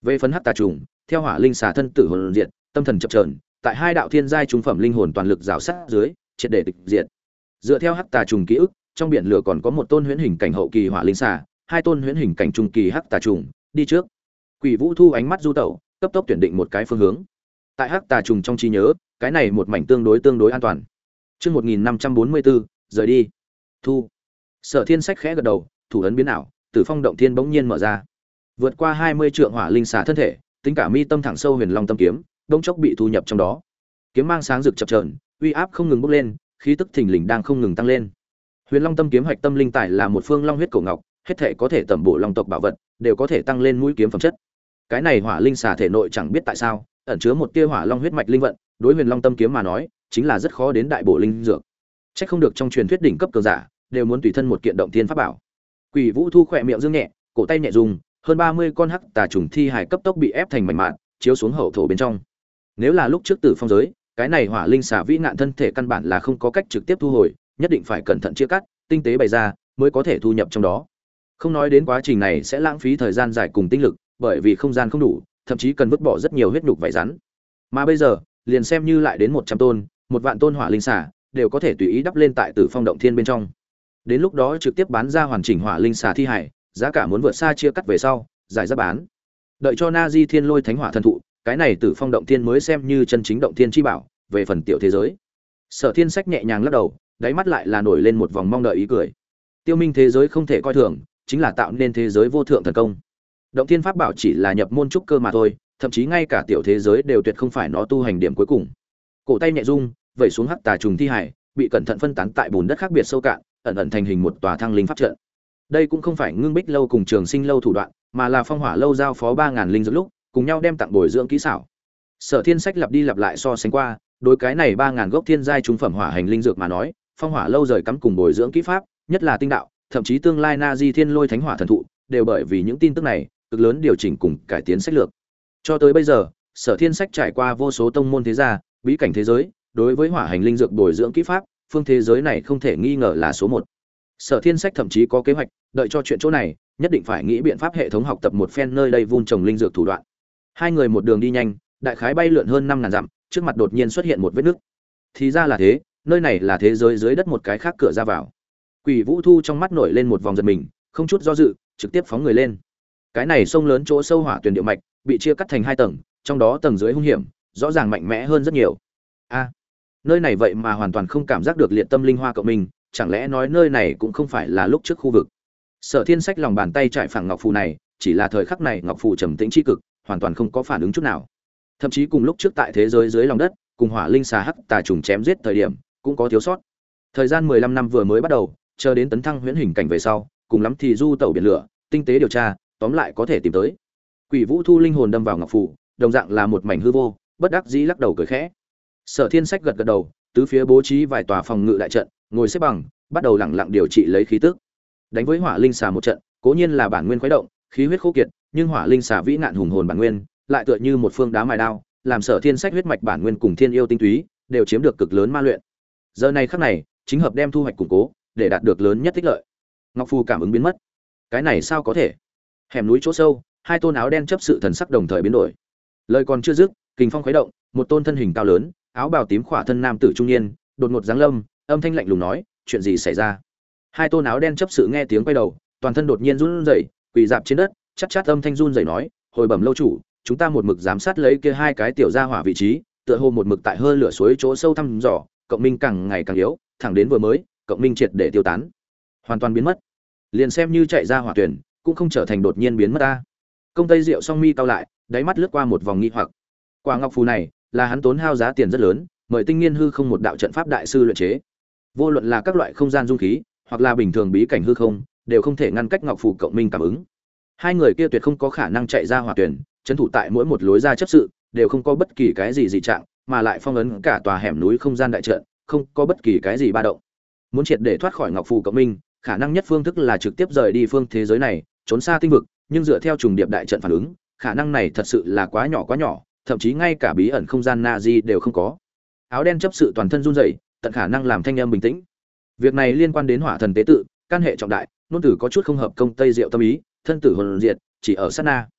Về phần hắc tà trùng, theo hỏa linh xà thân tử hồn diệt, tâm thần chập chờn, tại hai đạo thiên giai trung phẩm linh hồn toàn lực rào sát dưới, triệt để tịch diệt. Dựa theo hắc tà trùng ký ức, trong biển lửa còn có một tôn huyễn hình cảnh hậu kỳ hỏa linh xà, hai tôn huyễn hình cảnh trung kỳ hắc tà trùng, đi trước. Quỷ Vũ Thu ánh mắt du tẩu, cấp tốc tuyển định một cái phương hướng. Tại hắc tà trùng trong trí nhớ, cái này một mảnh tương đối an toàn. Chương 1544, rời đi. Thu. Sở Thiên Sách khẽ gật đầu, thủ ấn biến ảo, Tử Phong động thiên bỗng nhiên mở ra. Vượt qua 20 trượng hỏa linh xà thân thể, tính cả mi tâm thẳng sâu huyền long tâm kiếm, đống chốc bị thu nhập trong đó. Kiếm mang sáng rực chập chờn, uy áp không ngừng bốc lên, khí tức thình lình đang không ngừng tăng lên. Huyền Long tâm kiếm hạch tâm linh tài là một phương long huyết cổ ngọc, hết thể có thể tẩm bổ long tộc bảo vật, đều có thể tăng lên mũi kiếm phẩm chất. Cái này hỏa linh xà thể nội chẳng biết tại sao, ẩn chứa một tia hỏa long huyết mạch linh vận, đối Huyền Long tâm kiếm mà nói, chính là rất khó đến đại bổ linh dược. Chắc không được trong truyền thuyết đỉnh cấp cường giả, đều muốn tùy thân một kiện động thiên pháp bảo. Quỷ Vũ Thu khỏe miệng dương nhẹ, cổ tay nhẹ dùng, hơn 30 con hắc tà trùng thi hài cấp tốc bị ép thành mảnh mạn, chiếu xuống hậu thổ bên trong. Nếu là lúc trước Tử Phong giới, cái này hỏa linh xà vĩ ngạn thân thể căn bản là không có cách trực tiếp thu hồi, nhất định phải cẩn thận chia cắt, tinh tế bày ra, mới có thể thu nhập trong đó. Không nói đến quá trình này sẽ lãng phí thời gian dài cùng tinh lực, bởi vì không gian không đủ, thậm chí cần vứt bỏ rất nhiều huyết nhục vảy rắn. Mà bây giờ, liền xem như lại đến 100 tôn, 1 vạn tôn hỏa linh xà, đều có thể tùy ý đắp lên tại Tử Phong động thiên bên trong. Đến lúc đó trực tiếp bán ra hoàn chỉnh hỏa linh xà thi hải, giá cả muốn vượt xa chia cắt về sau, giải giá bán. Đợi cho Na Di Thiên Lôi Thánh Hỏa thần thụ, cái này Tử Phong động thiên mới xem như chân chính động thiên chi bảo, về phần tiểu thế giới. Sở Thiên Sách nhẹ nhàng lắc đầu, đáy mắt lại là nổi lên một vòng mong đợi ý cười. Tiêu minh thế giới không thể coi thường, chính là tạo nên thế giới vô thượng thần công. Động thiên pháp bảo chỉ là nhập môn trúc cơ mà thôi, thậm chí ngay cả tiểu thế giới đều tuyệt không phải nó tu hành điểm cuối cùng. Cổ tay nhẹ rung, vẩy xuống hắc tà trùng thi hải, bị cẩn thận phân tán tại bùn đất khác biệt sâu cạn, ẩn ẩn thành hình một tòa thăng linh pháp trận. Đây cũng không phải Ngưng Bích lâu cùng Trường Sinh lâu thủ đoạn, mà là Phong Hỏa lâu giao phó 3000 linh dược lúc, cùng nhau đem tặng bồi dưỡng kỹ xảo. Sở Thiên Sách lặp đi lặp lại so sánh qua, đối cái này 3000 gốc thiên giai trung phẩm hỏa hành linh dược mà nói, Phong Hỏa lâu rời cắm cùng bồi dưỡng kỹ pháp, nhất là tinh đạo, thậm chí tương lai Na Di Thiên Lôi Thánh Hỏa thần thụ, đều bởi vì những tin tức này, cực lớn điều chỉnh cùng cải tiến sách lược. Cho tới bây giờ, Sở Thiên Sách trải qua vô số tông môn thế gia, bí cảnh thế giới, đối với hỏa hành linh dược bồi dưỡng kỹ pháp, phương thế giới này không thể nghi ngờ là số 1. Sở Thiên Sách thậm chí có kế hoạch, đợi cho chuyện chỗ này, nhất định phải nghĩ biện pháp hệ thống học tập một phen nơi đây vun trồng linh dược thủ đoạn. Hai người một đường đi nhanh, đại khái bay lượn hơn 5000 dặm, trước mặt đột nhiên xuất hiện một vết nứt. Thì ra là thế, nơi này là thế giới dưới đất một cái khác cửa ra vào. Quỷ Vũ Thu trong mắt nổi lên một vòng giật mình, không chút do dự, trực tiếp phóng người lên. Cái này sông lớn chỗ sâu hỏa tuyển địa mạch, bị chia cắt thành 2 tầng, trong đó tầng dưới hung hiểm, rõ ràng mạnh mẽ hơn rất nhiều. A, nơi này vậy mà hoàn toàn không cảm giác được liệt tâm linh hoa cộng mình, chẳng lẽ nói nơi này cũng không phải là lúc trước khu vực. Sở Thiên Sách lòng bàn tay trải phẳng ngọc phù này, chỉ là thời khắc này ngọc phù trầm tĩnh chi cực, hoàn toàn không có phản ứng chút nào. Thậm chí cùng lúc trước tại thế giới dưới lòng đất, cùng hỏa linh xà hắc tà trùng chém giết thời điểm, cũng có thiếu sót. Thời gian 15 năm vừa mới bắt đầu, chờ đến tấn thăng huyễn hình cảnh về sau, cùng lắm thì du tẩu biển lửa, tinh tế điều tra, tóm lại có thể tìm tới. Quỷ Vũ Thu linh hồn đâm vào ngọc phù, đồng dạng là một mảnh hư vô, bất đắc dĩ lắc đầu cười khẽ. Sở Thiên Sách gật gật đầu, tứ phía bố trí vài tòa phòng ngự đại trận, ngồi xếp bằng, bắt đầu lặng lặng điều trị lấy khí tức. Đánh với hỏa linh xà một trận, cố nhiên là bản nguyên khuấy động, khí huyết khô kiệt, nhưng hỏa linh xà vĩ nạn hùng hồn bản nguyên, lại tựa như một phương đá mài đao, làm Sở Thiên Sách huyết mạch bản nguyên cùng thiên yêu tinh túy, đều chiếm được cực lớn ma luyện. Giờ này khắc này, chính hợp đem thu hoạch củng cố, để đạt được lớn nhất tích lợi. Ngọc phù cảm ứng biến mất. Cái này sao có thể? Hẻm núi chỗ sâu, hai tôn áo đen chấp sự thần sắc đồng thời biến đổi. Lời còn chưa dứt, kình phong khuấy động, một tôn thân hình cao lớn, áo bào tím khỏa thân nam tử trung niên, đột ngột giáng lâm, âm thanh lạnh lùng nói, chuyện gì xảy ra? Hai tôn áo đen chấp sự nghe tiếng quay đầu, toàn thân đột nhiên run rẩy, quỳ dạp trên đất, chát chát âm thanh run rẩy nói, hồi bẩm lâu chủ, chúng ta một mực giám sát lấy kia hai cái tiểu gia hỏa vị trí, tựa hồ một mực tại hơi lửa suối chỗ sâu thăm dò, cộng minh càng ngày càng yếu, thẳng đến vừa mới, cộng minh triệt để tiêu tán, hoàn toàn biến mất. Liền xem như chạy ra hỏa tuyển, cũng không trở thành đột nhiên biến mất ta. Công Tây Diệu song mi cau lại, đáy mắt lướt qua một vòng nghi hoặc. Quả ngọc phù này, là hắn tốn hao giá tiền rất lớn, mời Tinh Nghiên hư không một đạo trận pháp đại sư luyện chế. Vô luận là các loại không gian dung khí, hoặc là bình thường bí cảnh hư không, đều không thể ngăn cách ngọc phù cộng minh cảm ứng. Hai người kia tuyệt không có khả năng chạy ra hỏa tuyển, trấn thủ tại mỗi một lối ra chấp sự, đều không có bất kỳ cái gì dị trạng, mà lại phong ấn cả tòa hẻm núi không gian đại trận, không có bất kỳ cái gì ba động. Muốn triệt để thoát khỏi ngọc phù cộng minh, khả năng nhất phương thức là trực tiếp rời đi phương thế giới này, trốn xa tinh vực, nhưng dựa theo trùng điệp đại trận phản ứng, khả năng này thật sự là quá nhỏ, thậm chí ngay cả bí ẩn không gian Nazi đều không có. Áo đen chấp sự toàn thân run rẩy, tận khả năng làm thanh âm bình tĩnh. Việc này liên quan đến hỏa thần tế tự, can hệ trọng đại, nôn tử có chút không hợp công Tây Diệu tâm ý, thân tử hồn diệt, chỉ ở sát na.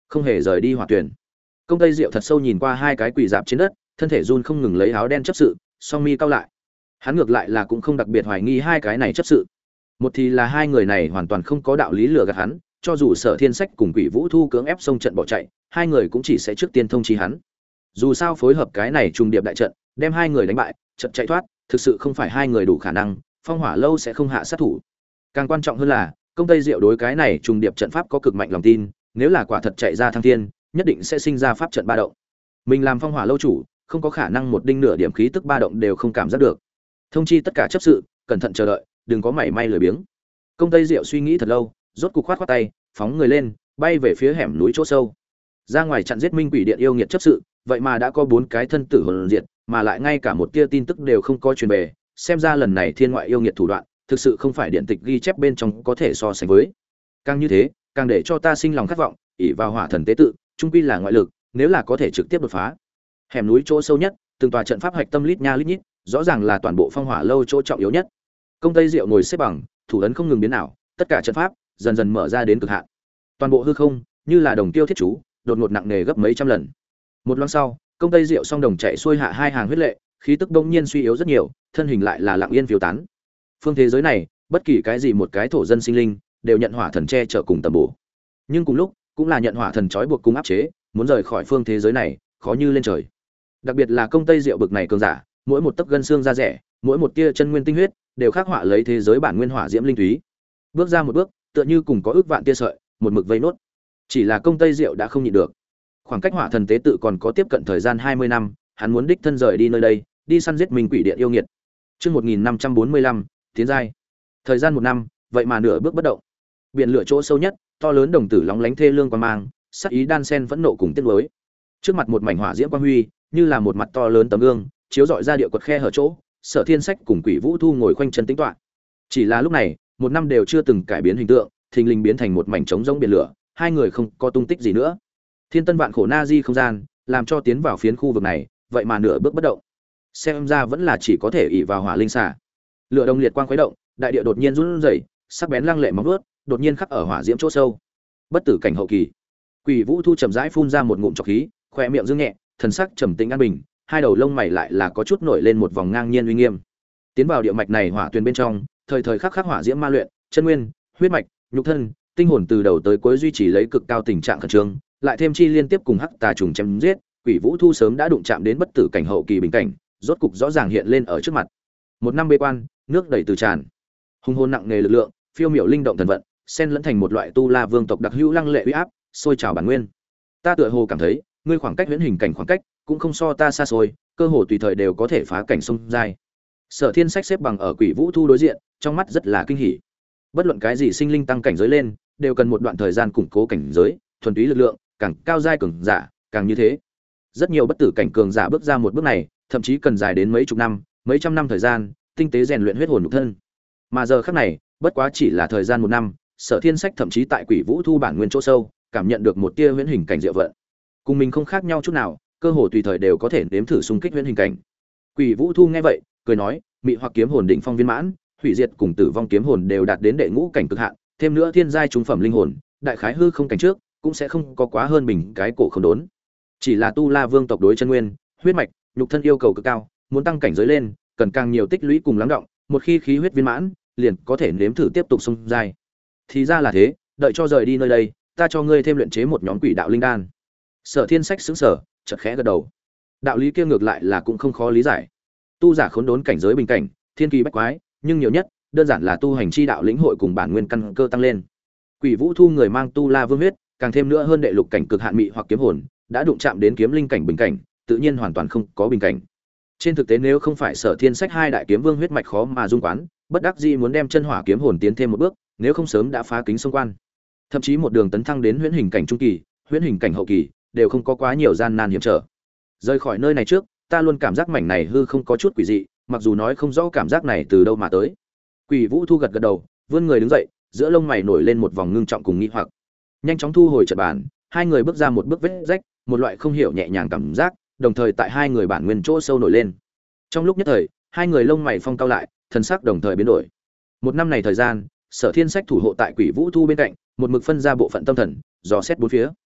không hề rời đi hỏa tuyển. Công Tây Diệu thật sâu nhìn qua hai cái quỳ dạp trên đất, thân thể run không ngừng lấy áo đen chấp sự, song mi cau lại. Hắn ngược lại là cũng không đặc biệt hoài nghi hai cái này chấp sự. Một thì là hai người này hoàn toàn không có đạo lý lừa gạt hắn, cho dù Sở Thiên Sách cùng Quỷ Vũ Thu cưỡng ép xông trận bỏ chạy, hai người cũng chỉ sẽ trước tiên thông chi hắn. Dù sao phối hợp cái này trùng điệp đại trận, đem hai người đánh bại, trận chạy thoát, thực sự không phải hai người đủ khả năng, Phong Hỏa Lâu sẽ không hạ sát thủ. Càng quan trọng hơn là, Công Tây Diệu đối cái này trùng điệp trận pháp có cực mạnh lòng tin, nếu là quả thật chạy ra thăng thiên, nhất định sẽ sinh ra pháp trận ba động. Mình làm Phong Hỏa Lâu chủ, không có khả năng một đinh nửa điểm khí tức ba động đều không cảm giác được. Thông chi tất cả chấp sự, cẩn thận chờ đợi, đừng có mảy may lười biếng. Công Tây Diệu suy nghĩ thật lâu, rốt cục khoát tay, phóng người lên, bay về phía hẻm núi chỗ sâu. Ra ngoài chặn giết Minh Quỷ Điện yêu nghiệt chấp sự, vậy mà đã có 4 cái thân tử hồn diệt, mà lại ngay cả một tia tin tức đều không có truyền về, xem ra lần này thiên ngoại yêu nghiệt thủ đoạn, thực sự không phải điện tịch ghi chép bên trong có thể so sánh với. Càng như thế, càng để cho ta sinh lòng khát vọng, ỷ vào hỏa thần tế tự, trung quy là ngoại lực, nếu là có thể trực tiếp đột phá. Hẻm núi chỗ sâu nhất, từng tòa trận pháp hạch tâm lít nha lít nhít, rõ ràng là toàn bộ Phong Hỏa Lâu chỗ trọng yếu nhất. Công Tây Diệu ngồi xếp bằng, thủ ấn không ngừng biến ảo, tất cả trận pháp dần dần mở ra đến cực hạn. Toàn bộ hư không như là đồng tiêu thiết chú, đột ngột nặng nề gấp mấy trăm lần. Một loang sau, Công Tây Diệu song đồng chạy xuôi hạ hai hàng huyết lệ, khí tức bỗng nhiên suy yếu rất nhiều, thân hình lại là lặng yên phiêu tán. Phương thế giới này, bất kỳ cái gì một cái thổ dân sinh linh, đều nhận hỏa thần che chở cùng tầm bổ. Nhưng cùng lúc, cũng là nhận hỏa thần trói buộc cùng áp chế, muốn rời khỏi phương thế giới này, khó như lên trời. Đặc biệt là Công Tây Diệu bực này cường giả, mỗi một tấc gân xương da rẻ, mỗi một tia chân nguyên tinh huyết, đều khắc họa lấy thế giới bản nguyên hỏa diễm linh túy. Bước ra một bước, tựa như cùng có ước vạn tia sợi, một mực vây nốt. Chỉ là Công Tây Diệu đã không nhịn được. Khoảng cách hỏa thần tế tự còn có tiếp cận thời gian 20 năm, hắn muốn đích thân rời đi nơi đây, đi săn giết Minh Quỷ Điện yêu nghiệt. Chương 1545, tiến giai. Thời gian 1 năm, vậy mà nửa bước bất động. Biển lửa chỗ sâu nhất, to lớn đồng tử lóng lánh thê lương quang mang, sắc ý đan sen phẫn nộ cùng tiếc nuối. Trước mặt một mảnh hỏa diễm quang huy, như là một mặt to lớn tấm gương, chiếu rọi ra địa quật khe hở chỗ, Sở Thiên Sách cùng Quỷ Vũ Thu ngồi khoanh chân tĩnh tọa. Chỉ là lúc này, 1 năm đều chưa từng cải biến hình tượng, thình lình biến thành một mảnh trống rỗng biển lửa, hai người không có tung tích gì nữa. Thiên Tân Vạn Khổ Na Di không gian, làm cho tiến vào phiến khu vực này, vậy mà nửa bước bất động. Xem ra vẫn là chỉ có thể ỷ vào hỏa linh xà. Lửa đồng liệt quang khuấy động, đại địa đột nhiên run rẩy, sắc bén lăng lệ móng vuốt, đột nhiên khắc ở hỏa diễm chỗ sâu. Bất tử cảnh hậu kỳ. Quỷ Vũ Thu chậm rãi phun ra một ngụm trọc khí, khóe miệng dương nhẹ, thần sắc trầm tĩnh an bình, hai đầu lông mày lại là có chút nổi lên một vòng ngang nhiên uy nghiêm. Tiến vào địa mạch này hỏa tuyền bên trong, thời thời khắc khắc hỏa diễm ma luyện, chân nguyên, huyết mạch, nhục thân, tinh hồn từ đầu tới cuối duy trì lấy cực cao tình trạng khẩn trương, lại thêm chi liên tiếp cùng hắc tà trùng chém giết, Quỷ Vũ Thu sớm đã đụng chạm đến bất tử cảnh hậu kỳ bình cảnh, rốt cục rõ ràng hiện lên ở trước mặt. 1 năm bế quan, nước đầy từ tràn, hung hồn nặng nề lực lượng, phiêu miểu linh động thần vận, xen lẫn thành một loại tu la vương tộc đặc hữu lăng lệ uy áp, sôi trào bản nguyên. Ta tựa hồ cảm thấy, ngươi khoảng cách huyễn hình cảnh khoảng cách cũng không so ta xa xôi, cơ hồ tùy thời đều có thể phá cảnh sông giai. Sở Thiên Sách xếp bằng ở Quỷ Vũ Thu đối diện, trong mắt rất là kinh hỉ. Bất luận cái gì sinh linh tăng cảnh giới lên, đều cần một đoạn thời gian củng cố cảnh giới, thuần túy lực lượng, càng cao giai cường giả, càng như thế. Rất nhiều bất tử cảnh cường giả bước ra một bước này, thậm chí cần dài đến mấy chục năm, mấy trăm năm thời gian, tinh tế rèn luyện huyết hồn nhục thân. Mà giờ khắc này, bất quá chỉ là thời gian 1 năm, Sở Thiên Sách thậm chí tại Quỷ Vũ Thu bản nguyên chỗ sâu, cảm nhận được một tia huyễn hình cảnh diệu vận. Cùng mình không khác nhau chút nào, cơ hồ tùy thời đều có thể nếm thử xung kích huyễn hình cảnh. Quỷ Vũ Thu nghe vậy, cười nói, mị hoặc kiếm hồn đỉnh phong viên mãn, hủy diệt cùng tử vong kiếm hồn đều đạt đến đệ ngũ cảnh cực hạn, thêm nữa thiên giai trung phẩm linh hồn, đại khái hư không cảnh trước, cũng sẽ không có quá hơn mình cái cổ không đốn. Chỉ là tu la vương tộc đối chân nguyên, huyết mạch, nhục thân yêu cầu cực cao, muốn tăng cảnh giới lên, cần càng nhiều tích lũy cùng lắng động, một khi khí huyết viên mãn, liền có thể nếm thử tiếp tục xung giai. Thì ra là thế, đợi cho rời đi nơi đây, ta cho ngươi thêm luyện chế một nhóm quỷ đạo linh đan. Sở Thiên Sách sững sờ, chợt khẽ gật đầu. Đạo lý kia ngược lại là cũng không khó lý giải. Tu giả khốn đốn cảnh giới bình cảnh, thiên kỳ bách quái, nhưng nhiều nhất, đơn giản là tu hành chi đạo lĩnh hội cùng bản nguyên căn cơ tăng lên. Quỷ Vũ Thu người mang tu la vương huyết, càng thêm nữa hơn đệ lục cảnh cực hạn mị hoặc kiếm hồn, đã đụng chạm đến kiếm linh cảnh bình cảnh, tự nhiên hoàn toàn không có bình cảnh. Trên thực tế nếu không phải Sở Thiên Sách hai đại kiếm vương huyết mạch khó mà dung quán, bất đắc dĩ muốn đem chân hỏa kiếm hồn tiến thêm một bước, nếu không sớm đã phá kính xung quan. Thậm chí một đường tấn thăng đến huyễn hình cảnh trung kỳ, huyễn hình cảnh hậu kỳ, đều không có quá nhiều gian nan hiểm trở. Rời khỏi nơi này trước, ta luôn cảm giác mảnh này hư không có chút quỷ dị, mặc dù nói không rõ cảm giác này từ đâu mà tới. Quỷ Vũ Thu gật gật đầu, vươn người đứng dậy, giữa lông mày nổi lên một vòng ngưng trọng cùng nghi hoặc. Nhanh chóng thu hồi trận bàn, hai người bước ra một bước vết rách, một loại không hiểu nhẹ nhàng cảm giác, đồng thời tại hai người bản nguyên chỗ sâu nổi lên. Trong lúc nhất thời, hai người lông mày phong cao lại, thần sắc đồng thời biến đổi. 1 năm này thời gian, Sở Thiên Sách thủ hộ tại Quỷ Vũ Thu bên cạnh, một mực phân ra bộ phận tâm thần, dò xét bốn phía.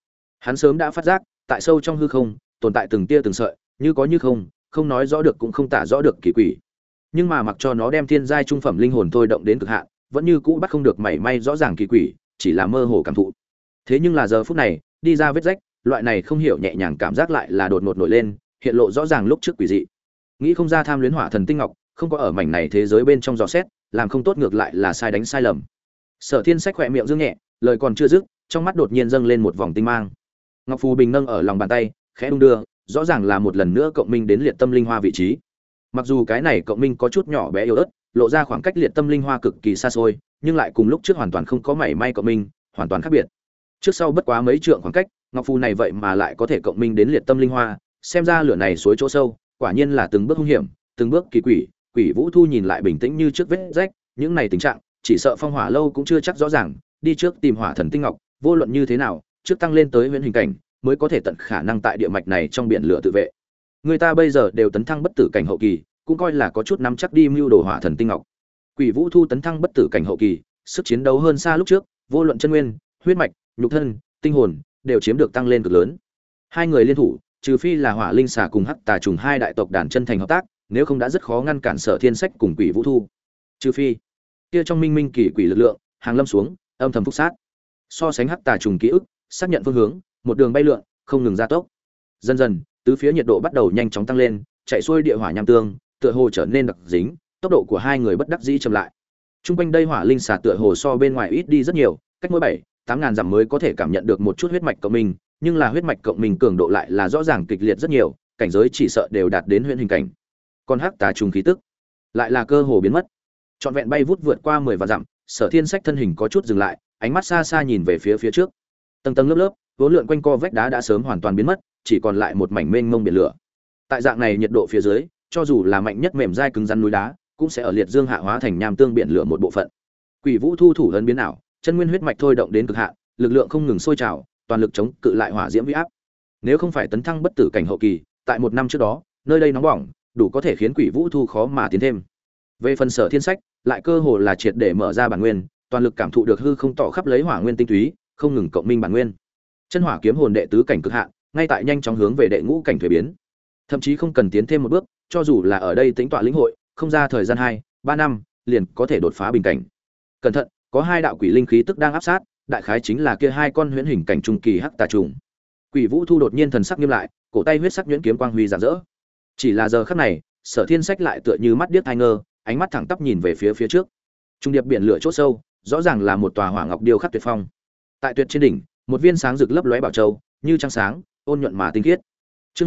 Hắn sớm đã phát giác, tại sâu trong hư không, tồn tại từng tia từng sợi, như có như không, không nói rõ được cũng không tả rõ được kỳ quỷ. Nhưng mà mặc cho nó đem thiên giai trung phẩm linh hồn thôi động đến cực hạn, vẫn như cũ bắt không được mảy may rõ ràng kỳ quỷ, chỉ là mơ hồ cảm thụ. Thế nhưng là giờ phút này, đi ra vết rách, loại này không hiểu nhẹ nhàng cảm giác lại là đột ngột nổi lên, hiện lộ rõ ràng lúc trước quỷ dị. Nghĩ không ra tham luyến hỏa thần tinh ngọc, không có ở mảnh này thế giới bên trong dò xét, làm không tốt ngược lại là sai đánh sai lầm. Sở Thiên Sách khẽ miệng dương nhẹ, lời còn chưa dứt, trong mắt đột nhiên dâng lên một vòng tinh mang. Ngọc phù bình nâng ở lòng bàn tay, khẽ đung đưa, rõ ràng là một lần nữa cộng minh đến liệt tâm linh hoa vị trí. Mặc dù cái này cộng minh có chút nhỏ bé yếu ớt, lộ ra khoảng cách liệt tâm linh hoa cực kỳ xa xôi, nhưng lại cùng lúc trước hoàn toàn không có mảy may cộng minh, hoàn toàn khác biệt. Trước sau bất quá mấy trượng khoảng cách, ngọc phù này vậy mà lại có thể cộng minh đến liệt tâm linh hoa, xem ra lửa này suối chỗ sâu, quả nhiên là từng bước hung hiểm, từng bước kỳ quỷ. Quỷ Vũ Thu nhìn lại bình tĩnh như trước vết rách, những này tình trạng, chỉ sợ phong hỏa lâu cũng chưa chắc rõ ràng, đi trước tìm hỏa thần tinh ngọc, vô luận như thế nào, trước tăng lên tới huyễn hình cảnh, mới có thể tận khả năng tại địa mạch này trong biển lửa tự vệ. Người ta bây giờ đều tấn thăng bất tử cảnh hậu kỳ, cũng coi là có chút nắm chắc đi mưu đồ hỏa thần tinh ngọc. Quỷ Vũ Thu tấn thăng bất tử cảnh hậu kỳ, sức chiến đấu hơn xa lúc trước, vô luận chân nguyên, huyết mạch, nhục thân, tinh hồn đều chiếm được tăng lên cực lớn. Hai người liên thủ, trừ phi là Hỏa Linh Xà cùng Hắc Tà trùng hai đại tộc đàn chân thành hợp tác, nếu không đã rất khó ngăn cản Sở Thiên Sách cùng Quỷ Vũ Thu. Trừ phi, kia trong minh minh kỳ quỷ lực lượng, hàng lâm xuống, âm thầm phúc sát. So sánh Hắc Tà trùng ký ức, xác nhận phương hướng, một đường bay lượn, không ngừng gia tốc. Dần dần, tứ phía nhiệt độ bắt đầu nhanh chóng tăng lên, chạy xuôi địa hỏa nham tương, tựa hồ trở nên đặc dính, tốc độ của hai người bất đắc dĩ chậm lại. Trung quanh đây Hỏa Linh Xà tựa hồ so bên ngoài ít đi rất nhiều, cách mỗi 7-8 ngàn dặm mới có thể cảm nhận được một chút huyết mạch cộng minh, nhưng là huyết mạch cộng minh cường độ lại là rõ ràng kịch liệt rất nhiều, cảnh giới chỉ sợ đều đạt đến huyễn hình cảnh. Còn Hắc Tà trùng khí tức lại là cơ hồ biến mất. Trọn vẹn bay vút vượt qua 10 vạn dặm, Sở Thiên Sách thân hình có chút dừng lại, ánh mắt xa xa nhìn về phía trước. Tầng tầng lớp lớp, vốn lượn quanh co vách đá đã sớm hoàn toàn biến mất, chỉ còn lại một mảnh mênh mông biển lửa. Tại dạng này nhiệt độ phía dưới, cho dù là mạnh nhất mềm dai cứng rắn núi đá, cũng sẽ ở liệt dương hạ hóa thành nham tương biển lửa một bộ phận. Quỷ Vũ Thu thủ ấn biến ảo, chân nguyên huyết mạch thôi động đến cực hạn, lực lượng không ngừng sôi trào, toàn lực chống cự lại hỏa diễm uy áp. Nếu không phải tấn thăng bất tử cảnh hậu kỳ, tại một năm trước đó, nơi đây nóng bỏng, đủ có thể khiến Quỷ Vũ Thu khó mà tiến thêm. Về phần Sở Thiên Sách, lại cơ hồ là triệt để mở ra bản nguyên, toàn lực cảm thụ được hư không tỏ khắp lấy hỏa nguyên tinh túy, không ngừng cộng minh bản nguyên. Chân hỏa kiếm hồn đệ tứ cảnh cực hạn, ngay tại nhanh chóng hướng về đệ ngũ cảnh thuế biến. Thậm chí không cần tiến thêm một bước, cho dù là ở đây tính tọa lĩnh hội, không ra thời gian 2-3 năm, liền có thể đột phá bình cảnh. Cẩn thận, có hai đạo quỷ linh khí tức đang áp sát, đại khái chính là kia hai con huyễn hình cảnh trung kỳ Hắc Tà trùng. Quỷ Vũ Thu đột nhiên thần sắc nghiêm lại, cổ tay huyết sắc nhuyễn kiếm quang huy rạng rỡ. Chỉ là giờ khắc này, Sở Thiên Sách lại tựa như mắt điếc tai ngơ, ánh mắt thẳng tắp nhìn về phía trước. Trung điệp biển lửa chỗ sâu, rõ ràng là một tòa hỏa ngọc điêu khắc tuyệt phong. Tại tuyệt trên đỉnh, một viên sáng rực lấp lóe bảo châu, như trăng sáng, ôn nhuận mà tinh khiết. Chương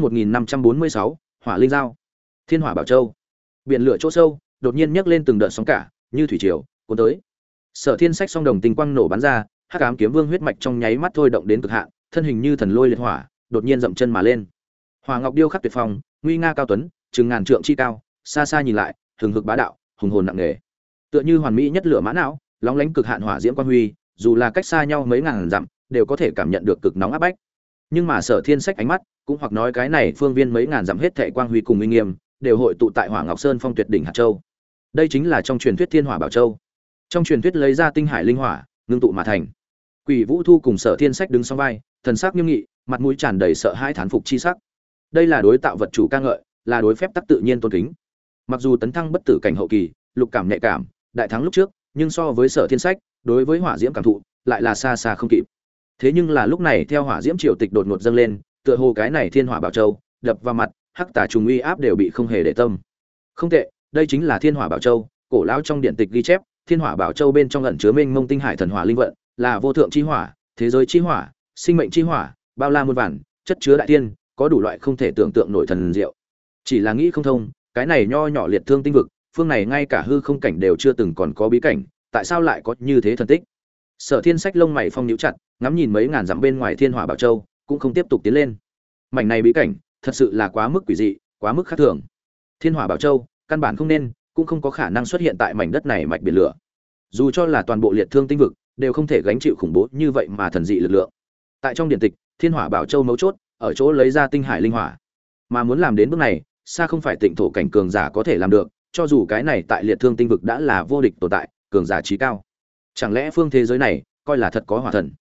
1546, Hỏa Linh Giao. Thiên Hỏa Bảo Châu. Biển lửa chỗ sâu, đột nhiên nhấc lên từng đợt sóng cả, như thủy triều, cuốn tới. Sở Thiên Sách song đồng tinh quang nổ bắn ra, Hắc Ám Kiếm Vương huyết mạch trong nháy mắt thôi động đến cực hạn, thân hình như thần lôi liệt hỏa, đột nhiên dậm chân mà lên. Hỏa ngọc điêu khắc tuyệt phong, nguy nga cao tuấn, chừng ngàn trượng chi cao, xa xa nhìn lại, hừng hực bá đạo, hùng hồn nặng nề. Tựa như hoàn mỹ nhất lửa mã não, lóng lánh cực hạn hỏa diễm quang huy, dù là cách xa nhau mấy ngàn dặm, đều có thể cảm nhận được cực nóng áp bách. Nhưng mà Sở Thiên Sách ánh mắt, cũng hoặc nói cái này phương viên mấy ngàn dặm hết thảy quang huy cùng uy nghiêm, đều hội tụ tại Hỏa Ngọc Sơn Phong tuyệt đỉnh hạt châu. Đây chính là trong truyền thuyết Thiên Hỏa Bảo Châu. Trong truyền thuyết lấy ra tinh hải linh hỏa, ngưng tụ mà thành. Quỷ Vũ Thu cùng Sở Thiên Sách đứng song vai, thần sắc nghiêm nghị, mặt mũi tràn đầy sợ hãi thán phục chi sắc. Đây là đối tạo vật chủ ca ngợi, là đối phép tắc tự nhiên tôn kính. Mặc dù tấn thăng bất tử cảnh hậu kỳ, lục cảm nhạy cảm, đại thắng lúc trước, nhưng so với Sở Thiên Sách, đối với hỏa diễm cảm thụ, lại là xa xa không kịp. Thế nhưng là lúc này theo hỏa diễm triều tịch đột ngột dâng lên, tựa hồ cái này Thiên Hỏa Bảo Châu đập vào mặt, Hắc Tà trùng uy áp đều bị không hề để tâm. Không tệ, đây chính là Thiên Hỏa Bảo Châu, cổ lão trong điện tịch ghi chép, Thiên Hỏa Bảo Châu bên trong ẩn chứa mênh mông tinh hải thần hỏa linh vận, là vô thượng chi hỏa, thế giới chi hỏa, sinh mệnh chi hỏa, bao la muôn vàn, chất chứa đại tiên, có đủ loại không thể tưởng tượng nổi thần diệu. Chỉ là nghĩ không thông, cái này nho nhỏ liệt thương tinh vực, phương này ngay cả hư không cảnh đều chưa từng còn có bí cảnh, tại sao lại có như thế thần tích? Sở Thiên Sách lông mày phong nhíu chặt, ngắm nhìn mấy ngàn dặm bên ngoài Thiên Hỏa Bảo Châu, cũng không tiếp tục tiến lên. Mảnh này bí cảnh, thật sự là quá mức quỷ dị, quá mức khác thường. Thiên Hỏa Bảo Châu, căn bản không nên, cũng không có khả năng xuất hiện tại mảnh đất này mạch biển lửa. Dù cho là toàn bộ liệt thương tinh vực, đều không thể gánh chịu khủng bố như vậy mà thần dị lực lượng. Tại trong điện tịch, Thiên Hỏa Bảo Châu mấu chốt, ở chỗ lấy ra tinh hải linh hỏa. Mà muốn làm đến bước này, xa không phải tịnh thổ cảnh cường giả có thể làm được, cho dù cái này tại liệt thương tinh vực đã là vô địch tồn tại, cường giả trí cao. Chẳng lẽ phương thế giới này coi là thật có hỏa thần?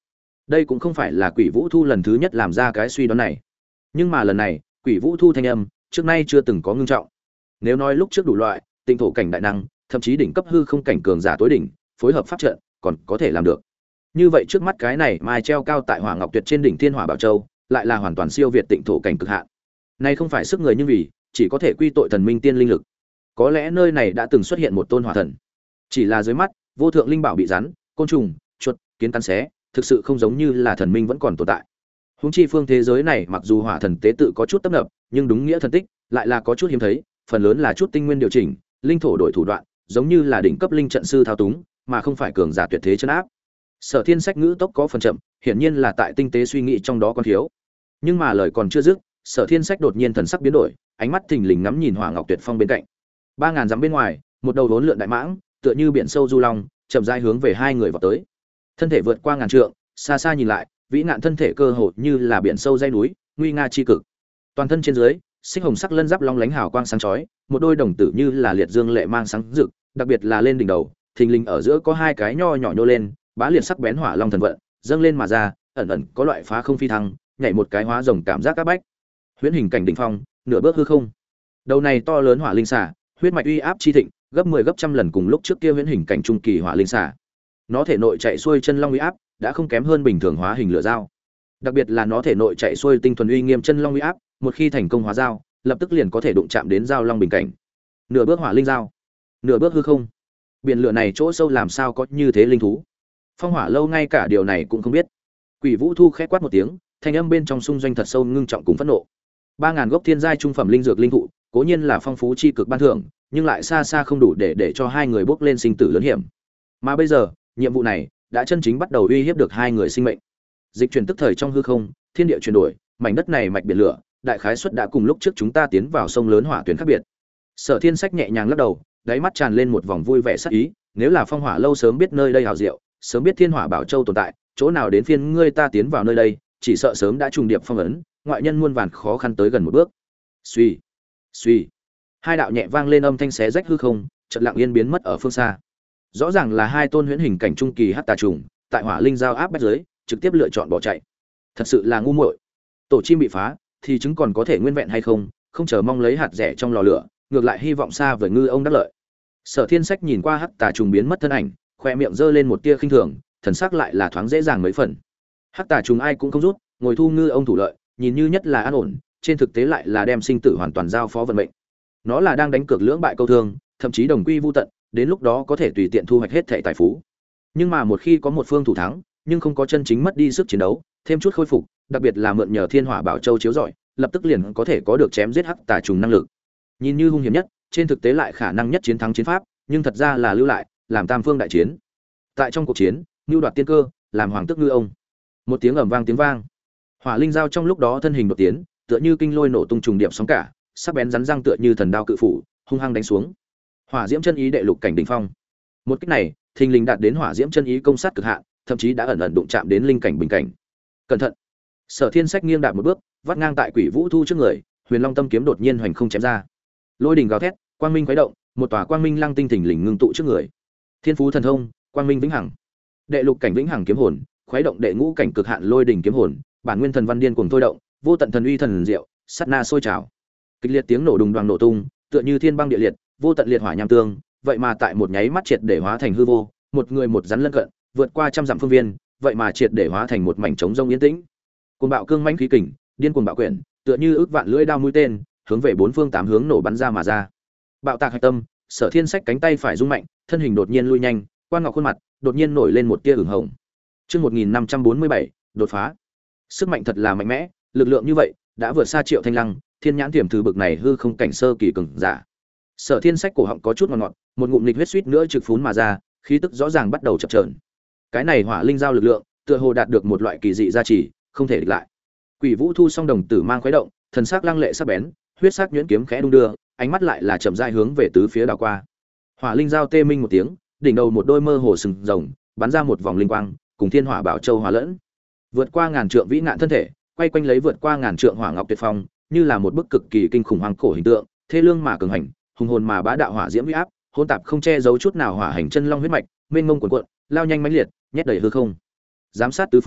Đây cũng không phải là Quỷ Vũ Thu lần thứ nhất làm ra cái suy đoán này, nhưng mà lần này Quỷ Vũ Thu thanh âm trước nay chưa từng có ngưng trọng. Nếu nói lúc trước đủ loại tinh thổ cảnh đại năng, thậm chí đỉnh cấp hư không cảnh cường giả tối đỉnh, phối hợp pháp trận còn có thể làm được, như vậy trước mắt cái này mai treo cao tại Hỏa Ngọc Tuyệt trên đỉnh Thiên Hỏa Bảo Châu, lại là hoàn toàn siêu việt tịnh thổ cảnh cực hạn. Này không phải sức người nhưng vì chỉ có thể quy tội thần minh tiên linh lực. Có lẽ nơi này đã từng xuất hiện một tôn hỏa thần, chỉ là dưới mắt vô thượng linh bảo bị rắn, côn trùng, chuột, kiến cắn xé, thực sự không giống như là thần minh vẫn còn tồn tại. Huống chi phương thế giới này mặc dù hỏa thần tế tự có chút tấp nập, nhưng đúng nghĩa thần tích lại là có chút hiếm thấy, phần lớn là chút tinh nguyên điều chỉnh, linh thổ đổi thủ đoạn, giống như là đỉnh cấp linh trận sư thao túng, mà không phải cường giả tuyệt thế chân áp. Sở Thiên Sách ngữ tốc có phần chậm, hiển nhiên là tại tinh tế suy nghĩ trong đó còn thiếu. Nhưng mà lời còn chưa dứt, Sở Thiên Sách đột nhiên thần sắc biến đổi, ánh mắt thình lình ngắm nhìn Hỏa Ngọc Tuyệt Phong bên cạnh. 3000 dặm bên ngoài, một đầu vốn lượn đại mãng, tựa như biển sâu du long, chậm rãi hướng về hai người vọt tới. Thân thể vượt qua ngàn trượng, xa xa nhìn lại, vĩ nạn thân thể cơ hồ như là biển sâu dãy núi, nguy nga chi cực. Toàn thân trên dưới, xích hồng sắc lân giáp long lánh hào quang sáng chói, một đôi đồng tử như là liệt dương lệ mang sáng rực, đặc biệt là lên đỉnh đầu, thình lình ở giữa có hai cái nho nhỏ nhô lên, bá liệt sắc bén hỏa long thần vận, dâng lên mà ra, ẩn ẩn có loại phá không phi thăng, nhảy một cái hóa rồng cảm giác các bách. Huyễn hình cảnh đỉnh phong, nửa bước hư không. Đầu này to lớn hỏa linh xà, huyết mạch uy áp chi thịnh, gấp 10 gấp trăm lần cùng lúc trước kia huyễn hình cảnh trung kỳ hỏa linh xà. Nó thể nội chạy xuôi chân long uy áp, đã không kém hơn bình thường hóa hình lửa dao. Đặc biệt là nó thể nội chạy xuôi tinh thuần uy nghiêm chân long uy áp, một khi thành công hóa dao, lập tức liền có thể đụng chạm đến dao long bình cảnh. Nửa bước hỏa linh dao, nửa bước hư không. Biển lửa này chỗ sâu làm sao có như thế linh thú? Phong Hỏa lâu ngay cả điều này cũng không biết. Quỷ Vũ Thu khẽ quát một tiếng, thanh âm bên trong xung doanh thật sâu ngưng trọng cùng phẫn nộ. 3000 gốc thiên giai trung phẩm linh dược linh thụ, cố nhiên là phong phú chi cực ban thưởng, nhưng lại xa xa không đủ để cho hai người bước lên sinh tử lớn hiểm. Mà bây giờ, nhiệm vụ này đã chân chính bắt đầu uy hiếp được hai người sinh mệnh. Dịch chuyển tức thời trong hư không, thiên địa chuyển đổi, mảnh đất này mạch biển lửa, đại khái suất đã cùng lúc trước chúng ta tiến vào sông lớn hỏa tuyển khác biệt. Sở Thiên Sách nhẹ nhàng lắc đầu, đáy mắt tràn lên một vòng vui vẻ sắc ý, nếu là Phong Hỏa lâu sớm biết nơi đây hảo diệu, sớm biết Thiên Hỏa Bảo Châu tồn tại, chỗ nào đến phiên ngươi ta tiến vào nơi đây, chỉ sợ sớm đã trùng điệp phong ấn, ngoại nhân muôn vàn khó khăn tới gần một bước. Suy, suy. Hai đạo nhẹ vang lên âm thanh xé rách hư không, chợt lặng yên biến mất ở phương xa. Rõ ràng là hai tôn huyễn hình cảnh trung kỳ hắc tà trùng, tại hỏa linh giao áp bách dưới, trực tiếp lựa chọn bỏ chạy. Thật sự là ngu muội. Tổ chim bị phá, thì trứng còn có thể nguyên vẹn hay không, không chờ mong lấy hạt rẻ trong lò lửa, ngược lại hy vọng xa vời ngư ông đắc lợi. Sở Thiên Sách nhìn qua hắc tà trùng biến mất thân ảnh, khoe miệng giơ lên một tia khinh thường, thần sắc lại là thoáng dễ dàng mấy phần. Hắc tà trùng ai cũng không rút, ngồi thu ngư ông thủ lợi, nhìn như nhất là an ổn, trên thực tế lại là đem sinh tử hoàn toàn giao phó vận mệnh. Nó là đang đánh cược lưỡng bại câu thương, thậm chí đồng quy vu tận, đến lúc đó có thể tùy tiện thu hoạch hết thảy tài phú. Nhưng mà một khi có một phương thủ thắng, nhưng không có chân chính mất đi sức chiến đấu, thêm chút khôi phục, đặc biệt là mượn nhờ Thiên Hỏa Bảo Châu chiếu rọi, lập tức liền có thể có được chém giết hắc tà trùng năng lực. Nhìn như hung hiểm nhất, trên thực tế lại khả năng nhất chiến thắng chiến pháp, nhưng thật ra là lưu lại, làm tam phương đại chiến. Tại trong cuộc chiến, nưu đoạt tiên cơ, làm hoàng tước ngư ông. Một tiếng ầm vang tiếng vang. Hỏa linh giao trong lúc đó thân hình đột tiến, tựa như kinh lôi nổ tung trùng điệp sóng cả, sắc bén rắn răng tựa như thần đao cự phủ, hung hăng đánh xuống. Hỏa diễm chân ý đệ lục cảnh đỉnh phong. Một kích này, thình lình đạt đến hỏa diễm chân ý công sát cực hạn, thậm chí đã ẩn ẩn đụng chạm đến linh cảnh bình cảnh. Cẩn thận! Sở Thiên Sách nghiêng đạp một bước, vắt ngang tại Quỷ Vũ Thu trước người, Huyền Long Tâm kiếm đột nhiên hoành không chém ra. Lôi đỉnh gào thét, quang minh khuấy động, một tòa quang minh lăng tinh thình lình ngưng tụ trước người. Thiên phú thần thông, quang minh vĩnh hằng. Đệ lục cảnh vĩnh hằng kiếm hồn, khuấy động đệ ngũ cảnh cực hạn lôi đỉnh kiếm hồn, bản nguyên thần văn điên cuồng thôi động, vô tận thần uy thần diệu, sát na sôi trào. Kịch liệt tiếng nổ đùng đoàng nổ tung, tựa như thiên băng địa liệt, vô tận liệt hỏa nham tương, vậy mà tại một nháy mắt triệt để hóa thành hư vô, một người một rắn lân cận, vượt qua trăm dặm phương viên, vậy mà triệt để hóa thành một mảnh trống rông yên tĩnh. Cuồng bạo cương mãnh khí kình, điên cuồng bạo quyển, tựa như ước vạn lưỡi đao mũi tên, hướng về bốn phương tám hướng nổ bắn ra mà ra. Bạo tạc hạch tâm, Sở Thiên Sách cánh tay phải rung mạnh, thân hình đột nhiên lui nhanh, quan ngọc khuôn mặt đột nhiên nổi lên một tia ửng hồng. Chương 1547, đột phá. Sức mạnh thật là mạnh mẽ, lực lượng như vậy đã vượt xa Triệu Thanh Lăng, thiên nhãn tiềm thứ bực này hư không cảnh sơ kỳ cường giả. Sở Thiên Sách cổ họng có chút ngọt ngọt, một ngụm nghịch huyết suýt nữa trực phún mà ra, khí tức rõ ràng bắt đầu chập chờn. Cái này hỏa linh giao lực lượng, tựa hồ đạt được một loại kỳ dị gia trì, không thể địch lại. Quỷ Vũ Thu song đồng tử mang khuấy động, thần sắc lăng lệ sắc bén, huyết sắc nhuyễn kiếm khẽ đung đưa, ánh mắt lại là chậm rãi hướng về tứ phía đảo qua. Hỏa linh giao tê minh một tiếng, đỉnh đầu một đôi mơ hồ sừng rồng, bắn ra một vòng linh quang, cùng Thiên Hỏa Bảo Châu hòa lẫn. Vượt qua ngàn trượng vĩ nạn thân thể, quay quanh lấy vượt qua ngàn trượng hỏa ngọc tuyệt phong, như là một bức cực kỳ kinh khủng hoàng cổ hình tượng, thê lương mà cường hành, hùng hồn mà bá đạo hỏa diễm uy áp, hỗn tạp không che giấu chút nào hỏa hành chân long huyết mạch, mênh mông cuồn cuộn, lao nhanh mãnh liệt, nhét đầy hư không. Giám sát tứ phương,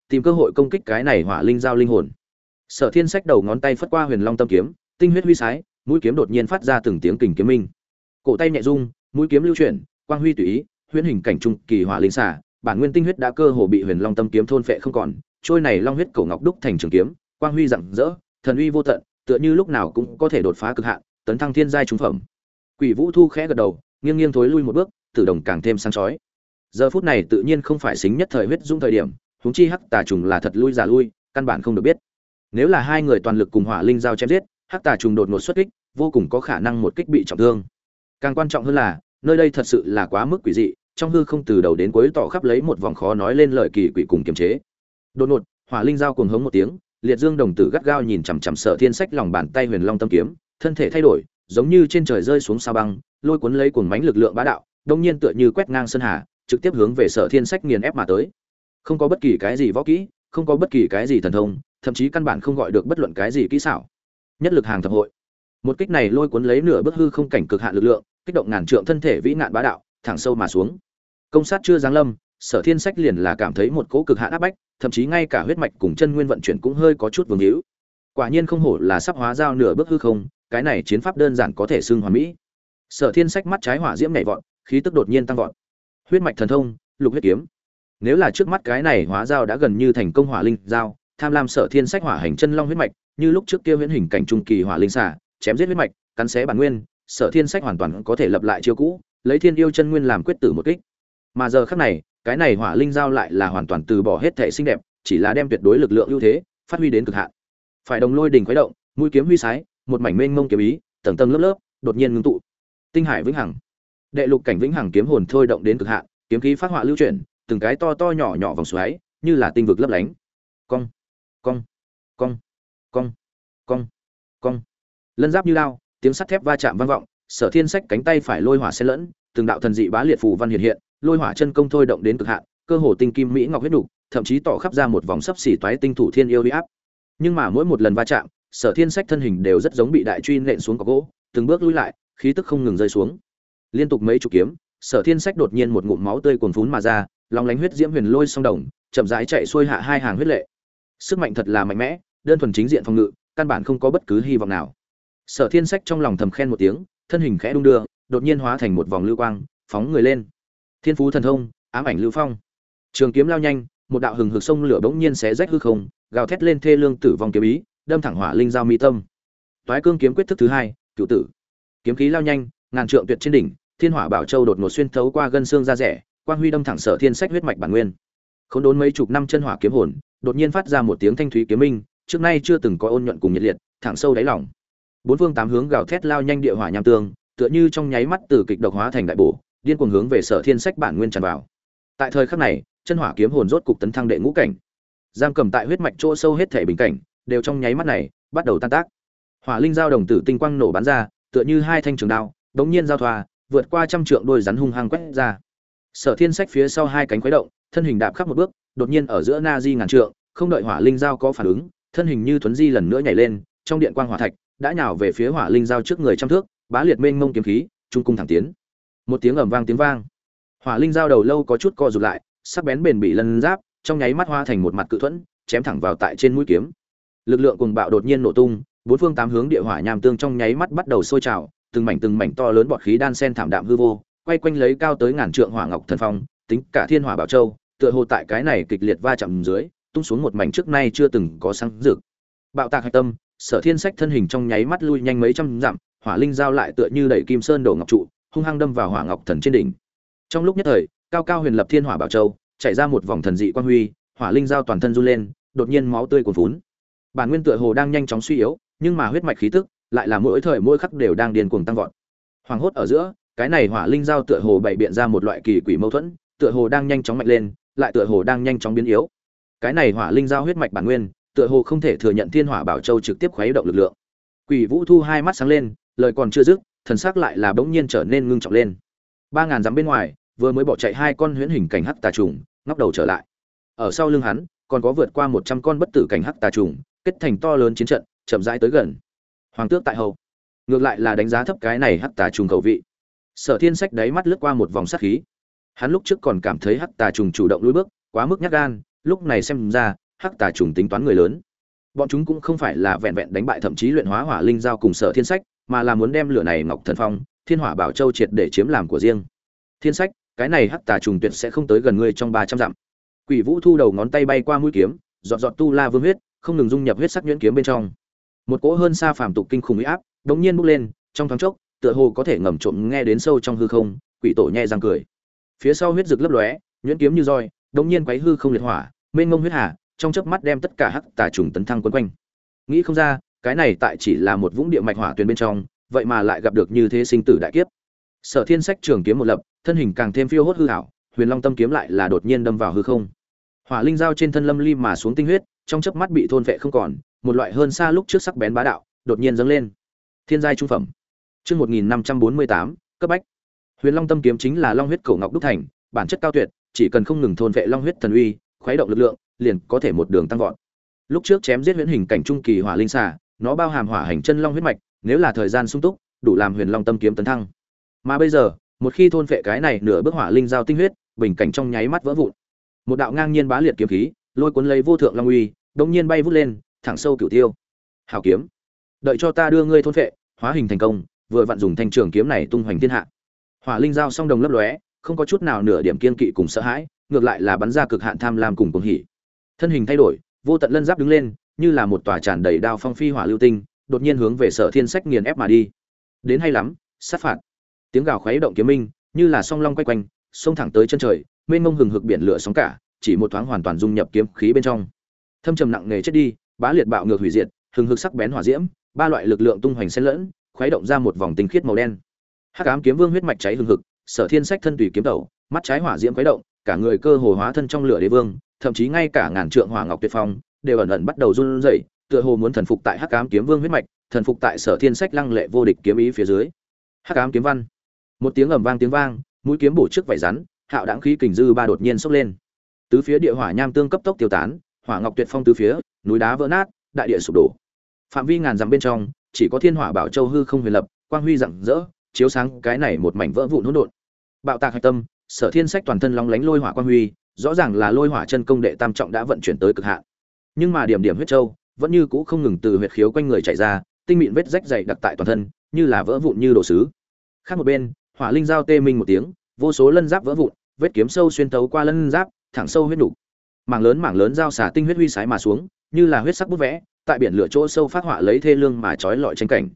tìm cơ hội công kích cái này hỏa linh giao linh hồn. Sở Thiên Sách đầu ngón tay phất qua Huyền Long Tâm kiếm, tinh huyết huy sái, mũi kiếm đột nhiên phát ra từng tiếng kình kiếm minh. Cổ tay nhẹ rung, mũi kiếm lưu chuyển, quang huy tùy ý, huyễn hình cảnh trung kỳ hỏa linh xà, bản nguyên tinh huyết đã cơ hồ bị Huyền Long Tâm kiếm thôn phệ không còn, trôi này long huyết cổ ngọc đúc thành trường kiếm, quang huy rạng rỡ, thần uy vô tận, tựa như lúc nào cũng có thể đột phá cực hạn, tấn thăng thiên giai trung phẩm. Quỷ Vũ Thu khẽ gật đầu, nghiêng nghiêng thối lui một bước, tự động càng thêm sáng chói. Giờ phút này tự nhiên không phải xính nhất thời huyết dung thời điểm, huống chi hắc tà trùng là thật lui giả lui, căn bản không được biết. Nếu là hai người toàn lực cùng hỏa linh giao chém giết, hắc tà trùng đột ngột xuất kích, vô cùng có khả năng một kích bị trọng thương. Càng quan trọng hơn là, nơi đây thật sự là quá mức quỷ dị, trong hư không từ đầu đến cuối tỏ khắp lấy một vòng khó nói lên lời kỳ quỷ cùng kiềm chế. Đột ngột, hỏa linh giao cuồng hống một tiếng, liệt dương đồng tử gắt gao nhìn chằm chằm Sở Thiên Sách lòng bàn tay Huyền Long Tâm kiếm, thân thể thay đổi, giống như trên trời rơi xuống sao băng, lôi cuốn lấy cuồng mãnh lực lượng bá đạo, đông nhiên tựa như quét ngang sơn hà, trực tiếp hướng về Sở Thiên Sách nghiền ép mà tới. Không có bất kỳ cái gì võ kỹ, không có bất kỳ cái gì thần thông, thậm chí căn bản không gọi được bất luận cái gì kỹ xảo. Nhất lực hàng thập hội. Một kích này lôi cuốn lấy nửa bước hư không cảnh cực hạn lực lượng, kích động ngàn trượng thân thể vĩ nạn bá đạo, thẳng sâu mà xuống. Công sát chưa giáng lâm, Sở Thiên Sách liền là cảm thấy một cỗ cực hạn áp bách, thậm chí ngay cả huyết mạch cùng chân nguyên vận chuyển cũng hơi có chút vương hữu. Quả nhiên không hổ là sắp hóa giao nửa bước hư không, cái này chiến pháp đơn giản có thể xưng hoàn mỹ. Sở Thiên Sách mắt trái hỏa diễm nhảy vọt, khí tức đột nhiên tăng vọt. Huyết mạch thần thông, lục huyết kiếm. Nếu là trước mắt cái này hóa giao đã gần như thành công hỏa linh giao, tham lam Sở Thiên Sách hỏa hành chân long huyết mạch, như lúc trước kia huyễn hình cảnh trung kỳ hỏa linh xà, chém giết huyết mạch, cắn xé bản nguyên, Sở Thiên Sách hoàn toàn có thể lập lại chiêu cũ, lấy thiên yêu chân nguyên làm quyết tử một kích. Mà giờ khắc này, cái này hỏa linh giao lại là hoàn toàn từ bỏ hết thể xinh đẹp, chỉ là đem tuyệt đối lực lượng ưu thế phát huy đến cực hạn. Phải đồng lôi đỉnh khuấy động, mũi kiếm huy sái, một mảnh mênh mông kiếm ý, tầng tầng lớp lớp, đột nhiên ngưng tụ. Tinh hải vĩnh hằng, đệ lục cảnh vĩnh hằng kiếm hồn thôi động đến cực hạn, kiếm khí phát họa lưu chuyển, từng cái to to nhỏ nhỏ vòng xoáy, như là tinh vực lấp lánh. Cong, cong, cong, cong, cong, cong. Lân giáp như lao, tiếng sắt thép va chạm vang vọng, Sở Thiên Sách cánh tay phải lôi hỏa xen lẫn, từng đạo thần dị bá liệt phù văn hiện hiện, lôi hỏa chân công thôi động đến cực hạn, cơ hồ tinh kim mỹ ngọc huyết đủ, thậm chí tỏ khắp ra một vòng sấp xỉ toái tinh thủ thiên yêu uy áp. Nhưng mà mỗi một lần va chạm, Sở Thiên Sách thân hình đều rất giống bị đại truy nện xuống cọc gỗ, từng bước lùi lại, khí tức không ngừng rơi xuống. Liên tục mấy chục kiếm, Sở Thiên Sách đột nhiên một ngụm máu tươi cuồn phún mà ra, long lánh huyết diễm huyền lôi song đồng, chậm rãi chạy xuôi hạ hai hàng huyết lệ. Sức mạnh thật là mạnh mẽ, đơn thuần chính diện phòng ngự, căn bản không có bất cứ hy vọng nào. Sở Thiên Sách trong lòng thầm khen một tiếng, thân hình khẽ đung đưa, đột nhiên hóa thành một vòng lưu quang, phóng người lên. Thiên phú thần thông, ám ảnh lưu phong. Trường kiếm lao nhanh, một đạo hừng hực sông lửa bỗng nhiên xé rách hư không, gào thét lên thê lương tử vong kiếm ý, đâm thẳng hỏa linh giao mi tâm. Toái cương kiếm quyết thức thứ hai, cửu tử. Kiếm khí lao nhanh, ngàn trượng tuyệt trên đỉnh, Thiên Hỏa Bảo Châu đột ngột xuyên thấu qua gân xương da rẻ, quang huy đâm thẳng Sở Thiên Sách huyết mạch bản nguyên. Khốn đốn mấy chục năm chân hỏa kiếm hồn, đột nhiên phát ra một tiếng thanh thúy kiếm minh, trước nay chưa từng có ôn nhuận cùng nhiệt liệt, thẳng sâu đáy lòng. Bốn phương tám hướng gào thét lao nhanh địa hỏa nham tương, tựa như trong nháy mắt từ kịch độc hóa thành đại bổ, điên cuồng hướng về Sở Thiên Sách bản nguyên tràn vào. Tại thời khắc này, chân hỏa kiếm hồn rốt cục tấn thăng đệ ngũ cảnh. Giam cầm tại huyết mạch chỗ sâu hết thể bình cảnh, đều trong nháy mắt này bắt đầu tan tác. Hỏa linh giao đồng tử tinh quang nổ bắn ra, tựa như hai thanh trường đao, đống nhiên giao thoa, vượt qua trăm trượng đôi rắn hung hăng quét ra. Sở Thiên Sách phía sau hai cánh khuấy động, thân hình đạp khắp một bước, đột nhiên ở giữa na di ngàn trượng, không đợi hỏa linh giao có phản ứng, thân hình như thuấn di lần nữa nhảy lên, trong điện quang hỏa thạch, đã nhào về phía hỏa linh giao trước người trăm thước, bá liệt mênh mông kiếm khí, trung cung thẳng tiến. Một tiếng ầm vang tiếng vang, hỏa linh giao đầu lâu có chút co rụt lại, sắc bén bền bị lân giáp, trong nháy mắt hóa thành một mặt cự thuẫn, chém thẳng vào tại trên mũi kiếm. Lực lượng cuồng bạo đột nhiên nổ tung, bốn phương tám hướng địa hỏa nham tương trong nháy mắt bắt đầu sôi trào, từng mảnh to lớn bọt khí đan sen thảm đạm hư vô, quay quanh lấy cao tới ngàn trượng hỏa ngọc thần phong, tính cả Thiên Hỏa Bảo Châu, tựa hồ tại cái này kịch liệt va chạm dưới, tung xuống một mảnh trước nay chưa từng có sáng rực. Bạo tạc hạch tâm, Sở Thiên Sách thân hình trong nháy mắt lui nhanh mấy trăm dặm, hỏa linh giao lại tựa như đẩy kim sơn đổ ngọc trụ, hung hăng đâm vào hỏa ngọc thần trên đỉnh. Trong lúc nhất thời, cao cao huyền lập Thiên Hỏa Bảo Châu, chạy ra một vòng thần dị quang huy, hỏa linh giao toàn thân run lên, đột nhiên máu tươi cuồn phún. Bản nguyên tựa hồ đang nhanh chóng suy yếu, nhưng mà huyết mạch khí tức lại là mỗi thời mỗi khắc đều đang điên cuồng tăng vọt. Hoàng hốt ở giữa, cái này hỏa linh giao tựa hồ bày biện ra một loại kỳ quỷ mâu thuẫn, tựa hồ đang nhanh chóng mạnh lên, lại tựa hồ đang nhanh chóng biến yếu. Cái này hỏa linh giao huyết mạch bản nguyên, tựa hồ không thể thừa nhận Thiên Hỏa Bảo Châu trực tiếp khuấy động lực lượng. Quỷ Vũ Thu hai mắt sáng lên, lời còn chưa dứt, thần sắc lại là bỗng nhiên trở nên ngưng trọng lên. 3000 dặm bên ngoài, vừa mới bỏ chạy hai con huyễn hình cảnh hắc tà trùng, ngóc đầu trở lại. Ở sau lưng hắn, còn có vượt qua 100 con bất tử cảnh hắc tà trùng, kết thành to lớn chiến trận, chậm rãi tới gần. Hoàng tước tại hậu, ngược lại là đánh giá thấp cái này hắc tà trùng khẩu vị. Sở Thiên Sách đáy mắt lướt qua một vòng sát khí. Hắn lúc trước còn cảm thấy hắc tà trùng chủ động lùi bước, quá mức nhát gan, lúc này xem ra hắc tà trùng tính toán người lớn. Bọn chúng cũng không phải là vẹn vẹn đánh bại thậm chí luyện hóa hỏa linh giao cùng Sở Thiên Sách, mà là muốn đem lửa này Ngọc Thần Phong, Thiên Hỏa Bảo Châu triệt để chiếm làm của riêng. Thiên Sách, cái này hắc tà trùng tuyệt sẽ không tới gần ngươi trong 300 dặm. Quỷ Vũ thu đầu ngón tay bay qua mũi kiếm, giọt giọt tu la vương huyết, không ngừng dung nhập huyết sắc nhuyễn kiếm bên trong. Một cỗ hơn xa phàm tục kinh khủng uy áp, đống nhiên bốc lên, trong thoáng chốc, tựa hồ có thể ngầm trộm nghe đến sâu trong hư không, quỷ tổ nhẹ răng cười. Phía sau huyết rực lấp lóe, nhuyễn kiếm như roi, đống nhiên quấy hư không liệt hỏa, mênh mông huyết hà, trong chớp mắt đem tất cả hắc tà trùng tấn thăng quấn quanh. Nghĩ không ra, cái này tại chỉ là một vũng địa mạch hỏa tuyền bên trong, vậy mà lại gặp được như thế sinh tử đại kiếp. Sở Thiên Sách trường kiếm một lập, thân hình càng thêm phiêu hốt hư ảo, Huyền Long tâm kiếm lại là đột nhiên đâm vào hư không. Hỏa linh dao trên thân lâm ly mà xuống tinh huyết, trong chớp mắt bị thôn phệ không còn, một loại hơn xa lúc trước sắc bén bá đạo, đột nhiên dâng lên. Thiên giai trung phẩm. Chương 1548, cấp bách. Huyền Long tâm kiếm chính là long huyết cổ ngọc đúc thành, bản chất cao tuyệt, chỉ cần không ngừng thôn phệ long huyết thần uy, khuấy động lực lượng, liền có thể một đường tăng vọt. Lúc trước chém giết huyễn hình cảnh trung kỳ hỏa linh xà, nó bao hàm hỏa hành chân long huyết mạch, nếu là thời gian sung túc, đủ làm Huyền Long tâm kiếm tấn thăng. Mà bây giờ, một khi thôn phệ cái này nửa bước hỏa linh giao tinh huyết, bình cảnh trong nháy mắt vỡ vụn. Một đạo ngang nhiên bá liệt kiếm khí, lôi cuốn lấy vô thượng long uy, đột nhiên bay vút lên, thẳng sâu cửu tiêu. Hảo kiếm, đợi cho ta đưa ngươi thôn phệ, hóa hình thành công, vừa vặn dùng thanh trường kiếm này tung hoành thiên hạ. Hỏa linh giao song đồng lấp lóe, không có chút nào nửa điểm kiên kỵ cùng sợ hãi, ngược lại là bắn ra cực hạn tham lam cùng cuồng hỉ. Thân hình thay đổi, vô tận lân giáp đứng lên, như là một tòa tràn đầy đao phong phi hỏa lưu tinh, đột nhiên hướng về Sở Thiên Sách nghiền ép mà đi. Đến hay lắm, sát phạt. Tiếng gào khuấy động kiếm minh, như là song long quay quanh, xông thẳng tới chân trời, mênh mông hừng hực biển lửa sóng cả, chỉ một thoáng hoàn toàn dung nhập kiếm khí bên trong. Thâm trầm nặng nề chết đi, bá liệt bạo ngược hủy diệt, hừng hực sắc bén hỏa diễm, ba loại lực lượng tung hoành xen lẫn, khuấy động ra một vòng tinh khiết màu đen. Hắc ám kiếm vương huyết mạch cháy hừng hực, Sở Thiên Sách thân tùy kiếm tẩu, mắt trái hỏa diễm khuấy động, cả người cơ hồ hóa thân trong lửa đế vương, thậm chí ngay cả ngàn trượng hỏa ngọc tuyệt phong đều ẩn ẩn bắt đầu run rẩy, tựa hồ muốn thần phục tại Hắc ám kiếm vương huyết mạch, thần phục tại Sở Thiên Sách lăng lệ vô địch kiếm ý phía dưới. Hắc ám kiếm văn. Một tiếng ầm vang tiếng vang, mũi kiếm bổ trước vảy rắn, hạo đãng khí kình dư ba đột nhiên sốc lên. Tứ phía địa hỏa nham tương cấp tốc tiêu tán, hỏa ngọc tuyệt phong tứ phía, núi đá vỡ nát, đại địa sụp đổ. Phạm vi ngàn dặm bên trong, chỉ có Thiên Hỏa Bảo Châu hư không huyền lập, quang huy rạng rỡ, chiếu sáng cái này một mảnh vỡ vụn hỗn độn. Bạo tạc hạch tâm, Sở Thiên Sách toàn thân lóng lánh lôi hỏa quang huy, rõ ràng là lôi hỏa chân công đệ tam trọng đã vận chuyển tới cực hạn. Nhưng mà điểm điểm huyết châu vẫn như cũ không ngừng từ huyệt khiếu quanh người chảy ra, tinh mịn vết rách dày đặc tại toàn thân, như là vỡ vụn như đồ sứ. Khác một bên, hỏa linh giao tê minh một tiếng, vô số lân giáp vỡ vụn, vết kiếm sâu xuyên tấu qua lân giáp, thẳng sâu huyết nục. Mảng lớn giao xả tinh huyết huy sái mà xuống, như là huyết sắc bút vẽ, tại biển lửa chỗ sâu phát họa lấy thê lương mà chói lọi tranh cảnh.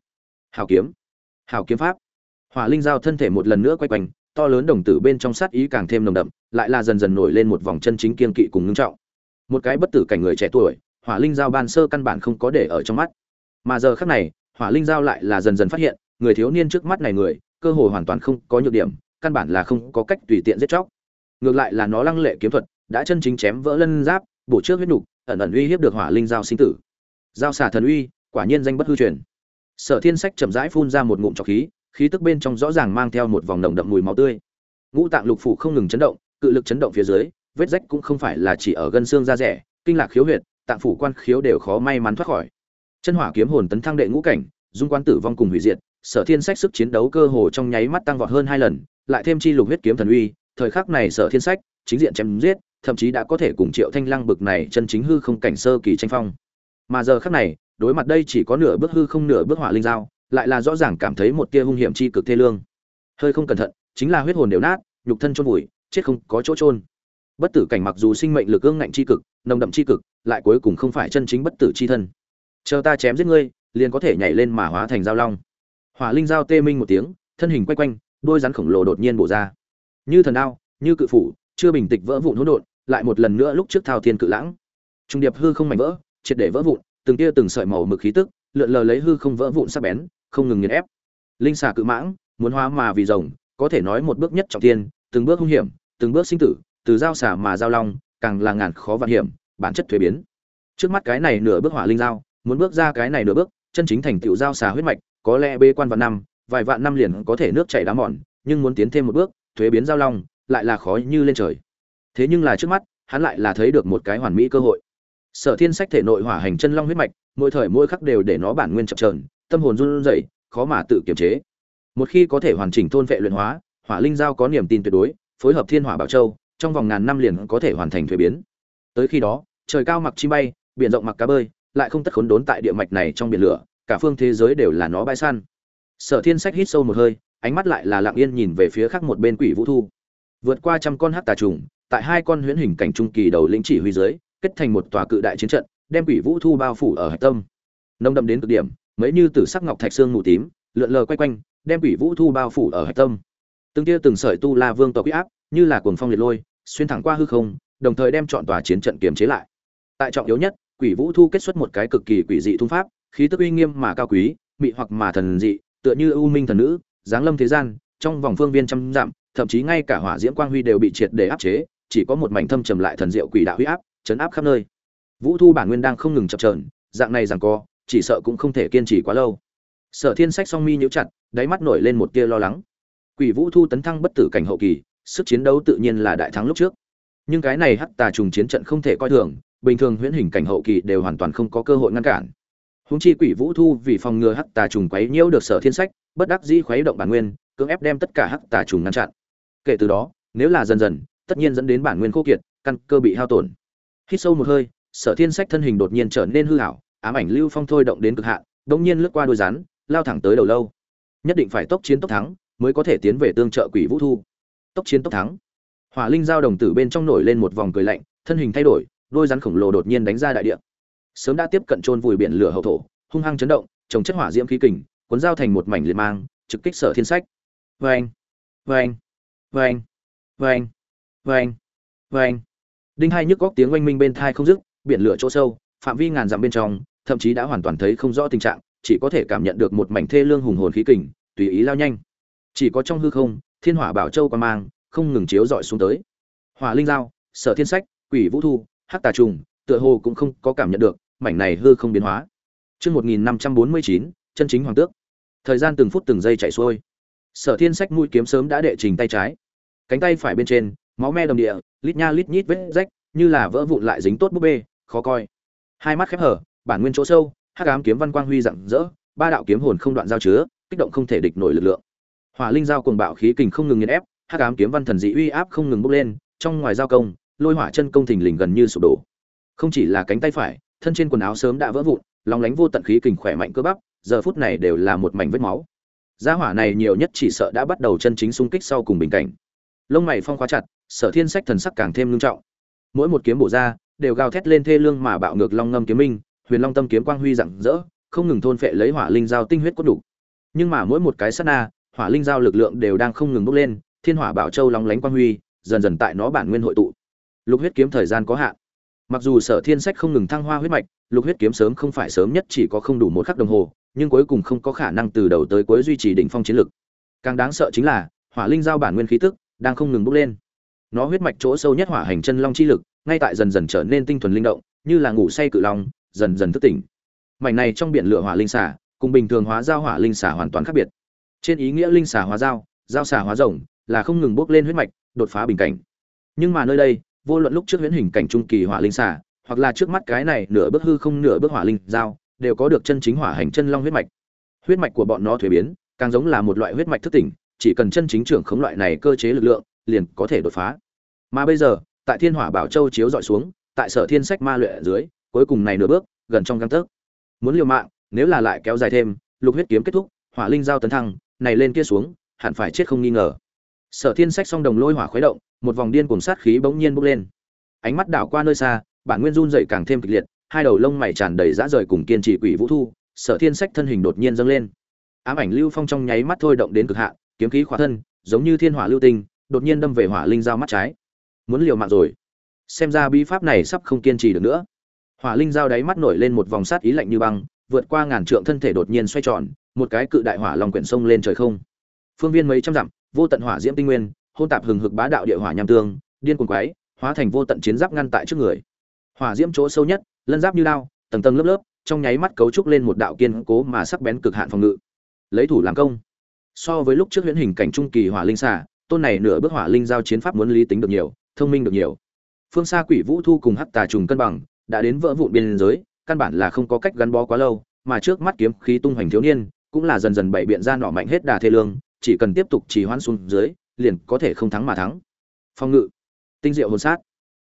Hảo kiếm pháp. Hỏa linh giao thân thể một lần nữa quay quanh, to lớn đồng tử bên trong sát ý càng thêm nồng đậm, lại là dần dần nổi lên một vòng chân chính kiên kỵ cùng ngưng trọng. Một cái bất tử cảnh người trẻ tuổi, hỏa linh giao ban sơ căn bản không có để ở trong mắt, mà giờ khắc này, hỏa linh giao lại là dần dần phát hiện, người thiếu niên trước mắt này người, cơ hội hoàn toàn không có nhược điểm, căn bản là không có cách tùy tiện giết chóc. Ngược lại là nó lăng lệ kiếm thuật, đã chân chính chém vỡ lân giáp, bổ trước huyết nục, ẩn ẩn uy hiếp được hỏa linh giao sinh tử. Giao xả thần uy, quả nhiên danh bất hư truyền. Sở Thiên Sách chậm rãi phun ra một ngụm trọc khí, khí tức bên trong rõ ràng mang theo một vòng nồng đậm mùi máu tươi. Ngũ tạng lục phủ không ngừng chấn động, cự lực chấn động phía dưới, vết rách cũng không phải là chỉ ở gân xương da rẻ, kinh lạc khiếu huyệt, tạng phủ quan khiếu đều khó may mắn thoát khỏi. Chân hỏa kiếm hồn tấn thăng đệ ngũ cảnh, dung quan tử vong cùng hủy diệt, Sở Thiên Sách sức chiến đấu cơ hồ trong nháy mắt tăng vọt hơn 2 lần, lại thêm chi lục huyết kiếm thần uy, thời khắc này Sở Thiên Sách chính diện chém giết, thậm chí đã có thể cùng Triệu Thanh Lăng bực này chân chính hư không cảnh sơ kỳ tranh phong. Mà giờ khắc này, đối mặt đây chỉ có nửa bước hư không nửa bước hỏa linh giao, lại là rõ ràng cảm thấy một tia hung hiểm chi cực thê lương. Hơi không cẩn thận, chính là huyết hồn đều nát, nhục thân chôn vùi, chết không có chỗ chôn. Bất tử cảnh mặc dù sinh mệnh lực ương ngạnh chi cực, nồng đậm chi cực, lại cuối cùng không phải chân chính bất tử chi thân. Chờ ta chém giết ngươi, liền có thể nhảy lên mà hóa thành giao long. Hỏa linh giao tê minh một tiếng, thân hình quay quanh, đôi rắn khổng lồ đột nhiên bổ ra. Như thần đao, như cự phủ, chưa bình tịch vỡ vụn hỗn độn, lại một lần nữa lúc trước thao thiên cự lãng. Trung điệp hư không mảnh vỡ, triệt để vỡ vụn, từng tia từng sợi màu mực khí tức, lượn lờ lấy hư không vỡ vụn sắc bén, không ngừng nghiền ép. Linh xà cự mãng, muốn hóa mà vì rồng, có thể nói một bước nhất trọng thiên, từng bước hung hiểm, từng bước sinh tử, từ giao xà mà giao long, càng là ngàn khó vạn hiểm, bản chất thuế biến. Trước mắt cái này nửa bước hỏa linh giao, muốn bước ra cái này nửa bước, chân chính thành tựu giao xà huyết mạch, có lẽ bế quan vạn năm, vài vạn năm liền có thể nước chảy đá mòn, nhưng muốn tiến thêm một bước, thuế biến giao long, lại là khó như lên trời. Thế nhưng là trước mắt, hắn lại là thấy được một cái hoàn mỹ cơ hội. Sở Thiên Sách thể nội hỏa hành chân long huyết mạch, mỗi thời mỗi khắc đều để nó bản nguyên chập chờn, tâm hồn run rẩy, khó mà tự kiềm chế. Một khi có thể hoàn chỉnh thôn vệ luyện hóa, hỏa linh giao có niềm tin tuyệt đối, phối hợp Thiên Hỏa Bảo Châu, trong vòng ngàn năm liền có thể hoàn thành thuế biến. Tới khi đó, trời cao mặc chim bay, biển rộng mặc cá bơi, lại không tất khốn đốn tại địa mạch này trong biển lửa, cả phương thế giới đều là nó bãi săn. Sở Thiên Sách hít sâu một hơi, ánh mắt lại là lặng yên nhìn về phía khác một bên Quỷ Vũ Thu. Vượt qua trăm con hắc tà trùng, tại hai con huyễn hình cảnh trung kỳ đầu lĩnh chỉ huy dưới, kết thành một tòa cự đại chiến trận, đem Quỷ Vũ Thu bao phủ ở hạch tâm. Nồng đậm đến cực điểm, mấy như tử sắc ngọc thạch xương mù tím, lượn lờ quay quanh, đem Quỷ Vũ Thu bao phủ ở hạch tâm. Từng tia từng sợi tu la vương tộc uy áp, như là cuồng phong liệt lôi, xuyên thẳng qua hư không, đồng thời đem trọn tòa chiến trận kiềm chế lại. Tại trọng yếu nhất, Quỷ Vũ Thu kết xuất một cái cực kỳ quỷ dị thung pháp, khí tức uy nghiêm mà cao quý, mị hoặc mà thần dị, tựa như ưu minh thần nữ, giáng lâm thế gian, trong vòng phương viên trăm dặm, thậm chí ngay cả hỏa diễm quang huy đều bị triệt để áp chế, chỉ có một mảnh thâm trầm lại thần diệu quỷ đạo uy áp, chấn áp khắp nơi. Vũ Thu bản nguyên đang không ngừng chập chờn, dạng này giằng co, chỉ sợ cũng không thể kiên trì quá lâu. Sở Thiên Sách song mi nhíu chặt, đáy mắt nổi lên một tia lo lắng. Quỷ Vũ Thu tấn thăng bất tử cảnh hậu kỳ, sức chiến đấu tự nhiên là đại thắng lúc trước. Nhưng cái này hắc tà trùng chiến trận không thể coi thường, bình thường huyễn hình cảnh hậu kỳ đều hoàn toàn không có cơ hội ngăn cản. Huống chi Quỷ Vũ Thu vì phòng ngừa hắc tà trùng quấy nhiễu được Sở Thiên Sách, bất đắc dĩ khuấy động bản nguyên, cưỡng ép đem tất cả hắc tà trùng ngăn chặn. Kể từ đó, nếu là dần dần, tất nhiên dẫn đến bản nguyên khô kiệt, căn cơ bị hao tổn. Hít sâu một hơi, Sở Thiên Sách thân hình đột nhiên trở nên hư ảo, ám ảnh lưu phong thôi động đến cực hạn, đột nhiên lướt qua đôi rắn, lao thẳng tới đầu lâu. Nhất định phải tốc chiến tốc thắng, mới có thể tiến về tương trợ Quỷ Vũ Thu. Tốc chiến tốc thắng. Hỏa linh giao đồng tử bên trong nổi lên một vòng cười lạnh, thân hình thay đổi, đôi rắn khổng lồ đột nhiên đánh ra đại địa. Sớm đã tiếp cận chôn vùi biển lửa hậu thổ, hung hăng chấn động, trồng chất hỏa diễm khí kình, cuốn dao thành một mảnh liệt mang, trực kích Sở Thiên Sách. Oeng, oeng, oeng, oeng, oeng, oeng. Đinh hai nhức góc tiếng oanh minh bên tai không dứt, biển lửa chỗ sâu, phạm vi ngàn dặm bên trong, thậm chí đã hoàn toàn thấy không rõ tình trạng, chỉ có thể cảm nhận được một mảnh thê lương hùng hồn khí kình, tùy ý lao nhanh. Chỉ có trong hư không, Thiên Hỏa Bảo Châu quang mang không ngừng chiếu rọi xuống tới. Hỏa linh dao, Sở Thiên Sách, Quỷ Vũ Thu, hắc tà trùng, tựa hồ cũng không có cảm nhận được mảnh này hư không biến hóa. Chương 1549, chân chính hoàng tước. Thời gian từng phút từng giây chạy xuôi. Sở Thiên Sách mũi kiếm sớm đã đệ trình tay trái, cánh tay phải bên trên, máu me đầm địa, lít nha lít nhít vết rách, như là vỡ vụn lại dính tốt búp bê, khó coi. Hai mắt khép hở, bản nguyên chỗ sâu, hắc ám kiếm văn quang huy rạng rỡ, ba đạo kiếm hồn không đoạn giao chứa, kích động không thể địch nổi lực lượng. Hỏa linh giao cuồng bạo khí kình không ngừng nghiền ép, hắc ám kiếm văn thần dị uy áp không ngừng bốc lên, trong ngoài giao công, lôi hỏa chân công thình lình gần như sụp đổ. Không chỉ là cánh tay phải, thân trên quần áo sớm đã vỡ vụn, long lánh vô tận khí kình khỏe mạnh cơ bắp, giờ phút này đều là một mảnh vết máu. Gia hỏa này nhiều nhất chỉ sợ đã bắt đầu chân chính xung kích sau cùng bình cảnh. Lông mày phong khóa chặt, Sở Thiên Sách thần sắc càng thêm nghiêm trọng. Mỗi một kiếm bổ ra, đều gào thét lên thê lương mà bạo ngược long ngâm kiếm minh, huyền long tâm kiếm quang huy rạng rỡ, không ngừng thôn phệ lấy hỏa linh giao tinh huyết cốt đủ. Nhưng mà mỗi một cái sát na, hỏa linh giao lực lượng đều đang không ngừng bốc lên, Thiên Hỏa Bảo Châu long lánh quang huy, dần dần tại nó bản nguyên hội tụ. Lục huyết kiếm thời gian có hạn. Mặc dù Sở Thiên Sách không ngừng thăng hoa huyết mạch, lục huyết kiếm sớm không phải sớm nhất chỉ có không đủ một khắc đồng hồ, nhưng cuối cùng không có khả năng từ đầu tới cuối duy trì đỉnh phong chiến lực. Càng đáng sợ chính là, hỏa linh giao bản nguyên khí tức đang không ngừng bốc lên. Nó huyết mạch chỗ sâu nhất hỏa hành chân long chi lực, ngay tại dần dần trở nên tinh thuần linh động, như là ngủ say cự long, dần dần thức tỉnh. Mảnh này trong biển lửa hỏa linh xà, cùng bình thường hóa giao hỏa linh xà hoàn toàn khác biệt. Trên ý nghĩa linh xà hóa giao xà hóa rồng, là không ngừng bốc lên huyết mạch, đột phá bình cảnh. Nhưng mà nơi đây, vô luận lúc trước huyễn hình cảnh trung kỳ hỏa linh xà, hoặc là trước mắt cái này nửa bước hư không nửa bước hỏa linh giao, đều có được chân chính hỏa hành chân long huyết mạch. Huyết mạch của bọn nó thuế biến, càng giống là một loại huyết mạch thức tỉnh, chỉ cần chân chính trưởng khống loại này cơ chế lực lượng, liền có thể đột phá. Mà bây giờ, tại Thiên Hỏa Bảo Châu chiếu dọi xuống, tại Sở Thiên Sách ma luyện ở dưới, cuối cùng này nửa bước, gần trong gang tấc. Muốn liều mạng, nếu là lại kéo dài thêm, lục huyết kiếm kết thúc, hỏa linh giao tấn thăng, này lên kia xuống, hẳn phải chết không nghi ngờ. Sở Thiên Sách song đồng lôi hỏa khuấy động, một vòng điên cuồng sát khí bỗng nhiên bốc lên. Ánh mắt đảo qua nơi xa, bản nguyên run rẩy càng thêm kịch liệt, hai đầu lông mày tràn đầy dã rời cùng kiên trì Quỷ Vũ Thu, Sở Thiên Sách thân hình đột nhiên dâng lên. Ám ảnh lưu phong trong nháy mắt thôi động đến cực hạn, kiếm khí khóa thân, giống như thiên hỏa lưu tinh, đột nhiên đâm về hỏa linh giao mắt trái. Muốn liều mạng rồi. Xem ra bí pháp này sắp không kiên trì được nữa. Hỏa linh giao đáy mắt nổi lên một vòng sát ý lạnh như băng, vượt qua ngàn trượng thân thể đột nhiên xoay tròn, một cái cự đại hỏa long quyển sông lên trời không. Phương viên mấy trăm dặm, vô tận hỏa diễm tinh nguyên, hôn tạp hừng hực bá đạo địa hỏa nham tương, điên cuồng quái, hóa thành vô tận chiến giáp ngăn tại trước người. Hỏa diễm chỗ sâu nhất, lân giáp như lao, tầng tầng lớp lớp, trong nháy mắt cấu trúc lên một đạo kiên cố mà sắc bén cực hạn phòng ngự. Lấy thủ làm công. So với lúc trước huyễn hình cảnh trung kỳ hỏa linh xà, tôn này nửa bước hỏa linh giao chiến pháp muốn lý tính được nhiều, thông minh được nhiều. Phương xa Quỷ Vũ Thu cùng hắc tà trùng cân bằng, đã đến vỡ vụn biên giới, căn bản là không có cách gắn bó quá lâu, mà trước mắt kiếm khí tung hoành thiếu niên, cũng là dần dần bày biện ra nọ mạnh hết đà thê lương, chỉ cần tiếp tục trì hoãn xuống dưới, liền có thể không thắng mà thắng. Phong ngự, tinh diệu hồn sát.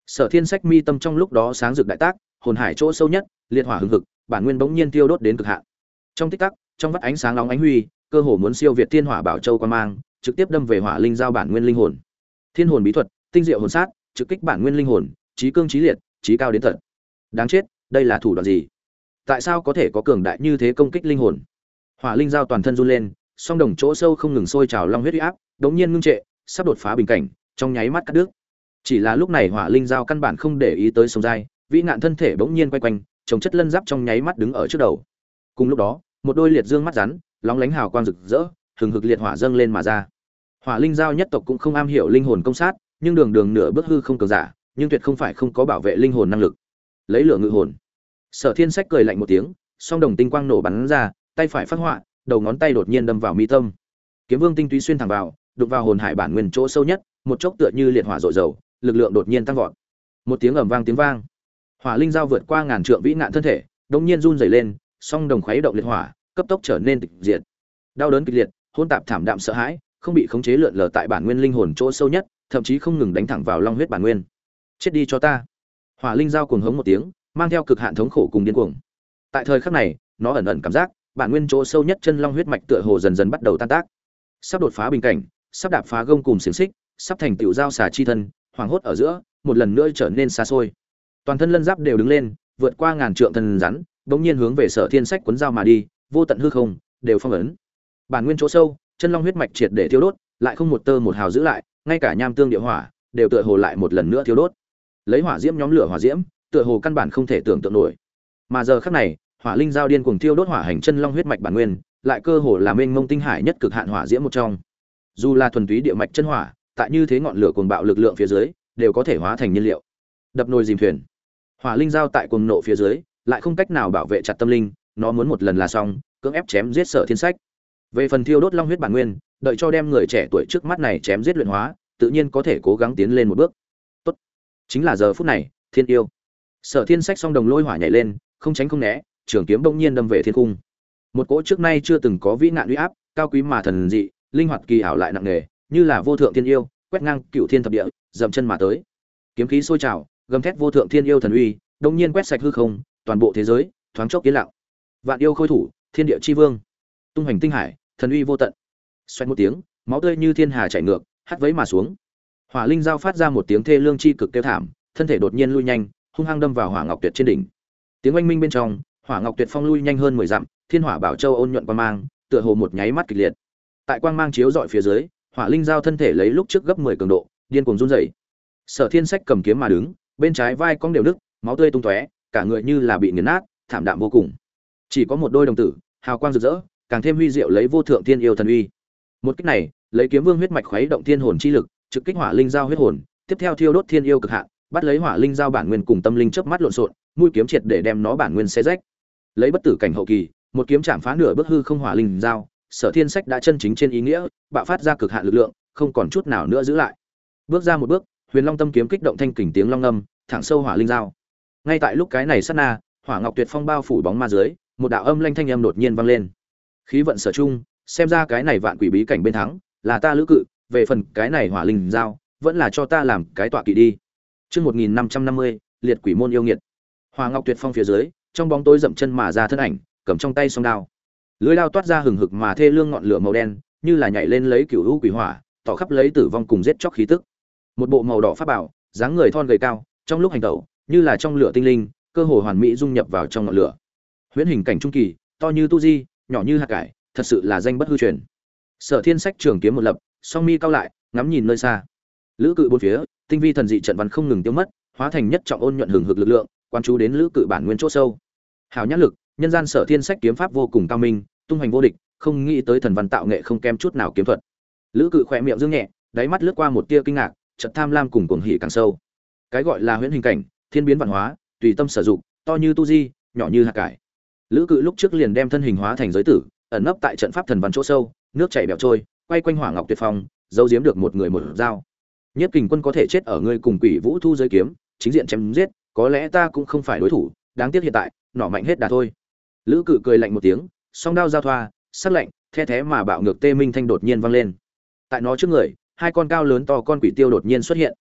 Sở Thiên Sách mi tâm trong lúc đó sáng rực đại tác, hồn hải chỗ sâu nhất, liệt hỏa hừng hực, bản nguyên bỗng nhiên tiêu đốt đến cực hạn. Trong tích tắc, trong vắt ánh sáng nóng ánh huy, cơ hồ muốn siêu việt Thiên Hỏa Bảo Châu quan mang, trực tiếp đâm về Hỏa Linh Giao bản nguyên linh hồn. Thiên hồn bí thuật, tinh diệu hồn sát, trực kích bản nguyên linh hồn, chí cương chí liệt, chí cao đến tận. Đáng chết, đây là thủ đoạn gì? Tại sao có thể có cường đại như thế công kích linh hồn? Hỏa Linh Giao toàn thân run lên, song đồng chỗ sâu không ngừng sôi trào long huyết uy áp, đống nhiên ngưng trệ, sắp đột phá bình cảnh, trong nháy mắt cắt đứt. Chỉ là lúc này Hỏa Linh Giao căn bản không để ý tới sông dai, vĩ ngạn thân thể bỗng nhiên quay quanh, trồng chất lân giáp trong nháy mắt đứng ở trước đầu. Cùng lúc đó, một đôi liệt dương mắt rắn, lóng lánh hào quang rực rỡ, hừng hực liệt hỏa dâng lên mà ra. Hỏa Linh Giao nhất tộc cũng không am hiểu linh hồn công sát, nhưng đường đường nửa bước hư không cường giả, nhưng tuyệt không phải không có bảo vệ linh hồn năng lực. Lấy lửa ngự hồn. Sở Thiên Sách cười lạnh một tiếng, song đồng tinh quang nổ bắn ra, tay phải phát họa, đầu ngón tay đột nhiên đâm vào mi tâm. Kiếm vương tinh túy xuyên thẳng vào, đụng vào hồn hải bản nguyên chỗ sâu nhất, một chốc tựa như liệt hỏa rọi dầu, lực lượng đột nhiên tăng vọt. Một tiếng ầm vang tiếng vang. Hỏa Linh Giao vượt qua ngàn trượng vĩ ngạn thân thể, đột nhiên run rẩy lên, song đồng khuấy động liệt hỏa, cấp tốc trở nên tịch diệt. Đau đớn kịch liệt, hỗn tạp thảm đạm sợ hãi, không bị khống chế lượn lờ tại bản nguyên linh hồn chỗ sâu nhất, thậm chí không ngừng đánh thẳng vào long huyết bản nguyên. Chết đi cho ta! Hỏa Linh Giao cuồng hống một tiếng, mang theo cực hạn thống khổ cùng điên cuồng. Tại thời khắc này, nó ẩn ẩn cảm giác, bản nguyên chỗ sâu nhất chân long huyết mạch tựa hồ dần dần bắt đầu tan tác. Sắp đột phá bình cảnh, sắp đạp phá gông cùm xiềng xích, sắp thành tiểu giao xà chi thân, hoàng hốt ở giữa, một lần nữa trở nên xa xôi. Toàn thân lân giáp đều đứng lên, vượt qua ngàn trượng thần rắn, bỗng nhiên hướng về Sở Thiên Sách cuốn dao mà đi, vô tận hư không đều phong ấn. Bản nguyên chỗ sâu, chân long huyết mạch triệt để thiêu đốt, lại không một tơ một hào giữ lại, ngay cả nham tương địa hỏa đều tựa hồ lại một lần nữa thiêu đốt. Lấy hỏa diễm nhóm lửa hỏa diễm, tựa hồ căn bản không thể tưởng tượng nổi. Mà giờ khắc này, Hỏa Linh Giao điên cuồng thiêu đốt hỏa hành chân long huyết mạch bản nguyên, lại cơ hồ là mênh mông tinh hải nhất cực hạn hỏa diễm một trong. Dù là thuần túy địa mạch chân hỏa, tại như thế ngọn lửa cuồng bạo lực lượng phía dưới, đều có thể hóa thành nhiên liệu, đập nồi dìm thuyền. Hỏa Linh Giao tại cuồng nộ phía dưới, lại không cách nào bảo vệ chặt tâm linh, nó muốn một lần là xong, cưỡng ép chém giết Sở Thiên Sách. Về phần thiêu đốt long huyết bản nguyên, đợi cho đem người trẻ tuổi trước mắt này chém giết luyện hóa, tự nhiên có thể cố gắng tiến lên một bước. Tốt, chính là giờ phút này, Thiên yêu. Sở Thiên Sách song đồng lôi hỏa nhảy lên, không tránh không né, trường kiếm bỗng nhiên đâm về thiên cung. Một cỗ trước nay chưa từng có vĩ nạn uy áp, cao quý mà thần dị, linh hoạt kỳ ảo lại nặng nề, như là vô thượng thiên yêu, quét ngang cửu thiên thập địa, dậm chân mà tới. Kiếm khí sôi trào, gầm thét vô thượng thiên yêu thần uy, bỗng nhiên quét sạch hư không, toàn bộ thế giới thoáng chốc yên lặng. Vạn yêu khôi thủ, thiên địa chi vương, tung hoành tinh hải, thần uy vô tận. Xoẹt một tiếng, máu tươi như thiên hà chảy ngược, hắt vấy mà xuống. Hỏa Linh Giao phát ra một tiếng thê lương chi cực kêu thảm, thân thể đột nhiên lui nhanh, hung hăng đâm vào Hỏa Ngọc Tuyệt trên đỉnh. Tiếng oanh minh bên trong, Hỏa Ngọc Tuyệt phong lui nhanh hơn 10 dặm, Thiên Hỏa Bảo Châu ôn nhuận quang mang, tựa hồ một nháy mắt kịch liệt. Tại quang mang chiếu rọi phía dưới, Hỏa Linh Giao thân thể lấy lúc trước gấp 10 cường độ, điên cuồng run rẩy. Sở Thiên Sách cầm kiếm mà đứng, bên trái vai cong đều đứt, máu tươi tung tóe, cả người như là bị nghiền nát, thảm đạm vô cùng. Chỉ có một đôi đồng tử, hào quang rực rỡ, càng thêm huy diệu lấy vô thượng thiên yêu thần uy. Một kích này, lấy kiếm vương huyết mạch khuấy động thiên hồn chi lực, trực kích Hỏa Linh Giao huyết hồn, tiếp theo thiêu đốt thiên yêu cực hạn, bắt lấy Hỏa Linh Giao bản nguyên cùng tâm linh chớp mắt lộn xộn, mũi kiếm triệt để đem nó bản nguyên xé rách. Lấy bất tử cảnh hậu kỳ, một kiếm chạm phá nửa bước hư không Hỏa Linh Giao, Sở Thiên Sách đã chân chính trên ý nghĩa, bạo phát ra cực hạn lực lượng, không còn chút nào nữa giữ lại. Bước ra một bước, Huyền Long tâm kiếm kích động thanh kình tiếng long ngâm, thẳng sâu Hỏa Linh Giao. Ngay tại lúc cái này sát na, Hỏa Ngọc Tuyệt phong bao phủ bóng ma dưới, một đạo âm lanh thanh âm đột nhiên vang lên. Khí vận sở trung, xem ra cái này vạn quỷ bí cảnh bên thắng, là ta lữ cự, về phần cái này Hỏa Linh Giao, vẫn là cho ta làm cái tọa kỵ đi. Chương 1550, liệt quỷ môn yêu nghiệt. Hỏa Ngọc Tuyệt phong phía dưới, trong bóng tối dậm chân mà ra thân ảnh, cầm trong tay song đao. Lưỡi đao toát ra hừng hực mà thê lương ngọn lửa màu đen, như là nhảy lên lấy cửu u quỷ hỏa, tỏ khắp lấy tử vong cùng giết chóc khí tức. Một bộ màu đỏ pháp bảo, dáng người thon gầy cao, trong lúc hành động, như là trong lửa tinh linh, cơ hồ hoàn mỹ dung nhập vào trong ngọn lửa. Huyễn hình cảnh trung kỳ, to như tu di, nhỏ như hạt cải, thật sự là danh bất hư truyền. Sở Thiên Sách trường kiếm một lập, song mi cao lại, ngắm nhìn nơi xa. Lữ cự bốn phía, tinh vi thần dị trận văn không ngừng tiêu mất, hóa thành nhất trọng ôn nhuận hừng hực lực lượng, quan chú đến lữ cự bản nguyên chỗ sâu. Hào nhãn lực, nhân gian Sở Thiên Sách kiếm pháp vô cùng cao minh, tung hoành vô địch, không nghĩ tới thần văn tạo nghệ không kém chút nào kiếm thuật. Lữ cự khẽ miệng dương nhẹ, đáy mắt lướt qua một tia kinh ngạc, chợt tham lam cùng cuồng hỉ càng sâu. Cái gọi là huyễn hình cảnh, thiên biến vạn hóa, tùy tâm sử dụng, to như tu di, nhỏ như hạt cải. Lữ cự lúc trước liền đem thân hình hóa thành giới tử, ẩn nấp tại trận pháp thần văn chỗ sâu, nước chảy bèo trôi, quay quanh Hỏa Ngọc Tuyệt phong, giấu giếm được một người một dao. Nhất Kình Quân có thể chết ở ngươi cùng Quỷ Vũ Thu giới kiếm, chính diện chém giết, có lẽ ta cũng không phải đối thủ, đáng tiếc hiện tại, nỏ mạnh hết đà thôi. Lữ cự cười lạnh một tiếng, song đao giao thoa, sắc lạnh, the thế mà bạo ngược tê minh thanh đột nhiên vang lên. Tại nó trước người, hai con cao lớn to con quỷ tiêu đột nhiên xuất hiện.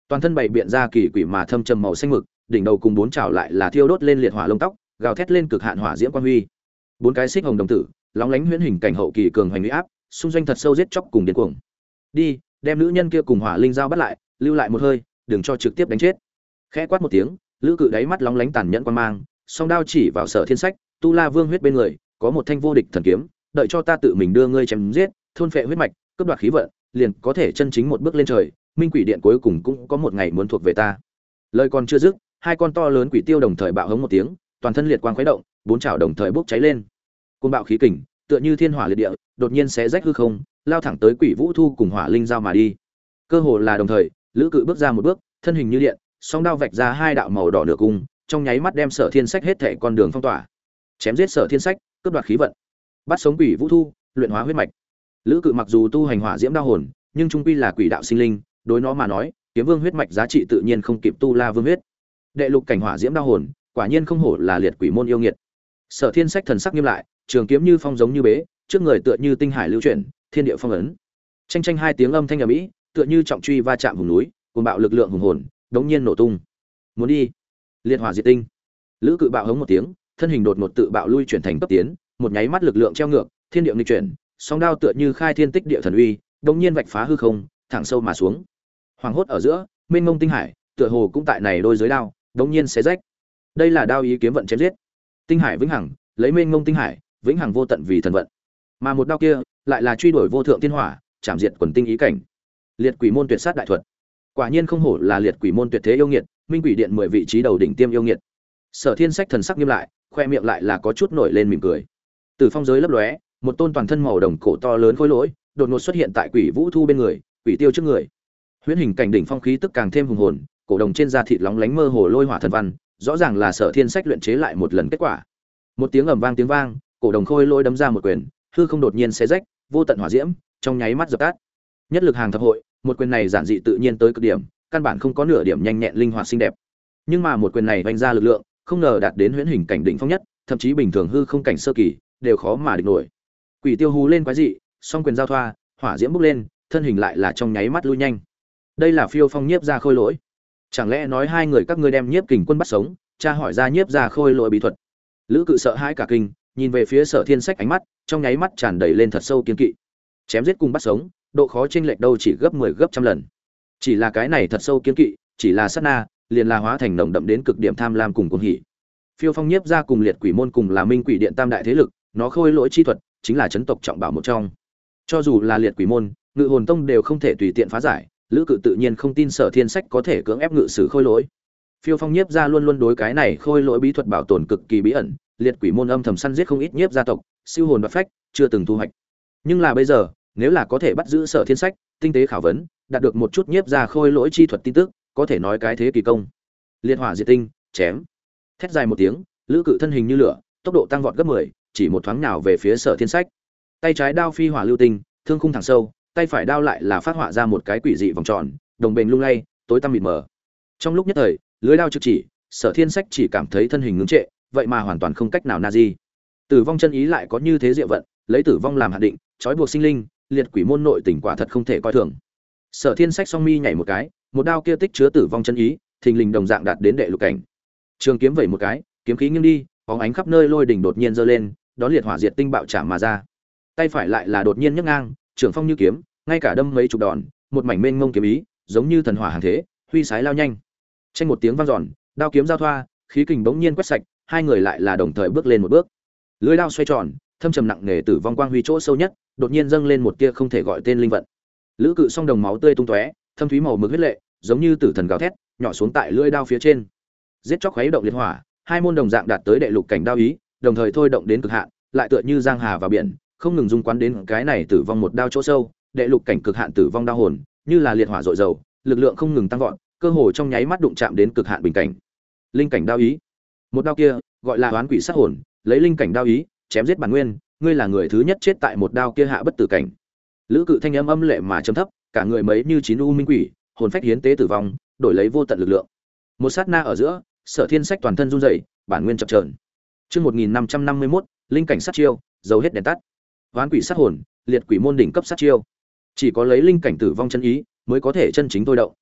Toàn thân bày biện ra kỳ quỷ mà thâm trầm màu xanh mực, đỉnh đầu cùng bốn chảo lại là thiêu đốt lên liệt hỏa lông tóc, gào thét lên cực hạn hỏa diễm quang huy. Bốn cái xích hồng đồng tử, lóng lánh huyễn hình cảnh hậu kỳ cường hoành uy áp, xung doanh thật sâu giết chóc cùng điên cuồng. Đi, đem nữ nhân kia cùng hỏa linh giao bắt lại, lưu lại một hơi, đừng cho trực tiếp đánh chết. Khẽ quát một tiếng, lữ cự đáy mắt lóng lánh tàn nhẫn quan mang, song đao chỉ vào Sở Thiên Sách, Tu La Vương huyết bên người, có một thanh vô địch thần kiếm, đợi cho ta tự mình đưa ngươi chém giết, thôn phệ huyết mạch, cướp đoạt khí vận, liền có thể chân chính một bước lên trời, Minh Quỷ Điện cuối cùng cũng có một ngày muốn thuộc về ta. Lời còn chưa dứt, hai con to lớn quỷ tiêu đồng thời bạo hống một tiếng, toàn thân liệt quang khuấy động, bốn chảo đồng thời bốc cháy lên. Cơn bạo khí kình, tựa như thiên hỏa liệt địa, đột nhiên xé rách hư không, lao thẳng tới Quỷ Vũ Thu cùng Hỏa Linh giao mà đi. Cơ hồ là đồng thời, Lữ Cự bước ra một bước, thân hình như điện, song đao vạch ra hai đạo màu đỏ nửa cung, trong nháy mắt đem Sở Thiên Sách hết thảy con đường phong tỏa. Chém giết Sở Thiên Sách, cướp đoạt khí vận. Bắt sống Quỷ Vũ Thu, luyện hóa huyết mạch. Lữ Cự mặc dù tu hành hỏa diễm đao hồn, nhưng trung quy là quỷ đạo sinh linh, đối nó mà nói, kiếm vương huyết mạch giá trị tự nhiên không kịp tu la vương huyết. Đệ lục cảnh hỏa diễm đao hồn, quả nhiên không hổ là liệt quỷ môn yêu nghiệt. Sở Thiên Sách thần sắc nghiêm lại, trường kiếm như phong giống như bế, trước người tựa như tinh hải lưu chuyển, thiên địa phong ấn. Chênh chênh hai tiếng âm thanh ầm ĩ, tựa như trọng truy va chạm vùng núi, cuồng bạo lực lượng hùng hồn, đống nhiên nổ tung. Muốn đi? Liệt hỏa diệt tinh. Lữ Cự bạo hống một tiếng, thân hình đột ngột tự bạo lui chuyển thành cấp tiến, một nháy mắt lực lượng treo ngược, thiên địa nghịch chuyển, song đao tựa như khai thiên tích địa thần uy, đống nhiên vạch phá hư không, thẳng sâu mà xuống. Hoàng hốt ở giữa, mênh mông tinh hải, tựa hồ cũng tại này đôi giới đao, đống nhiên xé rách. Đây là đao ý kiếm vận chém giết. Tinh hải vĩnh hằng, lấy mênh mông tinh hải, vĩnh hằng vô tận vì thần vận. Mà một đao kia, lại là truy đuổi vô thượng thiên hỏa, chạm diệt quần tinh ý cảnh. Liệt quỷ môn tuyệt sát đại thuật. Quả nhiên không hổ là liệt quỷ môn tuyệt thế yêu nghiệt, Minh Quỷ Điện 10 vị trí đầu đỉnh tiêm yêu nghiệt. Sở Thiên Sách thần sắc nghiêm lại, khoe miệng lại là có chút nổi lên mỉm cười. Từ phong giới lấp lóe, một tôn toàn thân màu đồng cổ to lớn khối lỗi, đột ngột xuất hiện tại Quỷ Vũ Thu bên người, Quỷ Tiêu trước người. Huyễn hình cảnh đỉnh phong khí tức càng thêm hùng hồn, cổ đồng trên da thịt lóng lánh mơ hồ lôi hỏa thần văn, rõ ràng là Sở Thiên Sách luyện chế lại một lần kết quả. Một tiếng ầm vang tiếng vang, cổ đồng khôi lôi đấm ra một quyền, hư không đột nhiên xé rách, vô tận hỏa diễm, trong nháy mắt dập tắt. Nhất lực hàng thập hội, một quyền này giản dị tự nhiên tới cực điểm, căn bản không có nửa điểm nhanh nhẹn linh hoạt xinh đẹp. Nhưng mà một quyền này vành ra lực lượng, không ngờ đạt đến huyễn hình cảnh đỉnh phong nhất, thậm chí bình thường hư không cảnh sơ kỳ, đều khó mà địch nổi. Quỷ Tiêu hú lên quái dị, song quyền giao thoa, hỏa diễm bốc lên, thân hình lại là trong nháy mắt lui nhanh. Đây là Phiêu Phong Nhiếp Gia Khôi Lỗi. Chẳng lẽ nói hai người các ngươi đem Nhiếp Kình Quân bắt sống, tra hỏi ra Nhiếp Gia Khôi Lỗi bí thuật? Lữ Cự sợ hãi cả kinh, nhìn về phía Sở Thiên Sách ánh mắt, trong nháy mắt tràn đầy lên thật sâu kiên kỵ. Chém giết cùng bắt sống, độ khó chênh lệch đâu chỉ gấp 10 gấp trăm lần. Chỉ là cái này thật sâu kiên kỵ, chỉ là sát na, liền là hóa thành nồng đậm đến cực điểm tham lam cùng cuồng hỉ. Phiêu Phong Nhiếp Gia cùng Liệt Quỷ môn cùng là Minh Quỷ Điện tam đại thế lực, nó Khôi Lỗi chi thuật chính là chấn tộc trọng bảo một trong. Cho dù là Liệt Quỷ môn, Ngự Hồn Tông đều không thể tùy tiện phá giải, Lữ Cự tự nhiên không tin Sở Thiên Sách có thể cưỡng ép ngự sử Khôi Lỗi. Phiêu Phong Nhiếp Gia luôn luôn đối cái này Khôi Lỗi bí thuật bảo tồn cực kỳ bí ẩn, Liệt Quỷ môn âm thầm săn giết không ít nhiếp gia tộc, siêu hồn đoạt phách, chưa từng thu hoạch. Nhưng là bây giờ, nếu là có thể bắt giữ Sở Thiên Sách, tinh tế khảo vấn, đạt được một chút nhiếp gia Khôi Lỗi chi thuật tin tức, có thể nói cái thế kỳ công. Liệt hỏa diệt tinh, chém. Thét dài một tiếng, Lữ Cự thân hình như lửa, tốc độ tăng vọt gấp 10, chỉ một thoáng nào về phía Sở Thiên Sách. Tay trái đao phi hỏa lưu tinh, thương khung thẳng sâu, tay phải đao lại là phát họa ra một cái quỷ dị vòng tròn, đồng bền lung lay, tối tăm mịt mờ. Trong lúc nhất thời, lưới đao trực chỉ, Sở Thiên Sách chỉ cảm thấy thân hình ngưng trệ, vậy mà hoàn toàn không cách nào na di. Tử vong chân ý lại có như thế diệu vận, lấy tử vong làm hạn định, trói buộc sinh linh, liệt quỷ môn nội tình quả thật không thể coi thường. Sở Thiên Sách song mi nhảy một cái, một đao kia tích chứa tử vong chân ý, thình lình đồng dạng đạt đến đệ lục cảnh. Trường kiếm vẩy một cái, kiếm khí nghiêng đi, bóng ánh khắp nơi lôi đỉnh đột nhiên giơ lên, đón liệt hỏa diệt tinh bạo chạm mà ra. Tay phải lại là đột nhiên nhấc ngang, trường phong như kiếm, ngay cả đâm mấy chục đòn, một mảnh mênh mông kiếm ý, giống như thần hỏa hàng thế, huy sái lao nhanh. Tranh một tiếng vang dọn, đao kiếm giao thoa, khí kình bỗng nhiên quét sạch, hai người lại là đồng thời bước lên một bước. Lưỡi đao xoay tròn, thâm trầm nặng nề tử vong quang huy chỗ sâu nhất, đột nhiên dâng lên một tia không thể gọi tên linh vận. Lữ Cự song đồng máu tươi tung tóe, thâm thúy màu mực huyết lệ, giống như tử thần gào thét, nhỏ xuống tại lưỡi đao phía trên. Giết chóc khuấy động liệt hỏa, hai môn đồng dạng đạt tới đệ lục cảnh đao ý, đồng thời thôi động đến cực hạn, lại tựa như giang hà vào biển, không ngừng dung quán đến cái này tử vong một đao chỗ sâu, đệ lục cảnh cực hạn tử vong đao hồn, như là liệt hỏa dội dầu, lực lượng không ngừng tăng vọt, cơ hồ trong nháy mắt đụng chạm đến cực hạn bình cảnh. Linh cảnh đao ý. Một đao kia, gọi là oán quỷ sát hồn, lấy linh cảnh đao ý, chém giết bản nguyên, ngươi là người thứ nhất chết tại một đao kia hạ bất tử cảnh. Lữ Cự thanh âm âm lệ mà trầm thấp, cả người mấy như chín u minh quỷ, hồn phách hiến tế tử vong, đổi lấy vô tận lực lượng. Một sát na ở giữa, Sở Thiên Sách toàn thân run rẩy, bản nguyên chập chờn. Chương 1551, linh cảnh sát chiêu, dầu hết đèn tắt. Oán quỷ sát hồn, liệt quỷ môn đỉnh cấp sát chiêu. Chỉ có lấy linh cảnh tử vong chân ý, mới có thể chân chính thôi động.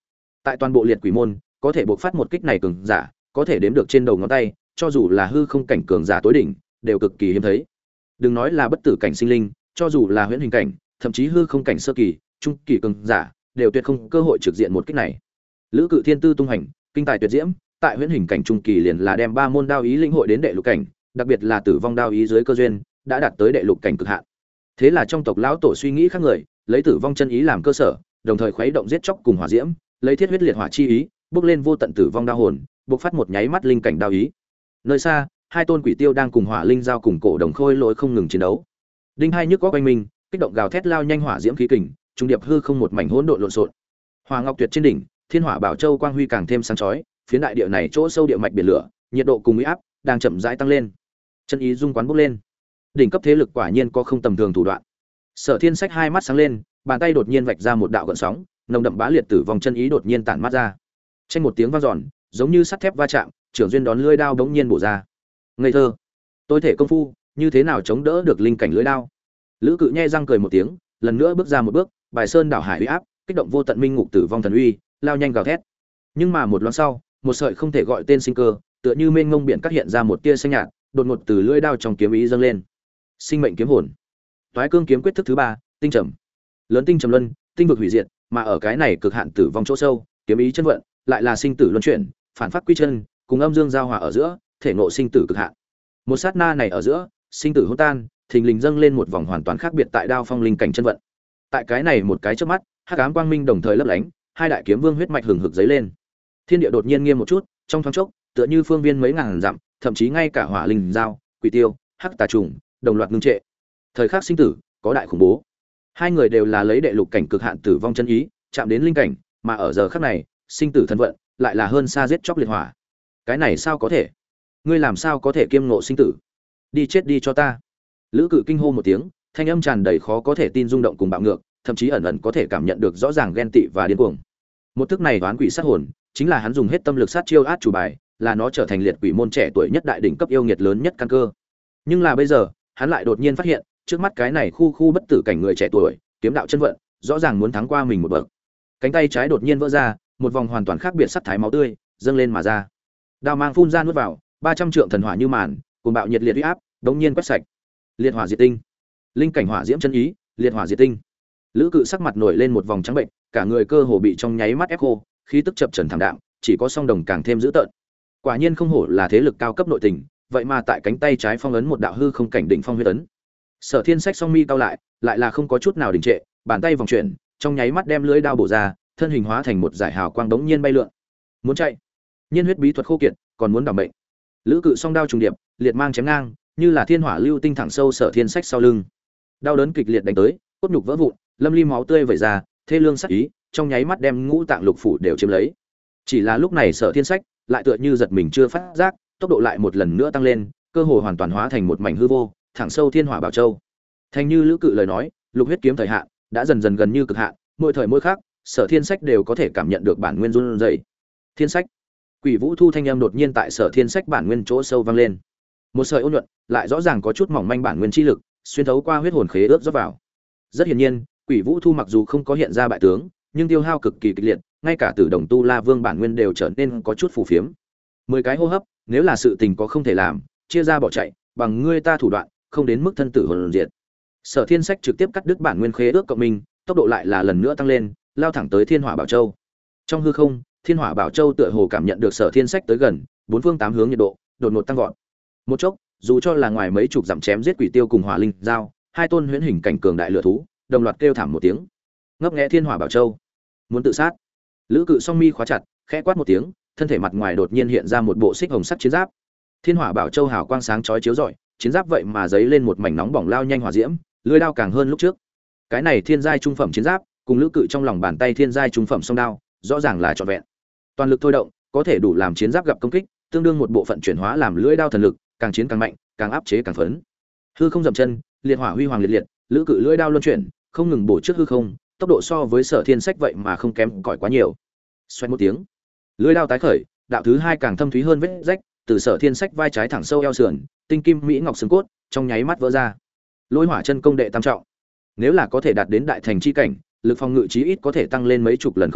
Tại toàn bộ liệt quỷ môn, có thể bộc phát một kích này cường giả, có thể đếm được trên đầu ngón tay, cho dù là hư không cảnh cường giả tối đỉnh, đều cực kỳ hiếm thấy. Đừng nói là bất tử cảnh sinh linh, cho dù là huyễn hình cảnh, thậm chí hư không cảnh sơ kỳ, trung kỳ cường giả, đều tuyệt không cơ hội trực diện một kích này. Lữ Cự thiên tư tung hành, kinh tài tuyệt diễm, tại huyễn hình cảnh trung kỳ liền là đem ba môn đao ý linh hội đến đệ lục cảnh, đặc biệt là tử vong đao ý dưới cơ duyên, đã đạt tới đệ lục cảnh cực hạn. Thế là trong tộc lão tổ suy nghĩ khác người, lấy tử vong chân ý làm cơ sở, đồng thời khuấy động giết chóc cùng hỏa diễm, lấy thiết huyết liệt hỏa chi ý, bước lên vô tận tử vong đao hồn, bộc phát một nháy mắt linh cảnh đao ý. Nơi xa, hai tôn quỷ tiêu đang cùng hỏa linh giao cùng cổ đồng khôi lỗi không ngừng chiến đấu. Đinh hai nhức có quanh mình, kích động gào thét lao nhanh hỏa diễm khí kình, trung điệp hư không một mảnh hỗn độn lộn xộn. Hỏa ngọc tuyệt trên đỉnh, Thiên Hỏa Bảo Châu quang huy càng thêm sáng chói, phiến đại địa này chỗ sâu địa mạch biển lửa, nhiệt độ cùng uy áp đang chậm rãi tăng lên. Chân ý dung quán bốc lên. Đỉnh cấp thế lực quả nhiên có không tầm thường thủ đoạn. Sở Thiên Sách hai mắt sáng lên, bàn tay đột nhiên vạch ra một đạo gợn sóng, nồng đậm bá liệt tử vong chân ý đột nhiên tản mát ra. Trên một tiếng vang dọn, giống như sắt thép va chạm, trưởng duyên đón lưỡi đao bỗng nhiên bổ ra. Ngây thơ, tôi thể công phu, như thế nào chống đỡ được linh cảnh lưỡi đao? Lữ Cự nhe răng cười một tiếng, lần nữa bước ra một bước, bài sơn đảo hải uy áp, kích động vô tận minh ngục tử vong thần uy, lao nhanh gào thét. Nhưng mà một loáng sau, một sợi không thể gọi tên sinh cơ, tựa như mênh mông biển cắt hiện ra một tia xanh nhạt, đột ngột từ lưỡi đao trong kiếm ý dâng lên. Sinh mệnh kiếm hồn. Toái cương kiếm quyết thức thứ 3, tinh trầm. Lớn tinh trầm luân, tinh vực hủy diệt, mà ở cái này cực hạn tử vong chỗ sâu, kiếm ý chân vận, lại là sinh tử luân chuyển, phản phát quy chân, cùng âm dương giao hòa ở giữa, thể ngộ sinh tử cực hạn. Một sát na này ở giữa, sinh tử hỗn tan, thình lình dâng lên một vòng hoàn toàn khác biệt tại đao phong linh cảnh chân vận. Tại cái này một cái chớp mắt, hắc ám quang minh đồng thời lấp lánh, hai đại kiếm vương huyết mạch hừng hực dấy lên. Thiên địa đột nhiên nghiêm một chút, trong thoáng chốc, tựa như phương viên mấy ngàn dặm, thậm chí ngay cả hỏa linh giao, quỷ tiêu, hắc tà trùng, đồng loạt ngưng trệ. Thời khắc sinh tử, có đại khủng bố. Hai người đều là lấy đệ lục cảnh cực hạn tử vong chân ý, chạm đến linh cảnh, mà ở giờ khắc này, sinh tử thân vận, lại là hơn xa giết chóc liệt hỏa. Cái này sao có thể? Ngươi làm sao có thể kiêm ngộ sinh tử? Đi chết đi cho ta. Lữ Cự kinh hô một tiếng, thanh âm tràn đầy khó có thể tin rung động cùng bạo ngược, thậm chí ẩn ẩn có thể cảm nhận được rõ ràng ghen tị và điên cuồng. Một thức này đoán quỷ sát hồn, chính là hắn dùng hết tâm lực sát chiêu át chủ bài, là nó trở thành liệt quỷ môn trẻ tuổi nhất đại đỉnh cấp yêu nghiệt lớn nhất căn cơ. Nhưng là bây giờ, hắn lại đột nhiên phát hiện, trước mắt cái này khu khu bất tử cảnh người trẻ tuổi, kiếm đạo chân vận, rõ ràng muốn thắng qua mình một bậc. Cánh tay trái đột nhiên vỡ ra, một vòng hoàn toàn khác biệt sắc thái máu tươi dâng lên mà ra. Đao mang phun ra nuốt vào, 300 trượng thần hỏa như màn, cuồng bạo nhiệt liệt uy áp, đống nhiên quét sạch. Liệt hỏa diệt tinh. Linh cảnh hỏa diễm chân ý, liệt hỏa diệt tinh. Lữ Cự sắc mặt nổi lên một vòng trắng bệnh, cả người cơ hồ bị trong nháy mắt ép khô, khí tức chập trần thảm đạm, chỉ có song đồng càng thêm dữ tợn. Quả nhiên không hổ là thế lực cao cấp nội tình, vậy mà tại cánh tay trái phong ấn một đạo hư không cảnh đỉnh phong huyết ấn. Sở Thiên Sách song mi cao lại là không có chút nào đình trệ, bàn tay vòng chuyển, trong nháy mắt đem lưỡi đao bổ ra, thân hình hóa thành một dải hào quang đống nhiên bay lượn. Muốn chạy, nhiên huyết bí thuật khô kiệt, còn muốn đảm mệnh. Lữ Cự song đao trùng điệp, liệt mang chém ngang, như là thiên hỏa lưu tinh thẳng sâu Sở Thiên Sách sau lưng. Đau đớn kịch liệt đánh tới, cốt nhục vỡ vụn, lâm ly máu tươi vẩy ra, thê lương sắc ý, trong nháy mắt đem ngũ tạng lục phủ đều chiếm lấy. Chỉ là lúc này Sở Thiên Sách lại tựa như giật mình chưa phát giác, tốc độ lại một lần nữa tăng lên, cơ hồ hoàn toàn hóa thành một mảnh hư vô, thẳng sâu Thiên Hỏa Bảo Châu. Thành như Lữ Cự lời nói, lục huyết kiếm thời hạn đã dần dần gần như cực hạn, mỗi thời mỗi khác, Sở Thiên Sách đều có thể cảm nhận được bản nguyên run rẩy. Thiên Sách, Quỷ Vũ Thu thanh âm đột nhiên tại Sở Thiên Sách bản nguyên chỗ sâu vang lên. Một sợi ôn nhuận, lại rõ ràng có chút mỏng manh bản nguyên chi lực, xuyên thấu qua huyết hồn khế ước rót vào. Rất hiển nhiên, Quỷ Vũ Thu mặc dù không có hiện ra bại tướng, nhưng tiêu hao cực kỳ kịch liệt, ngay cả Tử Đồng Tu La Vương bản nguyên đều trở nên có chút phù phiếm. 10 cái hô hấp, nếu là sự tình có không thể làm, chia ra bỏ chạy, bằng ngươi ta thủ đoạn, không đến mức thân tử hồn diệt. Sở Thiên Sách trực tiếp cắt đứt bản nguyên khế ước cộng mình, tốc độ lại là lần nữa tăng lên, lao thẳng tới Thiên Hỏa Bảo Châu. Trong hư không, Thiên Hỏa Bảo Châu tựa hồ cảm nhận được Sở Thiên Sách tới gần, bốn phương tám hướng nhiệt độ đột ngột tăng vọt. Một chốc, dù cho là ngoài mấy chục dặm chém giết quỷ tiêu cùng hỏa linh giao, hai tôn huyễn hình cảnh cường đại lửa thú, đồng loạt kêu thảm một tiếng. Ngấp nghé Thiên Hỏa Bảo Châu, muốn tự sát. Lữ Cự song mi khóa chặt, khẽ quát một tiếng, thân thể mặt ngoài đột nhiên hiện ra một bộ xích hồng sắc chiến giáp. Thiên Hỏa Bảo Châu hào quang sáng chói chiếu rọi, chiến giáp vậy mà giấy lên một mảnh nóng bỏng lao nhanh hỏa diễm, lưỡi đao càng hơn lúc trước. Cái này thiên giai trung phẩm chiến giáp, cùng Lữ Cự trong lòng bàn tay thiên giai trung phẩm song đao, rõ ràng là trọn vẹn. Toàn lực thôi động, có thể đủ làm chiến giáp gặp công kích, tương đương một bộ phận chuyển hóa làm lưỡi đao thần lực, càng chiến càng mạnh, càng áp chế càng phấn. Hư không dậm chân, liệt hỏa huy hoàng liệt liệt, Lữ Cự lưỡi đao luân chuyển, không ngừng bổ trước hư không, tốc độ so với Sở Thiên Sách vậy mà không kém cỏi quá nhiều. Xoẹt một tiếng, lưỡi đao tái khởi, đạo thứ hai càng thâm thúy hơn vết rách, từ Sở Thiên Sách vai trái thẳng sâu eo sườn, tinh kim mỹ ngọc xương cốt, trong nháy mắt vỡ ra. Lôi hỏa chân công đệ tam trọng. Nếu là có thể đạt đến đại thành chi cảnh, lực phòng ngự chí ít có thể tăng lên mấy chục lần không ngừng,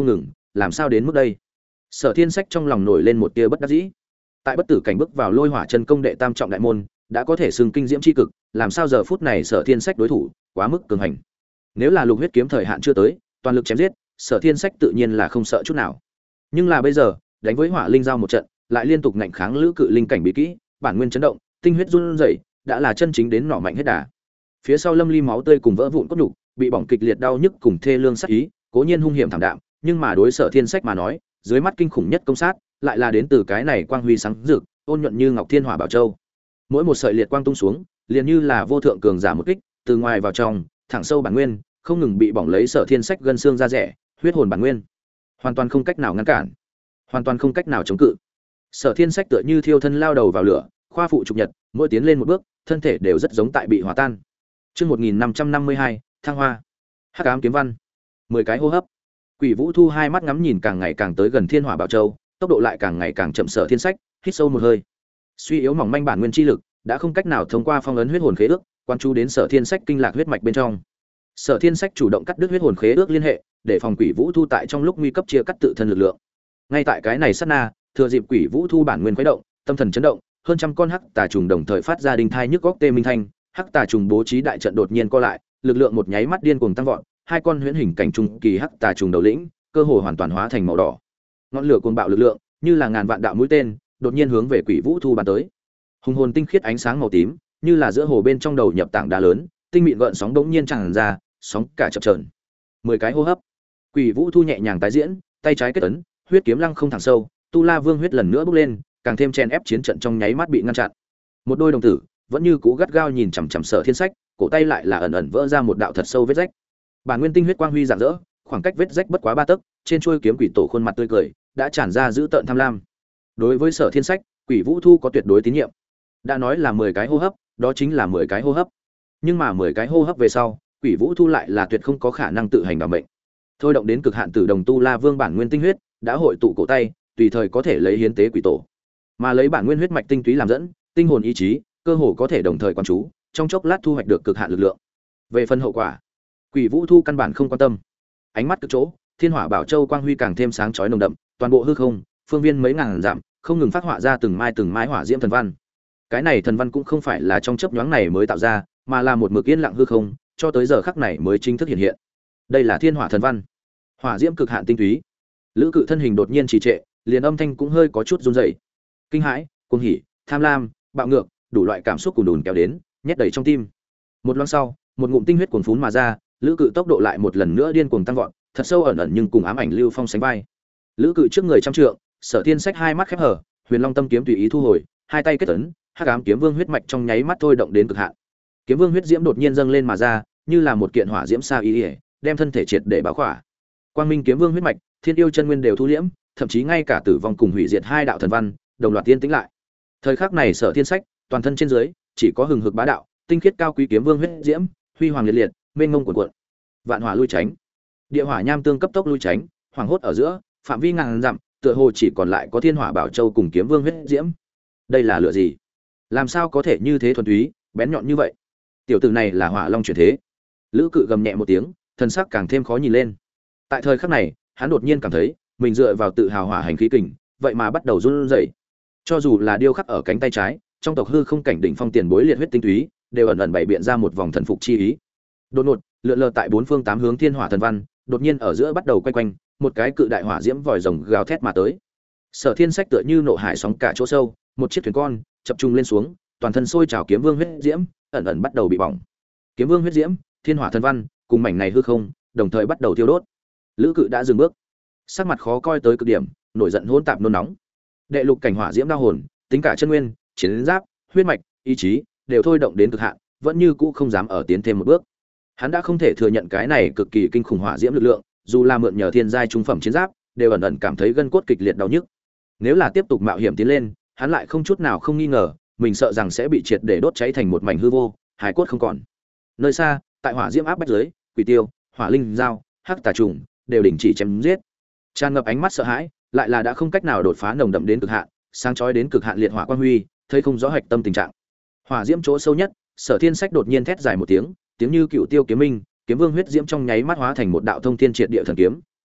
làm sao đến mức đây? Sở Thiên Sách trong lòng nổi lên một tia bất đắc dĩ. Tại bất tử cảnh bước vào Lôi Hỏa chân công đệ tam trọng đại môn, đã có thể xưng kinh diễm chi cực, làm sao giờ phút này Sở Thiên Sách đối thủ quá mức cường hành. Nếu là Lục Huyết kiếm thời hạn chưa tới, toàn lực chém giết, Sở Thiên Sách tự nhiên là không sợ chút nào. Nhưng là bây giờ, đánh với Hỏa Linh giao một trận, lại liên tục ngạnh kháng lữ cự linh cảnh bí kỹ, bản nguyên chấn động, tinh huyết run rẩy, đã là chân chính đến nỏ mạnh hết đà. Phía sau Lâm Ly máu tươi cùng vỡ vụn cốt nhục, bị bỏng kịch liệt đau nhức cùng thê lương sát ý, cố nhiên hung hiểm thảm đạm, nhưng mà đối Sở Thiên Sách mà nói, dưới mắt kinh khủng nhất công sát, lại là đến từ cái này quang huy sáng rực, ôn nhuận như ngọc thiên hỏa bảo châu. Mỗi một sợi liệt quang tung xuống, liền như là vô thượng cường giả một kích, từ ngoài vào trong, thẳng sâu bản nguyên, không ngừng bị bỏng lấy Sở Thiên Sách gân xương da rẻ, huyết hồn bản nguyên, hoàn toàn không cách nào ngăn cản, hoàn toàn không cách nào chống cự. Sở Thiên Sách tựa như thiêu thân lao đầu vào lửa, khoa phụ trục nhật, mỗi tiến lên một bước, thân thể đều rất giống tại bị hòa tan. Chương 1552, Thăng Hoa. Hắc ám kiếm văn. 10 cái hô hấp. Quỷ Vũ Thu hai mắt ngắm nhìn càng ngày càng tới gần Thiên Hỏa Bảo Châu, tốc độ lại càng ngày càng chậm. Sở Thiên Sách hít sâu một hơi. Suy yếu mỏng manh bản nguyên chi lực, đã không cách nào thông qua phong ấn huyết hồn khế ước, quan chú đến Sở Thiên Sách kinh lạc huyết mạch bên trong. Sở Thiên Sách chủ động cắt đứt huyết hồn khế ước liên hệ, để phòng Quỷ Vũ Thu tại trong lúc nguy cấp chia cắt tự thân lực lượng. Ngay tại cái này sát na, thừa dịp Quỷ Vũ Thu bản nguyên khuấy động, tâm thần chấn động, hơn trăm con hắc tà trùng đồng thời phát ra đinh thai nhức góc tê minh thanh, hắc tà trùng bố trí đại trận đột nhiên co lại, lực lượng một nháy mắt điên cuồng tăng vọt, hai con huyễn hình cảnh trung kỳ hắc tà trùng đầu lĩnh, cơ hồ hoàn toàn hóa thành màu đỏ. Ngọn lửa cuồng bạo lực lượng, như là ngàn vạn đạo mũi tên, đột nhiên hướng về Quỷ Vũ Thu bắn tới. Hùng hồn tinh khiết ánh sáng màu tím, như là giữa hồ bên trong đầu nhập tảng đá lớn, tinh mịn gợn sóng đống nhiên tràn ra, sóng cả chập chờn. 10 cái hô hấp. Quỷ Vũ Thu nhẹ nhàng tái diễn, tay trái kết ấn, huyết kiếm lăng không thẳng sâu, Tu La Vương huyết lần nữa bốc lên, càng thêm chen ép chiến trận trong nháy mắt bị ngăn chặn. Một đôi đồng tử vẫn như cũ gắt gao nhìn chằm chằm Sở Thiên Sách, cổ tay lại là ẩn ẩn vỡ ra một đạo thật sâu vết rách. Bản nguyên tinh huyết quang huy rạng rỡ, khoảng cách vết rách bất quá 3 tấc, trên chuôi kiếm quỷ tổ khuôn mặt tươi cười, đã tràn ra dữ tợn tham lam. Đối với Sở Thiên Sách, Quỷ Vũ Thu có tuyệt đối tín nhiệm. Đã nói là 10 cái hô hấp, đó chính là 10 cái hô hấp. Nhưng mà 10 cái hô hấp về sau, Quỷ Vũ Thu lại là tuyệt không có khả năng tự hành đảm mệnh. Thôi động đến cực hạn Tử Đồng Tu La Vương bản nguyên tinh huyết, đã hội tụ cổ tay, tùy thời có thể lấy hiến tế quỷ tổ. Mà lấy bản nguyên huyết mạch tinh túy làm dẫn, tinh hồn ý chí, cơ hồ có thể đồng thời quan chú, trong chốc lát thu hoạch được cực hạn lực lượng. Về phần hậu quả, Quỷ Vũ Thu căn bản không quan tâm. Ánh mắt cực chỗ, Thiên Hỏa Bảo Châu quang huy càng thêm sáng chói nồng đậm, toàn bộ hư không, phương viên mấy ngàn dặm, không ngừng phát họa ra từng mai hỏa diễm thần văn. Cái này thần văn cũng không phải là trong chớp nhoáng này mới tạo ra, mà là một mực yên lặng hư không, cho tới giờ khắc này mới chính thức hiện hiện. Đây là Thiên Hỏa thần văn, hỏa diễm cực hạn tinh túy. Lữ Cự thân hình đột nhiên trì trệ, liền âm thanh cũng hơi có chút run rẩy. Kinh hãi, cuồng hỉ, tham lam, bạo ngược, đủ loại cảm xúc cuồn đùn kéo đến, nhét đầy trong tim. Một loáng sau, một ngụm tinh huyết cuồn phún mà ra, Lữ Cự tốc độ lại một lần nữa điên cuồng tăng vọt, thật sâu ẩn ẩn nhưng cùng ám ảnh lưu phong sánh vai. Lữ Cự trước người trăm trượng, Sở Thiên Sách hai mắt khép hờ, Huyền Long tâm kiếm tùy ý thu hồi, hai tay kết ấn, Hắc ám kiếm vương huyết mạch trong nháy mắt thôi động đến cực hạn. Kiếm vương huyết diễm đột nhiên dâng lên mà ra, như là một kiện hỏa diễm sa y, đem thân thể triệt để bao khỏa. Quang Minh kiếm vương huyết mạch, Thiên yêu chân nguyên đều thu liễm, thậm chí ngay cả tử vong cùng hủy diệt hai đạo thần văn, đồng loạt tiên tĩnh lại. Thời khắc này Sở Thiên Sách, toàn thân trên dưới chỉ có hừng hực bá đạo, tinh khiết cao quý kiếm vương huyết diễm, huy hoàng liệt liệt, mênh mông cuồn cuộn. Vạn hỏa lui tránh, địa hỏa nham tương cấp tốc lui tránh, hoàng hốt ở giữa, phạm vi ngàn dặm, tựa hồ chỉ còn lại có Thiên Hỏa Bảo Châu cùng kiếm vương huyết diễm. Đây là lửa gì? Làm sao có thể như thế thuần túy, bén nhọn như vậy? Tiểu tử này là Hỏa Long chuyển thế. Lữ Cự gầm nhẹ một tiếng, thân sắc càng thêm khó nhìn lên. Tại thời khắc này, hắn đột nhiên cảm thấy, mình dựa vào tự hào hỏa hành khí kình, vậy mà bắt đầu run rẩy. Cho dù là điêu khắc ở cánh tay trái, trong tộc hư không cảnh đỉnh phong tiền bối liệt huyết tinh túy, đều ẩn ẩn bày biện ra một vòng thần phục chi ý. Đột ngột, lượn lờ tại bốn phương tám hướng thiên hỏa thần văn, đột nhiên ở giữa bắt đầu quay quanh, một cái cự đại hỏa diễm vòi rồng gào thét mà tới. Sở Thiên Sách tựa như nộ hải sóng cả chỗ sâu, một chiếc thuyền con chập trung lên xuống, toàn thân sôi trào kiếm vương huyết diễm, ẩn ẩn bắt đầu bị bỏng. Kiếm vương huyết diễm, thiên hỏa thần văn, cùng mảnh này hư không, đồng thời bắt đầu thiêu đốt. Lữ Cự đã dừng bước, sắc mặt khó coi tới cực điểm, nổi giận hỗn tạp nôn nóng. Đệ lục cảnh hỏa diễm đao hồn, tính cả chân nguyên, chiến giáp, huyết mạch, ý chí, đều thôi động đến cực hạn, vẫn như cũ không dám ở tiến thêm một bước. Hắn đã không thể thừa nhận cái này cực kỳ kinh khủng hỏa diễm lực lượng, dù là mượn nhờ thiên giai trung phẩm chiến giáp, đều ẩn ẩn cảm thấy gân cốt kịch liệt đau nhức. Nếu là tiếp tục mạo hiểm tiến lên, hắn lại không chút nào không nghi ngờ, mình sợ rằng sẽ bị triệt để đốt cháy thành một mảnh hư vô, hải cốt không còn. Nơi xa, tại hỏa diễm áp bách dưới, quỷ tiêu, hỏa linh dao, hắc tà trùng đều đình chỉ chém giết. Tràn ngập ánh mắt sợ hãi, lại là đã không cách nào đột phá nồng đậm đến cực hạn, sáng chói đến cực hạn liệt hỏa quang huy, thấy không rõ hạch tâm tình trạng. Hỏa diễm chỗ sâu nhất, Sở Thiên Sách đột nhiên thét dài một tiếng, tiếng như cựu tiêu kiếm minh, kiếm vương huyết diễm trong nháy mắt hóa thành một đạo thông thiên triệt địa thần kiếm,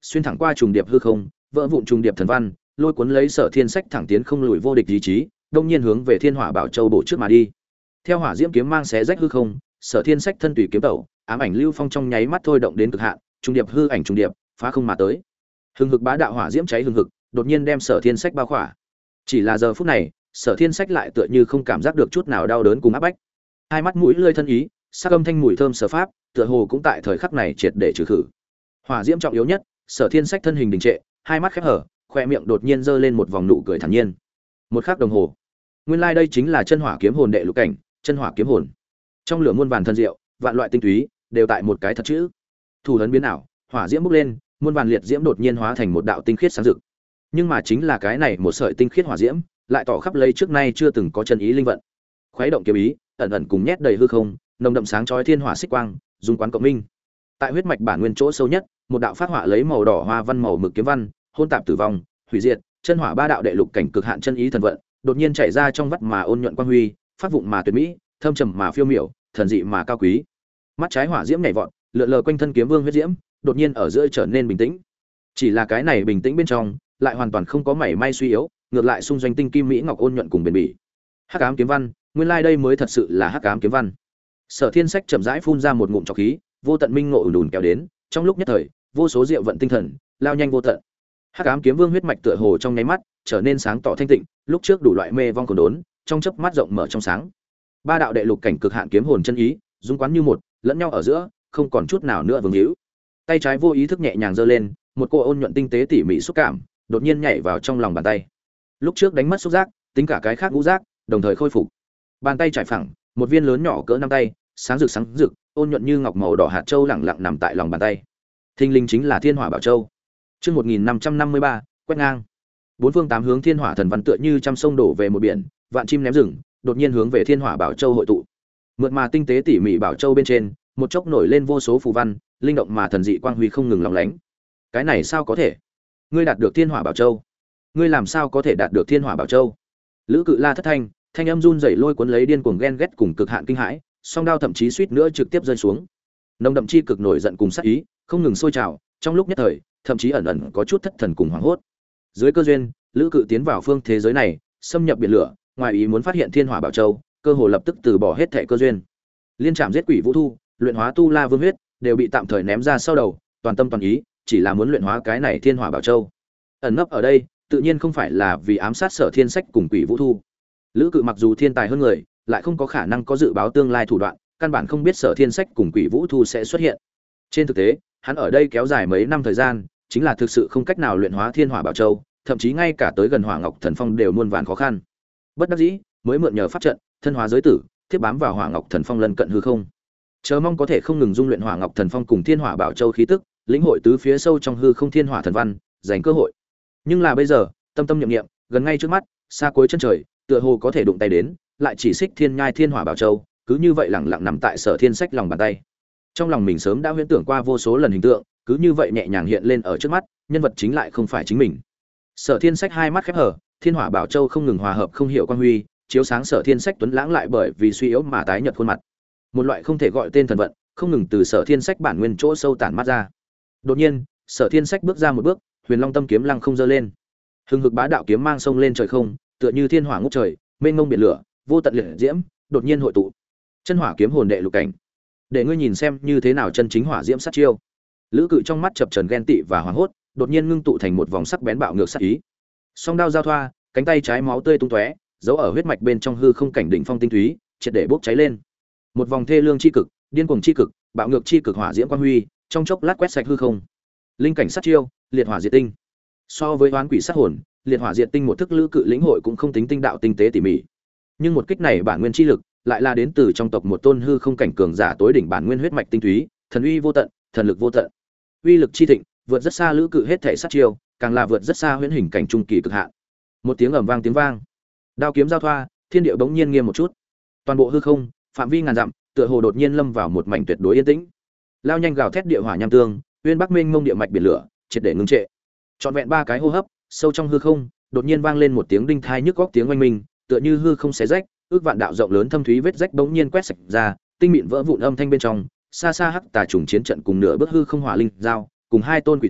xuyên thẳng qua trùng điệp hư không, vỡ vụn trùng điệp thần văn, lôi cuốn lấy Sở Thiên Sách thẳng tiến không lùi vô địch ý chí, đông nhiên hướng về Thiên Hỏa Bảo Châu bổ trước mà đi. Theo hỏa diễm kiếm mang xé rách hư không, Sở Thiên Sách thân tùy kiếm tẩu, ám ảnh lưu phong trong nháy mắt thôi động đến cực hạn, trùng điệp hư ảnh trùng điệp, phá không mà tới. Hừng hực bá đạo hỏa diễm cháy hừng hực, đột nhiên đem Sở Thiên Sách bao khỏa. Chỉ là giờ phút này, Sở Thiên Sách lại tựa như không cảm giác được chút nào đau đớn cùng áp bách. Hai mắt mũi lưỡi thân ý, sắc âm thanh mùi thơm sở pháp, tựa hồ cũng tại thời khắc này triệt để trừ khử. Hỏa diễm trọng yếu nhất, Sở Thiên Sách thân hình đình trệ, hai mắt khép hở, khoe miệng đột nhiên giơ lên một vòng nụ cười thản nhiên. Một khắc đồng hồ, nguyên lai đây chính là chân hỏa kiếm hồn đệ lục cảnh, chân hỏa kiếm hồn. Trong lửa muôn vàn thân diệu, vạn loại tinh túy, đều tại một cái thật chữ. Thủ ấn biến ảo, hỏa diễm bốc lên, muôn vàn liệt diễm đột nhiên hóa thành một đạo tinh khiết sáng rực. Nhưng mà chính là cái này một sợi tinh khiết hỏa diễm, lại tỏ khắp lấy trước nay chưa từng có chân ý linh vận. Khuấy động kiếm ý, ẩn ẩn cùng nhét đầy hư không, nồng đậm sáng chói thiên hỏa xích quang, dung quán cộng minh. Tại huyết mạch bản nguyên chỗ sâu nhất, một đạo phát họa lấy màu đỏ hoa văn màu mực kiếm văn, hôn tạp tử vong, hủy diệt, chân hỏa ba đạo đệ lục cảnh cực hạn chân ý thần vận, đột nhiên chảy ra trong vắt mà ôn nhuận quang huy, phát vụng mà tuyệt mỹ, thâm trầm mà phiêu miểu, thần dị mà cao quý. Mắt trái hỏa diễm nhảy vọt, lượn lờ quanh thân kiếm vương huyết diễm, đột nhiên ở giữa trở nên bình tĩnh. Chỉ là cái này bình tĩnh bên trong, lại hoàn toàn không có mảy may suy yếu, ngược lại xung doanh tinh kim mỹ ngọc ôn nhuận cùng bền bỉ. Hắc ám kiếm văn, nguyên lai đây mới thật sự là hắc ám kiếm văn. Sở Thiên Sách chậm rãi phun ra một ngụm trọc khí, vô tận minh ngộ ùn ùn kéo đến, trong lúc nhất thời, vô số diệu vận tinh thần, lao nhanh vô tận. Hắc ám kiếm vương huyết mạch tựa hồ trong nháy mắt trở nên sáng tỏ thanh tịnh, lúc trước đủ loại mê vong cồn đốn, trong chớp mắt rộng mở trong sáng. Ba đạo đệ lục cảnh cực hạn kiếm hồn chân ý, dung quán như một, lẫn nhau ở giữa, không còn chút nào nữa vương hữu. Tay trái vô ý thức nhẹ nhàng giơ lên, một cô ôn nhuận tinh tế tỉ mỉ xúc cảm, đột nhiên nhảy vào trong lòng bàn tay. Lúc trước đánh mất xúc giác, tính cả cái khác ngũ giác, đồng thời khôi phục. Bàn tay trải phẳng, một viên lớn nhỏ cỡ nắm tay, sáng rực, ôn nhuận như ngọc màu đỏ hạt châu lẳng lặng nằm tại lòng bàn tay. Thinh linh chính là Thiên Hỏa Bảo Châu. Chương 1553, quét ngang. Bốn phương tám hướng thiên hỏa thần văn tựa như trăm sông đổ về một biển, vạn chim ném rừng, đột nhiên hướng về Thiên Hỏa Bảo Châu hội tụ. Mượt mà tinh tế tỉ mỉ bảo châu bên trên, một chốc nổi lên vô số phù văn, linh động mà thần dị quang huy không ngừng lóng lánh. Cái này sao có thể? Ngươi đạt được Thiên Hỏa Bảo Châu? Ngươi làm sao có thể đạt được Thiên Hỏa Bảo Châu? Lữ Cự La thất thanh, thanh âm run rẩy lôi cuốn lấy điên cuồng ghen ghét cùng cực hạn kinh hãi, song đao thậm chí suýt nữa trực tiếp rơi xuống. Nồng đậm chi cực nổi giận cùng sát ý, không ngừng sôi trào, trong lúc nhất thời, thậm chí ẩn ẩn có chút thất thần cùng hoảng hốt. Dưới cơ duyên, Lữ Cự tiến vào phương thế giới này, xâm nhập biển lửa, ngoài ý muốn phát hiện Thiên Hỏa Bảo Châu, cơ hồ lập tức từ bỏ hết thảy cơ duyên. Liên trảm giết quỷ vũ thu, luyện hóa tu la vương huyết, đều bị tạm thời ném ra sau đầu, toàn tâm toàn ý, chỉ là muốn luyện hóa cái này Thiên Hỏa Bảo Châu. Ẩn nấp ở đây, tự nhiên không phải là vì ám sát Sở Thiên Sách cùng quỷ vũ thu. Lữ Cự mặc dù thiên tài hơn người, lại không có khả năng có dự báo tương lai thủ đoạn, căn bản không biết Sở Thiên Sách cùng quỷ vũ thu sẽ xuất hiện. Trên thực tế, hắn ở đây kéo dài mấy năm thời gian, chính là thực sự không cách nào luyện hóa Thiên Hỏa Bảo Châu, thậm chí ngay cả tới gần Hỏa Ngọc Thần Phong đều muôn vàn khó khăn. Bất đắc dĩ, mới mượn nhờ pháp trận, thân hóa giới tử, tiếp bám vào Hỏa Ngọc Thần Phong lân cận hư không. Chờ mong có thể không ngừng dung luyện Hỏa Ngọc Thần Phong cùng Thiên Hỏa Bảo Châu khí tức, lĩnh hội tứ phía sâu trong hư không Thiên Hỏa thần văn, giành cơ hội. Nhưng là bây giờ, tâm tâm niệm niệm, gần ngay trước mắt, xa cuối chân trời, tựa hồ có thể đụng tay đến, lại chỉ xích Thiên Nhai Thiên Hỏa Bảo Châu, cứ như vậy lẳng lặng nằm tại Sở Thiên Sách lòng bàn tay. Trong lòng mình sớm đã huyễn tưởng qua vô số lần hình tượng, cứ như vậy nhẹ nhàng hiện lên ở trước mắt, nhân vật chính lại không phải chính mình. Sở Thiên Sách hai mắt khép hờ, Thiên Hỏa Bảo Châu không ngừng hòa hợp không hiểu quang huy, chiếu sáng Sở Thiên Sách tuấn lãng lại bởi vì suy yếu mà tái nhợt khuôn mặt. Một loại không thể gọi tên thần vận, không ngừng từ Sở Thiên Sách bản nguyên chỗ sâu tản mát ra. Đột nhiên, Sở Thiên Sách bước ra một bước, Huyền Long Tâm kiếm lăng không giơ lên. Hưng hực bá đạo kiếm mang sông lên trời không, tựa như thiên hỏa ngút trời, mênh mông biển lửa, vô tận liệt diễm, đột nhiên hội tụ. Chân hỏa kiếm hồn đệ lục cảnh. Để ngươi nhìn xem như thế nào chân chính hỏa diễm sát chiêu. Lữ Cự trong mắt chập chờn ghen tị và hoảng hốt, đột nhiên ngưng tụ thành một vòng sắc bén bạo ngược sát ý. Song đao giao thoa, cánh tay trái máu tươi tung tóe, giấu ở huyết mạch bên trong hư không cảnh đỉnh phong tinh túy, triệt để bốc cháy lên. Một vòng thê lương chi cực, điên cuồng chi cực, bạo ngược chi cực hỏa diễm quang huy, trong chốc lát quét sạch hư không. Linh cảnh sát chiêu, liệt hỏa diệt tinh. So với oán quỷ sát hồn, liệt hỏa diệt tinh một thức Lữ Cự lĩnh hội cũng không tính tinh đạo tinh tế tỉ mỉ. Nhưng một kích này bản nguyên chi lực, lại là đến từ trong tộc một tôn hư không cảnh cường giả tối đỉnh bản nguyên huyết mạch tinh túy, thần uy vô tận, thần lực vô tận. Uy lực chi thịnh, vượt rất xa Lữ Cự hết thể sát chiêu, càng là vượt rất xa huyễn hình cảnh trung kỳ cực hạn. Một tiếng ầm vang tiếng vang, đao kiếm giao thoa, thiên địa bỗng nhiên nghiêm một chút. Toàn bộ hư không, phạm vi ngàn dặm, tựa hồ đột nhiên lâm vào một mảnh tuyệt đối yên tĩnh. Lao nhanh gào thét địa hỏa nham tương, uyên bắc mênh mông địa mạch biển lửa, triệt để ngưng trệ. Trọn vẹn ba cái hô hấp, sâu trong hư không, đột nhiên vang lên một tiếng đinh thai nhức góc tiếng oanh minh, tựa như hư không xé rách, ước vạn đạo rộng lớn thâm thúy vết rách bỗng nhiên quét sạch ra, tinh mịn vỡ vụn âm thanh bên trong, xa xa hắc tà trùng chiến trận cùng nửa bước hư không hỏa linh giao, cùng hai tôn quỷ tiêu,